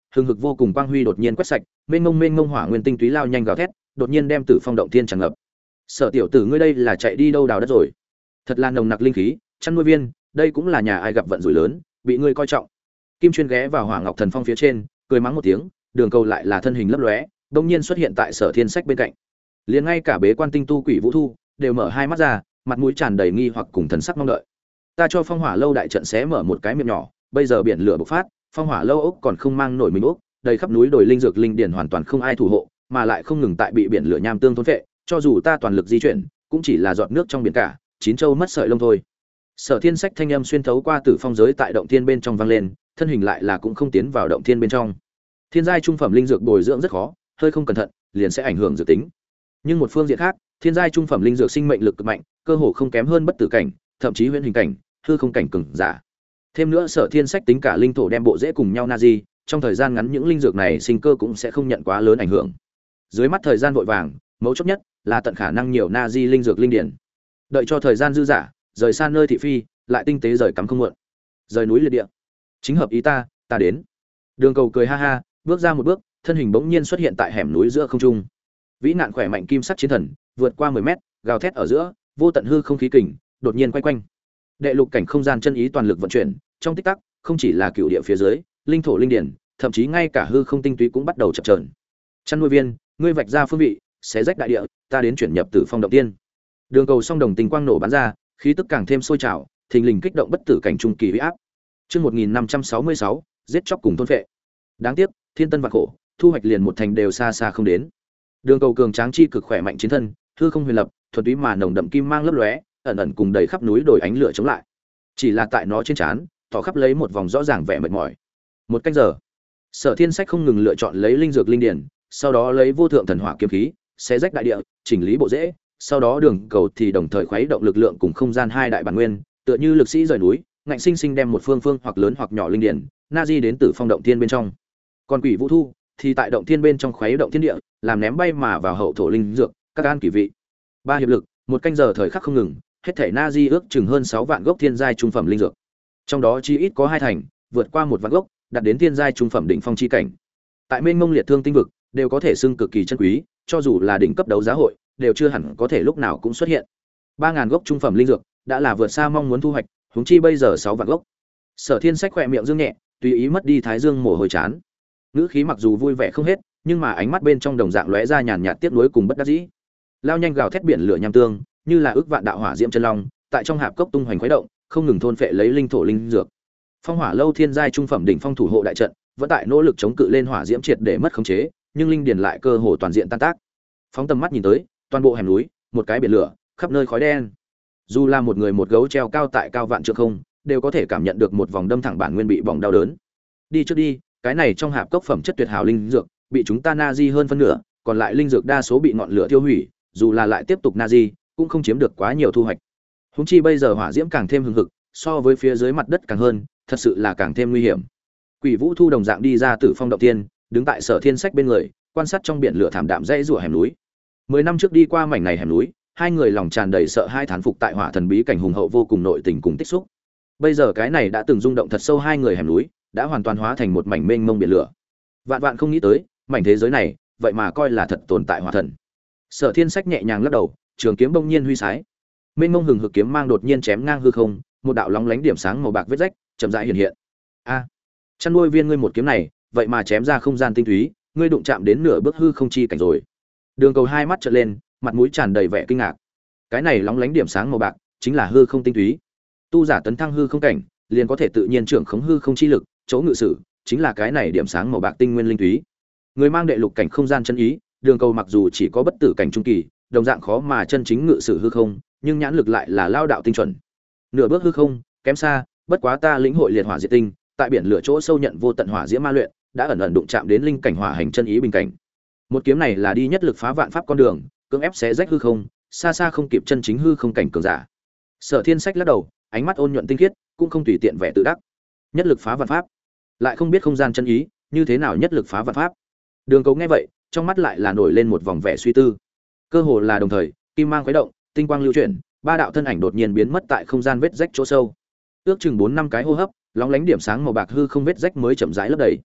hừng hực vô cùng quang huy đột nhiên quét sạch, mênh mông hỏa nguyên tinh túy lao nhanh gào thét, đột nhiên đem Tử Phong động thiên tràn ngập. Sở tiểu tử ngươi đây là chạy đi đâu đào đất rồi? Thật là nồng nặc linh khí, chăn nuôi viên, đây cũng là nhà ai gặp vận rủi lớn, bị ngươi coi trọng. Kim Chuyên ghé vào Hỏa Ngọc Thần Phong phía trên, cười mắng một tiếng, Đường Cầu lại là thân hình lấp lóe, bỗng nhiên xuất hiện tại Sở Thiên Sách bên cạnh. Liền ngay cả bế quan tinh tu Quỷ Vũ Thu đều mở hai mắt ra, mặt mũi tràn đầy nghi hoặc cùng thần sắc mong đợi. Ta cho Phong Hỏa lâu đại trận xé mở một cái miệng nhỏ, bây giờ biển lửa bộc phát, Phong Hỏa lâu ốc còn không mang nổi mình ốc, đầy khắp núi đồi linh dược linh điển hoàn toàn không ai thủ hộ, mà lại không ngừng tại bị biển lửa nham tương thôn phệ, cho dù ta toàn lực di chuyển, cũng chỉ là giọt nước trong biển cả, chín châu mất sợi lông thôi. Sở Thiên Sách thanh âm xuyên thấu qua Tử Phong giới tại động thiên bên trong vang lên, thân hình lại là cũng không tiến vào động thiên bên trong. Thiên giai trung phẩm linh dược bồi dưỡng rất khó, hơi không cẩn thận, liền sẽ ảnh hưởng dự tính. Nhưng một phương diện khác, thiên giai trung phẩm linh dược sinh mệnh lực cực mạnh, cơ hồ không kém hơn bất tử cảnh, thậm chí huyễn hình cảnh, hư không cảnh cường giả. Thêm nữa Sở Thiên Sách tính cả linh thổ đem bộ dễ cùng nhau nazi, trong thời gian ngắn những linh dược này sinh cơ cũng sẽ không nhận quá lớn ảnh hưởng. Dưới mắt thời gian vội vàng, mấu chốt nhất là tận khả năng nhiều nazi linh dược linh điển. Đợi cho thời gian dư dả, rời xa nơi thị phi, lại tinh tế rời cắm không muộn. Rời núi liệt địa, chính hợp ý ta đến. Đường Cầu cười ha ha, bước ra một bước, thân hình bỗng nhiên xuất hiện tại hẻm núi giữa không trung. Vĩ nạn khỏe mạnh kim sắc chiến thần, vượt qua 10 mét, gào thét ở giữa, vô tận hư không khí kình, đột nhiên quay quanh. Đệ lục cảnh không gian chân ý toàn lực vận chuyển, trong tích tắc, không chỉ là cựu địa phía dưới, linh thổ linh điển, thậm chí ngay cả hư không tinh túy cũng bắt đầu chập chờn. Chăn nuôi viên, ngươi vạch ra phương vị, xé rách đại địa, ta đến chuyển nhập Tử Phong động tiên. Đường Cầu song đồng tình quang nổ bắn ra, khí tức càng thêm sôi trào, thình lình kích động bất tử cảnh trung kỳ uy áp. Chương 1566, giết chóc cùng thôn phệ. Đáng tiếc, thiên tân vạn khổ, thu hoạch liền một thành đều xa xa không đến. Đường Cầu cường tráng chi cực khỏe mạnh chiến thân, hư không huyền lập, thuần túy mà nồng đậm kim mang lấp lóe, ẩn ẩn cùng đầy khắp núi đồi ánh lửa chống lại. Chỉ là tại nó trên trán, tỏ khắp lấy một vòng rõ ràng vẻ mệt mỏi. Một canh giờ, Sở Thiên Sách không ngừng lựa chọn lấy linh dược linh điển, sau đó lấy vô thượng thần hỏa kiếm khí, xé rách đại địa, chỉnh lý bộ rễ, sau đó Đường Cầu thì đồng thời khuấy động lực lượng cùng không gian hai đại bản nguyên, tựa như lực sĩ rời núi, ngạnh sinh sinh đem một phương phương hoặc lớn hoặc nhỏ linh điển, nazi đến Tử Phong động thiên bên trong. Còn Quỷ Vũ Thu thì tại động thiên bên trong khuấy động thiên địa, làm ném bay mà vào hậu thổ linh dược, các an kỳ vị. Ba hiệp lực, một canh giờ thời khắc không ngừng, hết thể nazi ước chừng hơn 6 vạn gốc thiên giai trung phẩm linh dược. Trong đó chi ít có 2 thành, vượt qua 1 vạn gốc, đạt đến thiên giai trung phẩm đỉnh phong chi cảnh. Tại mênh mông liệt thương tinh vực, đều có thể xưng cực kỳ chân quý, cho dù là đỉnh cấp đấu giá hội, đều chưa hẳn có thể lúc nào cũng xuất hiện. 3000 gốc trung phẩm linh dược, đã là vượt xa mong muốn thu hoạch, huống chi bây giờ 6 vạn gốc. Sở Thiên Sách khẽ miệng dương nhẹ, tùy ý mất đi thái dương mồ hôi chán. Ngữ khí mặc dù vui vẻ không hết, nhưng mà ánh mắt bên trong đồng dạng lóe ra nhàn nhạt tiếc nuối cùng bất đắc dĩ. Lao nhanh gào thét biển lửa nham tương, như là ước vạn đạo hỏa diễm chân long, tại trong hạp cốc tung hoành khuấy động, không ngừng thôn phệ lấy linh thổ linh dược. Phong Hỏa lâu thiên giai trung phẩm đỉnh phong thủ hộ đại trận, vẫn tại nỗ lực chống cự lên hỏa diễm triệt để mất khống chế, nhưng linh điền lại cơ hồ toàn diện tan tác. Phóng tầm mắt nhìn tới, toàn bộ hẻm núi, một cái biển lửa, khắp nơi khói đen. Dù là một người một gấu treo cao tại cao vạn trượng không, đều có thể cảm nhận được một vòng đâm thẳng bản nguyên bị bỏng đau đớn. Đi trước đi, cái này trong hạp cốc phẩm chất tuyệt hảo linh dược, bị chúng ta nazi hơn phân nửa, còn lại linh dược đa số bị ngọn lửa tiêu hủy, dù là lại tiếp tục nazi, cũng không chiếm được quá nhiều thu hoạch. Húng chi bây giờ hỏa diễm càng thêm hừng hực, so với phía dưới mặt đất càng hơn, thật sự là càng thêm nguy hiểm. Quỷ Vũ Thu đồng dạng đi ra Tử Phong động tiên, đứng tại Sở Thiên Sách bên người, quan sát trong biển lửa thảm đạm dãy rủa hẻm núi. 10 năm trước đi qua mảnh này hẻm núi, hai người lòng tràn đầy sợ hai thán phục tại hỏa thần bí cảnh hùng hậu vô cùng nội tình cùng tích xúc. Bây giờ cái này đã từng rung động thật sâu hai người hẻm núi, đã hoàn toàn hóa thành một mảnh mênh mông biển lửa. Vạn vạn không nghĩ tới, mảnh thế giới này, vậy mà coi là thật tồn tại hỏa thần. Sở Thiên Sách nhẹ nhàng lắc đầu, trường kiếm bỗng nhiên huy sái. Mênh mông hừng hực kiếm mang đột nhiên chém ngang hư không, một đạo lóng lánh điểm sáng màu bạc vết rách, chậm rãi hiện hiện. A, chăn nuôi viên ngươi một kiếm này, vậy mà chém ra không gian tinh túy, ngươi đụng chạm đến nửa bước hư không chi cảnh rồi. Đường Cầu hai mắt trợn lên, mặt mũi tràn đầy vẻ kinh ngạc. Cái này lóng lánh điểm sáng màu bạc, chính là hư không tinh túy. Tu giả tấn thăng hư không cảnh, liền có thể tự nhiên trưởng khống hư không chi lực, chỗ ngự sử chính là cái này điểm sáng màu bạc tinh nguyên linh túy. Người mang đệ lục cảnh không gian chân ý, Đường Cầu mặc dù chỉ có bất tử cảnh trung kỳ, đồng dạng khó mà chân chính ngự sử hư không, nhưng nhãn lực lại là lao đạo tinh chuẩn. Nửa bước hư không, kém xa, bất quá ta lĩnh hội liệt hỏa diệt tinh, tại biển lửa chỗ sâu nhận vô tận hỏa diễm ma luyện, đã ẩn ẩn đụng chạm đến linh cảnh hỏa hành chân ý bình cảnh. Một kiếm này là đi nhất lực phá vạn pháp con đường, cưỡng ép xé rách hư không, xa xa không kịp chân chính hư không cảnh cường giả. Sở Thiên Sách lắc đầu, ánh mắt ôn nhuận tinh khiết, cũng không tùy tiện vẻ tự đắc. Nhất lực phá vạn pháp, lại không biết không gian chân ý, như thế nào nhất lực phá vạn pháp. Đường Cầu nghe vậy, trong mắt lại là nổi lên một vòng vẻ suy tư. Cơ hồ là đồng thời, kim mang khuấy động, tinh quang lưu chuyển, ba đạo thân ảnh đột nhiên biến mất tại không gian vết rách chỗ sâu. Ước chừng 4 năm cái hô hấp, lóng lánh điểm sáng màu bạc hư không vết rách mới chậm rãi lấp đầy.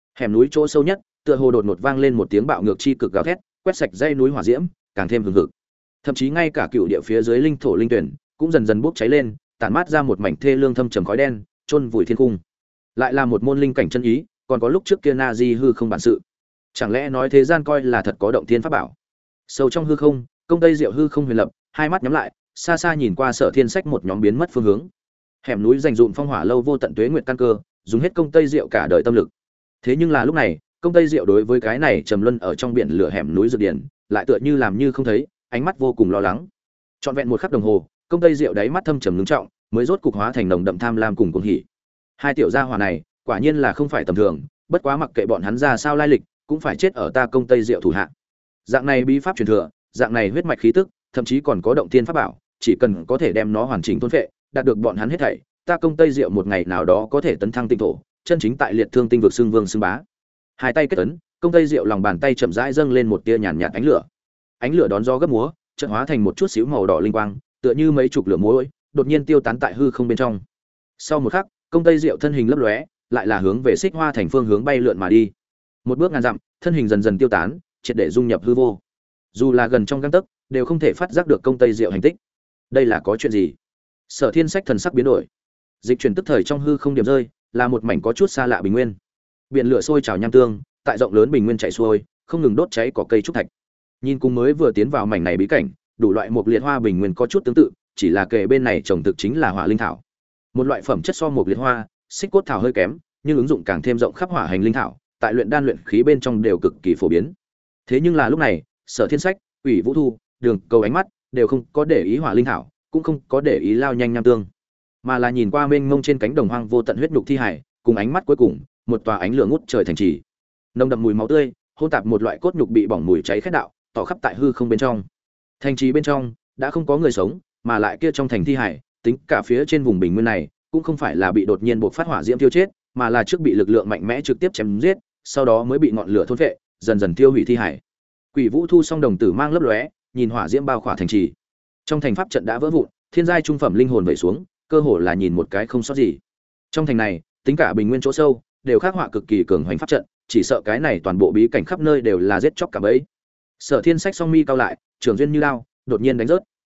Hẻm núi chỗ sâu nhất, tựa hồ đột ngột vang lên một tiếng bạo ngược chi cực gào thét, quét sạch dãy núi hỏa diễm, càng thêm hừng hực. Thậm chí ngay cả cựu địa phía dưới linh thổ linh tuyển cũng dần dần bốc cháy lên, tản mát ra một mảnh thê lương thâm trầm khói đen, chôn vùi thiên cung. Lại là một môn linh cảnh chân ý, còn có lúc trước kia Na Di hư không bản sự. Chẳng lẽ nói thế gian coi là thật có động thiên pháp bảo? Sâu trong hư không, Công Tây Diệu hư không huyền lập, hai mắt nhắm lại, xa xa nhìn qua Sở Thiên Sách một nhóm biến mất phương hướng. Hẻm núi dành dụm phong hỏa lâu vô tận tuế nguyệt căn cơ, dùng hết Công Tây Diệu cả đời tâm lực. Thế nhưng là lúc này, Công Tây Diệu đối với cái này trầm luân ở trong biển lửa hẻm núi dược điển, lại tựa như làm như không thấy, ánh mắt vô cùng lo lắng. Trọn vẹn một khắc đồng hồ, Công Tây Diệu đáy mắt thâm trầm ngưng trọng, mới rốt cục hóa thành nồng đậm tham lam cùng cuồng hỉ. Hai tiểu gia hỏa này, quả nhiên là không phải tầm thường, bất quá mặc kệ bọn hắn ra sao lai lịch, cũng phải chết ở ta Công Tây Diệu thủ hạ. Dạng này bí pháp truyền thừa, dạng này huyết mạch khí tức, thậm chí còn có động thiên pháp bảo, chỉ cần có thể đem nó hoàn chỉnh thôn phệ, đạt được bọn hắn hết thảy, ta Công Tây Diệu một ngày nào đó có thể tấn thăng tinh thổ, chân chính tại liệt thương tinh vực xưng vương xưng bá. Hai tay kết ấn, Công Tây Diệu lòng bàn tay chậm rãi dâng lên một tia nhàn nhạt ánh lửa. Ánh lửa đón gió gấp múa, chợt hóa thành một chút xíu màu đỏ linh quang, tựa như mấy chục lửa muối, đột nhiên tiêu tán tại hư không bên trong. Sau một khắc, Công Tây Diệu thân hình lấp lóe, lại là hướng về Xích Hoa thành phương hướng bay lượn mà đi. Một bước ngàn dặm, thân hình dần dần tiêu tán, triệt để dung nhập hư vô. Dù là gần trong gang tấc, đều không thể phát giác được Công Tây Diệu hành tích. Đây là có chuyện gì? Sở Thiên Sách thần sắc biến đổi. Dịch chuyển tức thời trong hư không điểm rơi, là một mảnh có chút xa lạ bình nguyên. Biển lửa sôi trào nham tương, tại rộng lớn bình nguyên chảy xuôi, không ngừng đốt cháy cỏ cây trúc thạch. Nhìn cùng mới vừa tiến vào mảnh này bí cảnh, đủ loại một liệt hoa bình nguyên có chút tương tự, chỉ là kề bên này trồng thực chính là hỏa linh thảo. Một loại phẩm chất so một liệt hoa, xích cốt thảo hơi kém, nhưng ứng dụng càng thêm rộng khắp hỏa hành linh thảo, tại luyện đan luyện khí bên trong đều cực kỳ phổ biến. Thế nhưng là lúc này, Sở Thiên Sách, Ủy Vũ Thu, Đường Cầu ánh mắt đều không có để ý hỏa linh thảo, cũng không có để ý lao nhanh nham tương, mà là nhìn qua mênh mông trên cánh đồng hoang vô tận huyết nhục thi hải, cùng ánh mắt cuối cùng, một tòa ánh lửa ngút trời thành trì. Nồng đậm mùi máu tươi, hỗn tạp một loại cốt nhục bị bỏng mùi cháy khét đạo, tỏ khắp tại hư không bên trong. Thành trì bên trong đã không có người sống, mà lại kia trong thành thi hải, tính cả phía trên vùng bình nguyên này, cũng không phải là bị đột nhiên bộc phát hỏa diễm tiêu chết, mà là trước bị lực lượng mạnh mẽ trực tiếp chém giết, sau đó mới bị ngọn lửa thôn phệ, dần dần tiêu hủy thi hải. Quỷ Vũ Thu song đồng tử mang lấp lóe, nhìn hỏa diễm bao khỏa thành trì. Trong thành pháp trận đã vỡ vụn, thiên giai trung phẩm linh hồn vẩy xuống, cơ hồ là nhìn một cái không sót gì. Trong thành này, tính cả bình nguyên chỗ sâu, đều khắc họa cực kỳ cường hoành pháp trận, chỉ sợ cái này toàn bộ bí cảnh khắp nơi đều là giết chóc cả bấy. Sở Thiên Sách song mi cao lại, trường duyên như lao, đột nhiên đánh rớt.